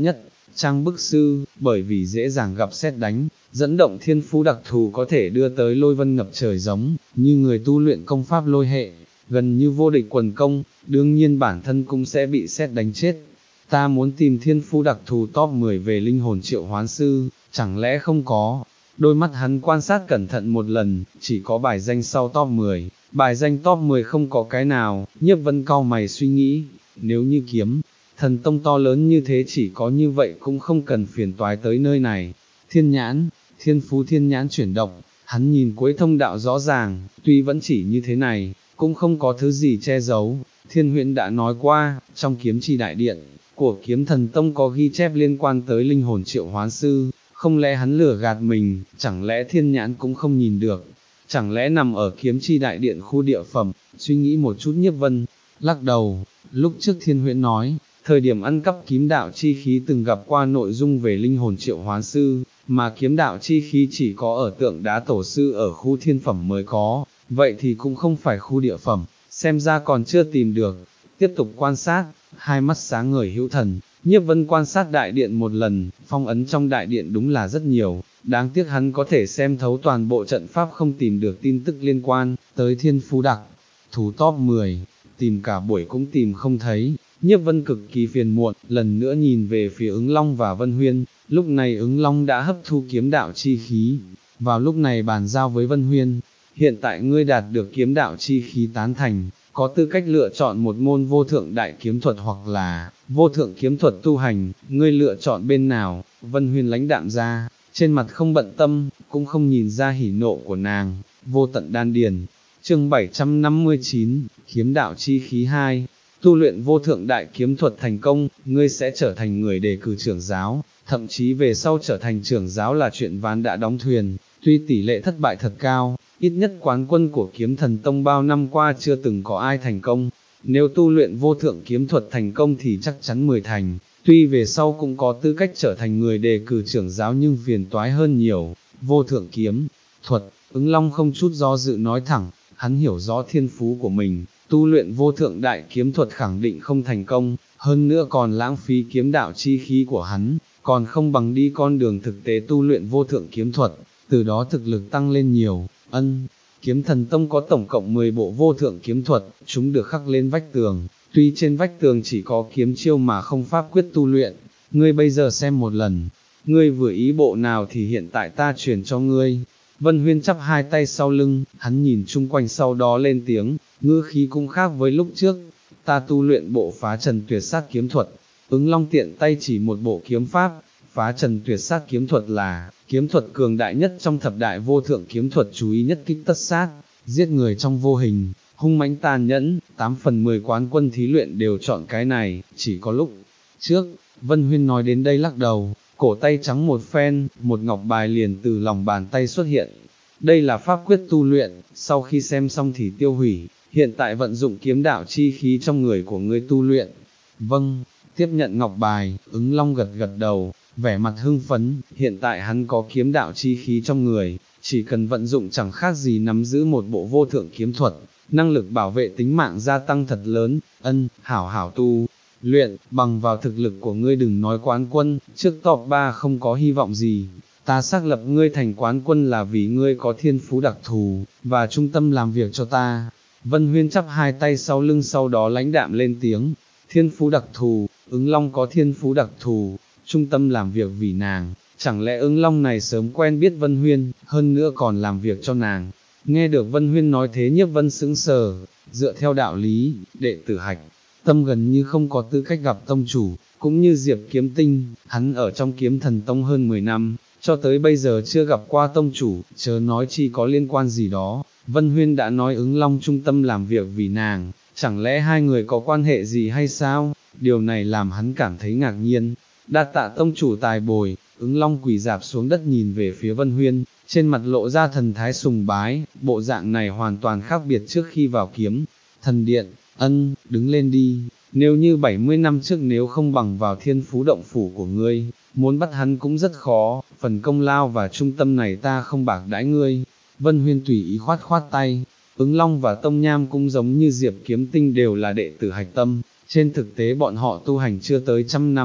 trang bức sư, bởi vì dễ dàng gặp sét đánh, dẫn động thiên phú đặc thù có thể đưa tới lôi vân ngập trời giống, như người tu luyện công pháp lôi hệ, gần như vô địch quần công, đương nhiên bản thân cũng sẽ bị sét đánh chết. Ta muốn tìm thiên phú đặc thù top mười về linh hồn triệu hoán sư, chẳng lẽ không có? Đôi mắt hắn quan sát cẩn thận một lần, chỉ có bài danh sau top mười, bài danh top mười không có cái nào. Nhiếp Vân cau mày suy nghĩ, nếu như kiếm thần tông to lớn như thế chỉ có như vậy cũng không cần phiền toái tới nơi này. Thiên nhãn, thiên phú thiên nhãn chuyển động, hắn nhìn cuối thông đạo rõ ràng, tuy vẫn chỉ như thế này, cũng không có thứ gì che giấu. Thiên Huyễn đã nói qua, trong kiếm chi đại điện của kiếm thần tông có ghi chép liên quan tới linh hồn triệu hoán sư, không lẽ hắn lừa gạt mình, chẳng lẽ thiên nhãn cũng không nhìn được, chẳng lẽ nằm ở kiếm chi đại điện khu địa phẩm. Suy nghĩ một chút Nhiếp Vân lắc đầu, lúc trước Thiên Huyễn nói, thời điểm ăn cắp kiếm đạo chi khí từng gặp qua nội dung về linh hồn triệu hoán sư, mà kiếm đạo chi khí chỉ có ở tượng đá tổ sư ở khu thiên phẩm mới có, vậy thì cũng không phải khu địa phẩm, xem ra còn chưa tìm được. Tiếp tục quan sát, hai mắt sáng ngời hữu thần, Nhiếp Vân quan sát đại điện một lần, phong ấn trong đại điện đúng là rất nhiều, đáng tiếc hắn có thể xem thấu toàn bộ trận pháp không tìm được tin tức liên quan tới thiên phú đặc thú top mười, tìm cả buổi cũng tìm không thấy. Nhiếp Vân cực kỳ phiền muộn, lần nữa nhìn về phía Ứng Long và Vân Huyên, lúc này Ứng Long đã hấp thu kiếm đạo chi khí, vào lúc này bàn giao với Vân Huyên, hiện tại ngươi đạt được kiếm đạo chi khí tán thành, có tư cách lựa chọn một môn vô thượng đại kiếm thuật hoặc là vô thượng kiếm thuật tu hành, ngươi lựa chọn bên nào? Vân Huyên lãnh đạm ra, trên mặt không bận tâm, cũng không nhìn ra hỉ nộ của nàng. Vô tận đan điền, chương bảy trăm năm mươi chín, kiếm đạo chi khí hai, tu luyện vô thượng đại kiếm thuật thành công, ngươi sẽ trở thành người đề cử trưởng giáo, thậm chí về sau trở thành trưởng giáo là chuyện ván đã đóng thuyền, tuy tỷ lệ thất bại thật cao, ít nhất quán quân của kiếm thần tông bao năm qua chưa từng có ai thành công, nếu tu luyện vô thượng kiếm thuật thành công thì chắc chắn mười thành, tuy về sau cũng có tư cách trở thành người đề cử trưởng giáo nhưng phiền toái hơn nhiều. Vô thượng kiếm thuật, Ứng Long không chút do dự nói thẳng, hắn hiểu rõ thiên phú của mình, tu luyện vô thượng đại kiếm thuật khẳng định không thành công, hơn nữa còn lãng phí kiếm đạo chi khí của hắn, còn không bằng đi con đường thực tế tu luyện vô thượng kiếm thuật, từ đó thực lực tăng lên nhiều. Ân, kiếm thần tông có tổng cộng mười bộ vô thượng kiếm thuật, chúng được khắc lên vách tường, tuy trên vách tường chỉ có kiếm chiêu mà không pháp quyết tu luyện, ngươi bây giờ xem một lần, ngươi vừa ý bộ nào thì hiện tại ta truyền cho ngươi. Vân Huyên chắp hai tay sau lưng, hắn nhìn chung quanh sau đó lên tiếng, ngữ khí cũng khác với lúc trước, ta tu luyện bộ phá trần tuyệt sát kiếm thuật. Ứng Long tiện tay chỉ một bộ kiếm pháp, phá trần tuyệt sát kiếm thuật là kiếm thuật cường đại nhất trong thập đại vô thượng kiếm thuật, chú ý nhất kích tất sát, giết người trong vô hình, hung mãnh tàn nhẫn, tám phần mười quán quân thí luyện đều chọn cái này, chỉ có lúc trước. Vân Huyên nói đến đây lắc đầu, cổ tay trắng một phen, một ngọc bài liền từ lòng bàn tay xuất hiện. Đây là pháp quyết tu luyện, sau khi xem xong thì tiêu hủy, hiện tại vận dụng kiếm đạo chi khí trong người của ngươi tu luyện. Vâng, tiếp nhận ngọc bài, Ứng Long gật gật đầu, vẻ mặt hưng phấn, hiện tại hắn có kiếm đạo chi khí trong người, chỉ cần vận dụng chẳng khác gì nắm giữ một bộ vô thượng kiếm thuật, năng lực bảo vệ tính mạng gia tăng thật lớn. Ân, hảo hảo tu luyện, bằng vào thực lực của ngươi đừng nói quán quân, trước top ba không có hy vọng gì, ta xác lập ngươi thành quán quân là vì ngươi có thiên phú đặc thù, và trung tâm làm việc cho ta. Vân Huyên chắp hai tay sau lưng sau đó lãnh đạm lên tiếng, thiên phú đặc thù, Ứng Long có thiên phú đặc thù, trung tâm làm việc vì nàng, chẳng lẽ Ứng Long này sớm quen biết Vân Huyên, hơn nữa còn làm việc cho nàng. Nghe được Vân Huyên nói thế Nhiếp Vân sững sờ, dựa theo đạo lý, đệ tử Hạch Tâm gần như không có tư cách gặp tông chủ, cũng như Diệp Kiếm Tinh, hắn ở trong kiếm thần tông hơn mười năm, cho tới bây giờ chưa gặp qua tông chủ, chớ nói chi có liên quan gì đó. Vân Huyên đã nói Ứng Long trung tâm làm việc vì nàng, chẳng lẽ hai người có quan hệ gì hay sao? Điều này làm hắn cảm thấy ngạc nhiên. Đa tạ tông chủ tài bồi, Ứng Long quỳ dạp xuống đất nhìn về phía Vân Huyên, trên mặt lộ ra thần thái sùng bái, bộ dạng này hoàn toàn khác biệt trước khi vào kiếm thần điện. Ân, đứng lên đi, nếu như bảy mươi năm trước nếu không bằng vào thiên phú động phủ của ngươi, muốn bắt hắn cũng rất khó, phần công lao và trung tâm này ta không bạc đãi ngươi. Vân Huyên tùy ý khoát khoát tay, Ứng Long và Tông Nham cũng giống như Diệp Kiếm Tinh đều là đệ tử Hạch Tâm, trên thực tế bọn họ tu hành chưa tới trăm năm,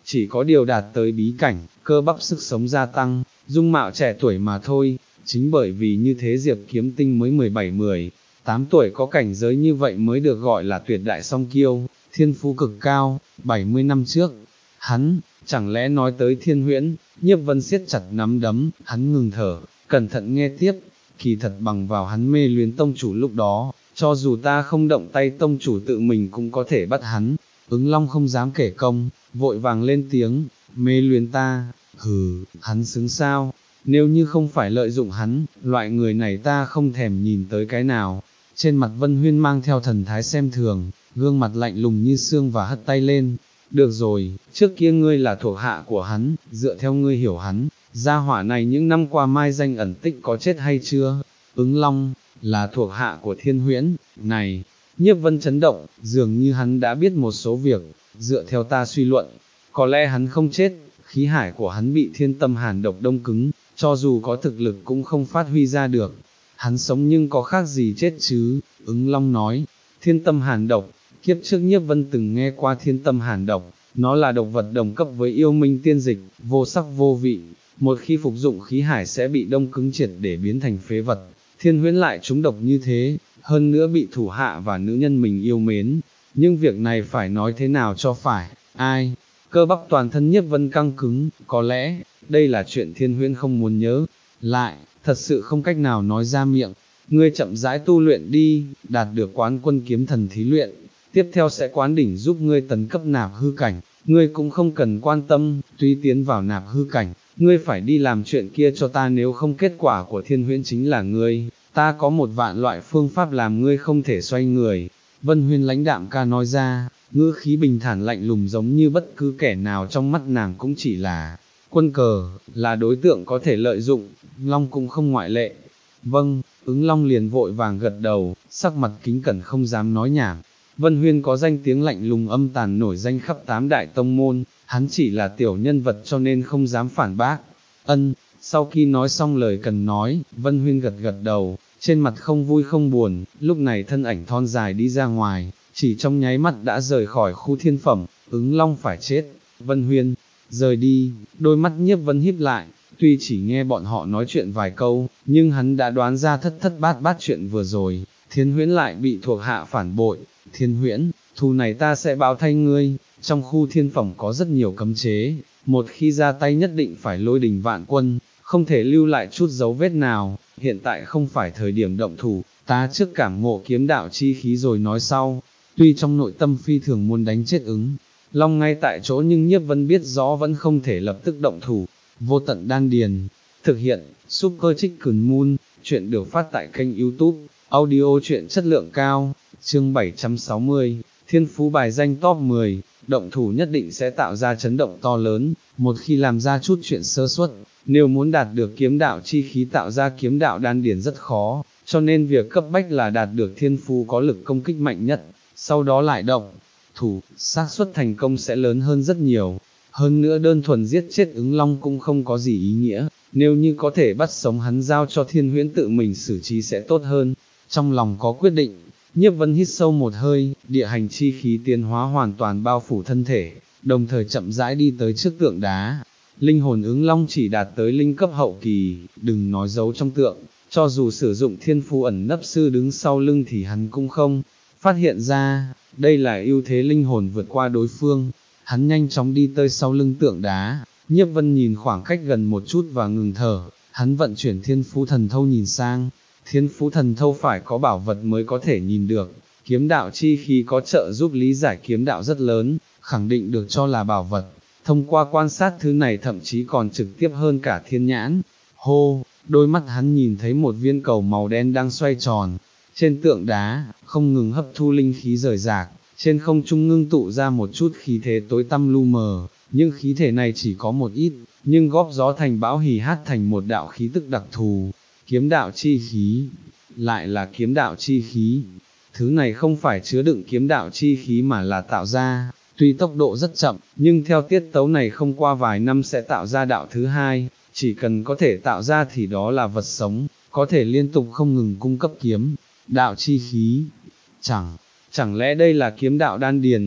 chỉ có điều đạt tới bí cảnh, cơ bắp sức sống gia tăng, dung mạo trẻ tuổi mà thôi, chính bởi vì như thế Diệp Kiếm Tinh mới mười bảy mười tám tuổi có cảnh giới như vậy mới được gọi là tuyệt đại song kiêu, thiên phú cực cao. Bảy mươi năm trước, hắn, chẳng lẽ nói tới Thiên Huyễn? Nhiếp Vân siết chặt nắm đấm, hắn ngừng thở, cẩn thận nghe tiếp, kỳ thật bằng vào hắn mê luyến tông chủ lúc đó, cho dù ta không động tay tông chủ tự mình cũng có thể bắt hắn. Ứng Long không dám kể công, vội vàng lên tiếng, mê luyến ta, hừ, hắn xứng sao, nếu như không phải lợi dụng hắn, loại người này ta không thèm nhìn tới cái nào. Trên mặt Vân Huyên mang theo thần thái xem thường, gương mặt lạnh lùng như xương và hất tay lên. Được rồi, trước kia ngươi là thuộc hạ của hắn, dựa theo ngươi hiểu hắn, gia hỏa này những năm qua mai danh ẩn tích có chết hay chưa? Ứng Long, là thuộc hạ của Thiên Huyễn, này, Nhiếp Vân chấn động, dường như hắn đã biết một số việc, dựa theo ta suy luận, có lẽ hắn không chết, khí hải của hắn bị thiên tâm hàn độc đông cứng, cho dù có thực lực cũng không phát huy ra được. Hắn sống nhưng có khác gì chết chứ? Ứng Long nói, thiên tâm hàn độc, kiếp trước Nhiếp Vân từng nghe qua thiên tâm hàn độc, nó là độc vật đồng cấp với yêu minh tiên dịch, vô sắc vô vị, một khi phục dụng khí hải sẽ bị đông cứng triệt để biến thành phế vật. Thiên Huyễn lại trúng độc như thế, hơn nữa bị thủ hạ và nữ nhân mình yêu mến, nhưng việc này phải nói thế nào cho phải, ai? Cơ bắp toàn thân Nhiếp Vân căng cứng, có lẽ, đây là chuyện Thiên Huyễn không muốn nhớ, lại, thật sự không cách nào nói ra miệng. Ngươi chậm rãi tu luyện đi, đạt được quán quân kiếm thần thí luyện, tiếp theo sẽ quán đỉnh giúp ngươi tấn cấp nạp hư cảnh, ngươi cũng không cần quan tâm, tuy tiến vào nạp hư cảnh, ngươi phải đi làm chuyện kia cho ta, nếu không kết quả của Thiên Huyễn chính là ngươi, ta có một vạn loại phương pháp làm ngươi không thể xoay người. Vân Huyên lãnh đạm ca nói ra, ngữ khí bình thản lạnh lùng giống như bất cứ kẻ nào trong mắt nàng cũng chỉ là quân cờ, là đối tượng có thể lợi dụng, Long cũng không ngoại lệ. Vâng, Ứng Long liền vội vàng gật đầu, sắc mặt kính cẩn không dám nói nhảm. Vân Huyên có danh tiếng lạnh lùng âm tàn nổi danh khắp tám đại tông môn, hắn chỉ là tiểu nhân vật cho nên không dám phản bác. Ân, sau khi nói xong lời cần nói, Vân Huyên gật gật đầu, trên mặt không vui không buồn, lúc này thân ảnh thon dài đi ra ngoài, chỉ trong nháy mắt đã rời khỏi khu thiên phẩm. Ứng Long phải chết. Vân Huyên rời đi, đôi mắt Nhiếp Vân híp lại, tuy chỉ nghe bọn họ nói chuyện vài câu, nhưng hắn đã đoán ra thất thất bát bát chuyện vừa rồi. Thiên Huyễn lại bị thuộc hạ phản bội. Thiên Huyễn, thù này ta sẽ báo thay ngươi. Trong khu thiên phẩm có rất nhiều cấm chế, một khi ra tay nhất định phải lôi đình vạn quân, không thể lưu lại chút dấu vết nào. Hiện tại không phải thời điểm động thủ, ta trước cảm ngộ kiếm đạo chi khí rồi nói sau. Tuy trong nội tâm phi thường muốn đánh chết Ứng Long ngay tại chỗ, nhưng Nhiếp Vân biết rõ vẫn không thể lập tức động thủ. Vô tận đan điền, thực hiện, Super Chicken Moon, chuyện được phát tại kênh YouTube, audio truyện chất lượng cao, chương bảy trăm sáu mươi, thiên phú bài danh top mười, động thủ nhất định sẽ tạo ra chấn động to lớn, một khi làm ra chút chuyện sơ suất, nếu muốn đạt được kiếm đạo chi khí tạo ra kiếm đạo đan điền rất khó, cho nên việc cấp bách là đạt được thiên phú có lực công kích mạnh nhất, sau đó lại động thủ, xác suất thành công sẽ lớn hơn rất nhiều. Hơn nữa đơn thuần giết chết Ứng Long cũng không có gì ý nghĩa, nếu như có thể bắt sống hắn giao cho Thiên Huyễn tự mình xử trí sẽ tốt hơn. Trong lòng có quyết định, Nhiếp Vân hít sâu một hơi, địa hành chi khí tiến hóa hoàn toàn bao phủ thân thể, đồng thời chậm rãi đi tới trước tượng đá. Linh hồn Ứng Long chỉ đạt tới linh cấp hậu kỳ, đừng nói giấu trong tượng, cho dù sử dụng thiên phú ẩn nấp sư đứng sau lưng thì hắn cũng không phát hiện ra, đây là ưu thế linh hồn vượt qua đối phương. Hắn nhanh chóng đi tới sau lưng tượng đá, Nhiếp Vân nhìn khoảng cách gần một chút và ngừng thở, hắn vận chuyển thiên phú thần thâu nhìn sang. Thiên phú thần thâu phải có bảo vật mới có thể nhìn được, kiếm đạo chi khí có trợ giúp lý giải kiếm đạo rất lớn, khẳng định được cho là bảo vật. Thông qua quan sát thứ này thậm chí còn trực tiếp hơn cả thiên nhãn. Hô, đôi mắt hắn nhìn thấy một viên cầu màu đen đang xoay tròn trên tượng đá, không ngừng hấp thu linh khí rời rạc, trên không trung ngưng tụ ra một chút khí thế tối tăm lu mờ, nhưng khí thể này chỉ có một ít, nhưng góp gió thành bão hì hát thành một đạo khí tức đặc thù. Kiếm đạo chi khí, lại là kiếm đạo chi khí, thứ này không phải chứa đựng kiếm đạo chi khí mà là tạo ra, tuy tốc độ rất chậm, nhưng theo tiết tấu này không qua vài năm sẽ tạo ra đạo thứ hai, chỉ cần có thể tạo ra thì đó là vật sống, có thể liên tục không ngừng cung cấp kiếm đạo chi khí. Chẳng, chẳng lẽ đây là kiếm đạo đan điền?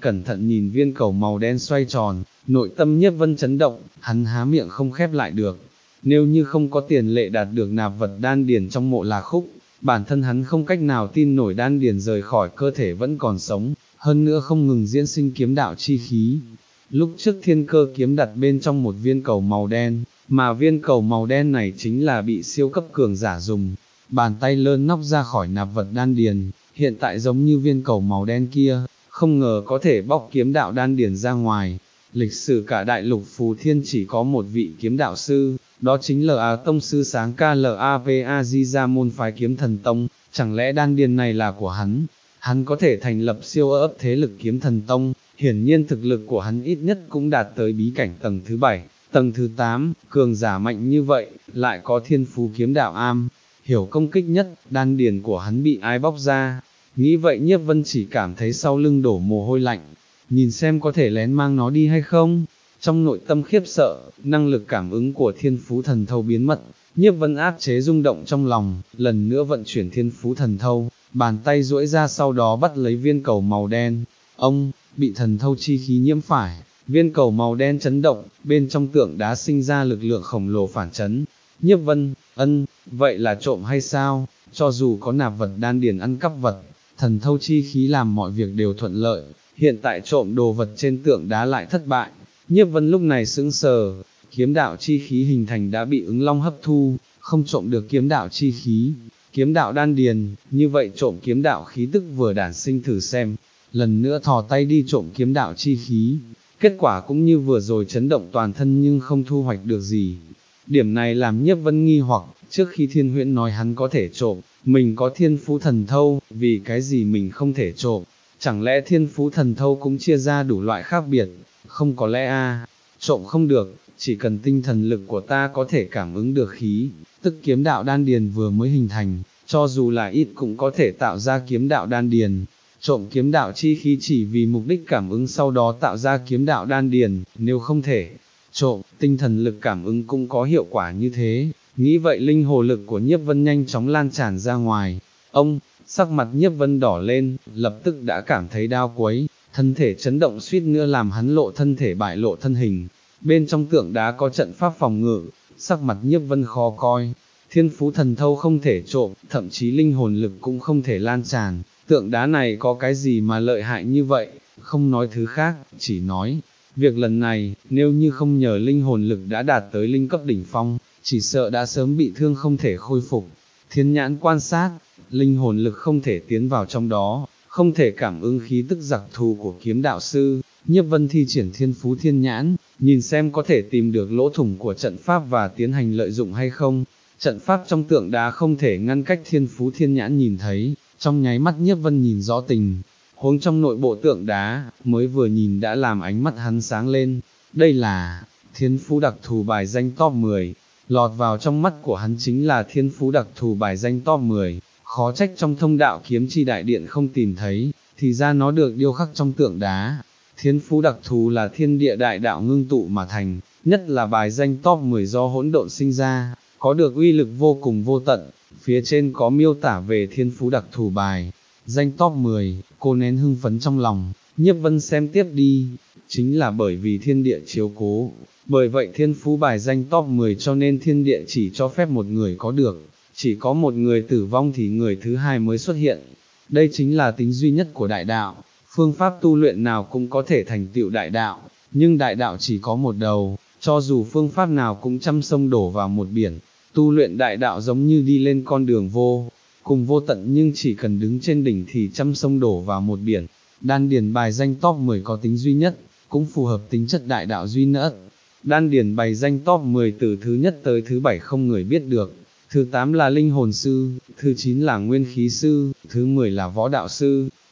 cẩn thận nhìn viên cầu màu đen xoay tròn, nội tâm Nhiếp Vân chấn động, hắn há miệng không khép lại được. Nếu như không có tiền lệ đạt được nạp vật đan điền trong mộ Lạc Khúc, bản thân hắn không cách nào tin nổi đan điền rời khỏi cơ thể vẫn còn sống, hơn nữa không ngừng diễn sinh kiếm đạo chi khí. Lúc trước thiên cơ kiếm đặt bên trong một viên cầu màu đen, mà viên cầu màu đen này chính là bị siêu cấp cường giả dùng, bàn tay lơn nóc ra khỏi nạp vật đan điền, hiện tại giống như viên cầu màu đen kia, không ngờ có thể bóc kiếm đạo đan điền ra ngoài. Lịch sử cả đại lục Phù Thiên chỉ có một vị kiếm đạo sư, đó chính là tông sư sáng Klapa Di Ra môn phái kiếm thần tông, chẳng lẽ đan điền này là của hắn? Hắn có thể thành lập siêu ấp thế lực kiếm thần tông, hiển nhiên thực lực của hắn ít nhất cũng đạt tới bí cảnh tầng thứ bảy, tầng thứ tám, cường giả mạnh như vậy, lại có thiên phú kiếm đạo am, hiểu công kích nhất, đan điền của hắn bị ai bóc ra. Nghĩ vậy Nhiếp Vân chỉ cảm thấy sau lưng đổ mồ hôi lạnh, nhìn xem có thể lén mang nó đi hay không. Trong nội tâm khiếp sợ, năng lực cảm ứng của thiên phú thần thâu biến mất, Nhiếp Vân áp chế rung động trong lòng, lần nữa vận chuyển thiên phú thần thâu, bàn tay duỗi ra sau đó bắt lấy viên cầu màu đen. Ông, bị thần thâu chi khí nhiễm phải, viên cầu màu đen chấn động, bên trong tượng đá sinh ra lực lượng khổng lồ phản chấn. Nhiếp Vân, ân, vậy là trộm hay sao? Cho dù có nạp vật đan điền ăn cắp vật, thần thâu chi khí làm mọi việc đều thuận lợi, hiện tại trộm đồ vật trên tượng đá lại thất bại. Nhiếp Vân lúc này sững sờ, kiếm đạo chi khí hình thành đã bị ứng long hấp thu, không trộm được kiếm đạo chi khí, kiếm đạo đan điền, như vậy trộm kiếm đạo khí tức vừa đản sinh thử xem, lần nữa thò tay đi trộm kiếm đạo chi khí, kết quả cũng như vừa rồi chấn động toàn thân nhưng không thu hoạch được gì. Điểm này làm Nhiếp Vân nghi hoặc, trước khi Thiên Huyễn nói hắn có thể trộm, mình có thiên phú thần thâu, vì cái gì mình không thể trộm, chẳng lẽ thiên phú thần thâu cũng chia ra đủ loại khác biệt, không có lẽ a, trộm không được, chỉ cần tinh thần lực của ta có thể cảm ứng được khí, tức kiếm đạo đan điền vừa mới hình thành, cho dù là ít cũng có thể tạo ra kiếm đạo đan điền. Trộm kiếm đạo chi khí chỉ vì mục đích cảm ứng sau đó tạo ra kiếm đạo đan điền, nếu không thể trộm, tinh thần lực cảm ứng cũng có hiệu quả như thế. Nghĩ vậy linh hồ lực của Nhiếp Vân nhanh chóng lan tràn ra ngoài. Ông, sắc mặt Nhiếp Vân đỏ lên, lập tức đã cảm thấy đau quấy, thân thể chấn động suýt nữa làm hắn lộ thân thể bại lộ thân hình. Bên trong tượng đá có trận pháp phòng ngự, sắc mặt Nhiếp Vân khó coi. Thiên phú thần thâu không thể trộm, thậm chí linh hồn lực cũng không thể lan tràn. Tượng đá này có cái gì mà lợi hại như vậy, không nói thứ khác, chỉ nói, việc lần này, nếu như không nhờ linh hồn lực đã đạt tới linh cấp đỉnh phong, chỉ sợ đã sớm bị thương không thể khôi phục. Thiên nhãn quan sát, linh hồn lực không thể tiến vào trong đó, không thể cảm ứng khí tức giặc thù của kiếm đạo sư. Nhiếp Vân thi triển thiên phú thiên nhãn, nhìn xem có thể tìm được lỗ thủng của trận pháp và tiến hành lợi dụng hay không. Trận pháp trong tượng đá không thể ngăn cách thiên phú thiên nhãn nhìn thấy, trong nháy mắt Nhiếp Vân nhìn rõ tình huống trong nội bộ tượng đá, mới vừa nhìn đã làm ánh mắt hắn sáng lên. Đây là thiên phú đặc thù bài danh top mười, lọt vào trong mắt của hắn chính là thiên phú đặc thù bài danh top mười, khó trách trong thông đạo kiếm chi đại điện không tìm thấy, thì ra nó được điêu khắc trong tượng đá. Thiên phú đặc thù là thiên địa đại đạo ngưng tụ mà thành, nhất là bài danh top mười do hỗn độn sinh ra, có được uy lực vô cùng vô tận. Phía trên có miêu tả về thiên phú đặc thù bài danh top mười, cô nén hưng phấn trong lòng. Nhiếp Vân xem tiếp đi, chính là bởi vì thiên địa chiếu cố, bởi vậy thiên phú bài danh top mười cho nên thiên địa chỉ cho phép một người có được, chỉ có một người tử vong thì người thứ hai mới xuất hiện. Đây chính là tính duy nhất của đại đạo, phương pháp tu luyện nào cũng có thể thành tựu đại đạo, nhưng đại đạo chỉ có một đầu, cho dù phương pháp nào cũng trăm sông đổ vào một biển. Tu luyện đại đạo giống như đi lên con đường vô cùng vô tận, nhưng chỉ cần đứng trên đỉnh thì trăm sông đổ vào một biển. Đan điền bài danh top mười có tính duy nhất, cũng phù hợp tính chất đại đạo duy nhất. Đan điền bài danh top mười từ thứ nhất tới thứ bảy không người biết được, thứ tám là linh hồn sư, thứ chín là nguyên khí sư, thứ mười là võ đạo sư.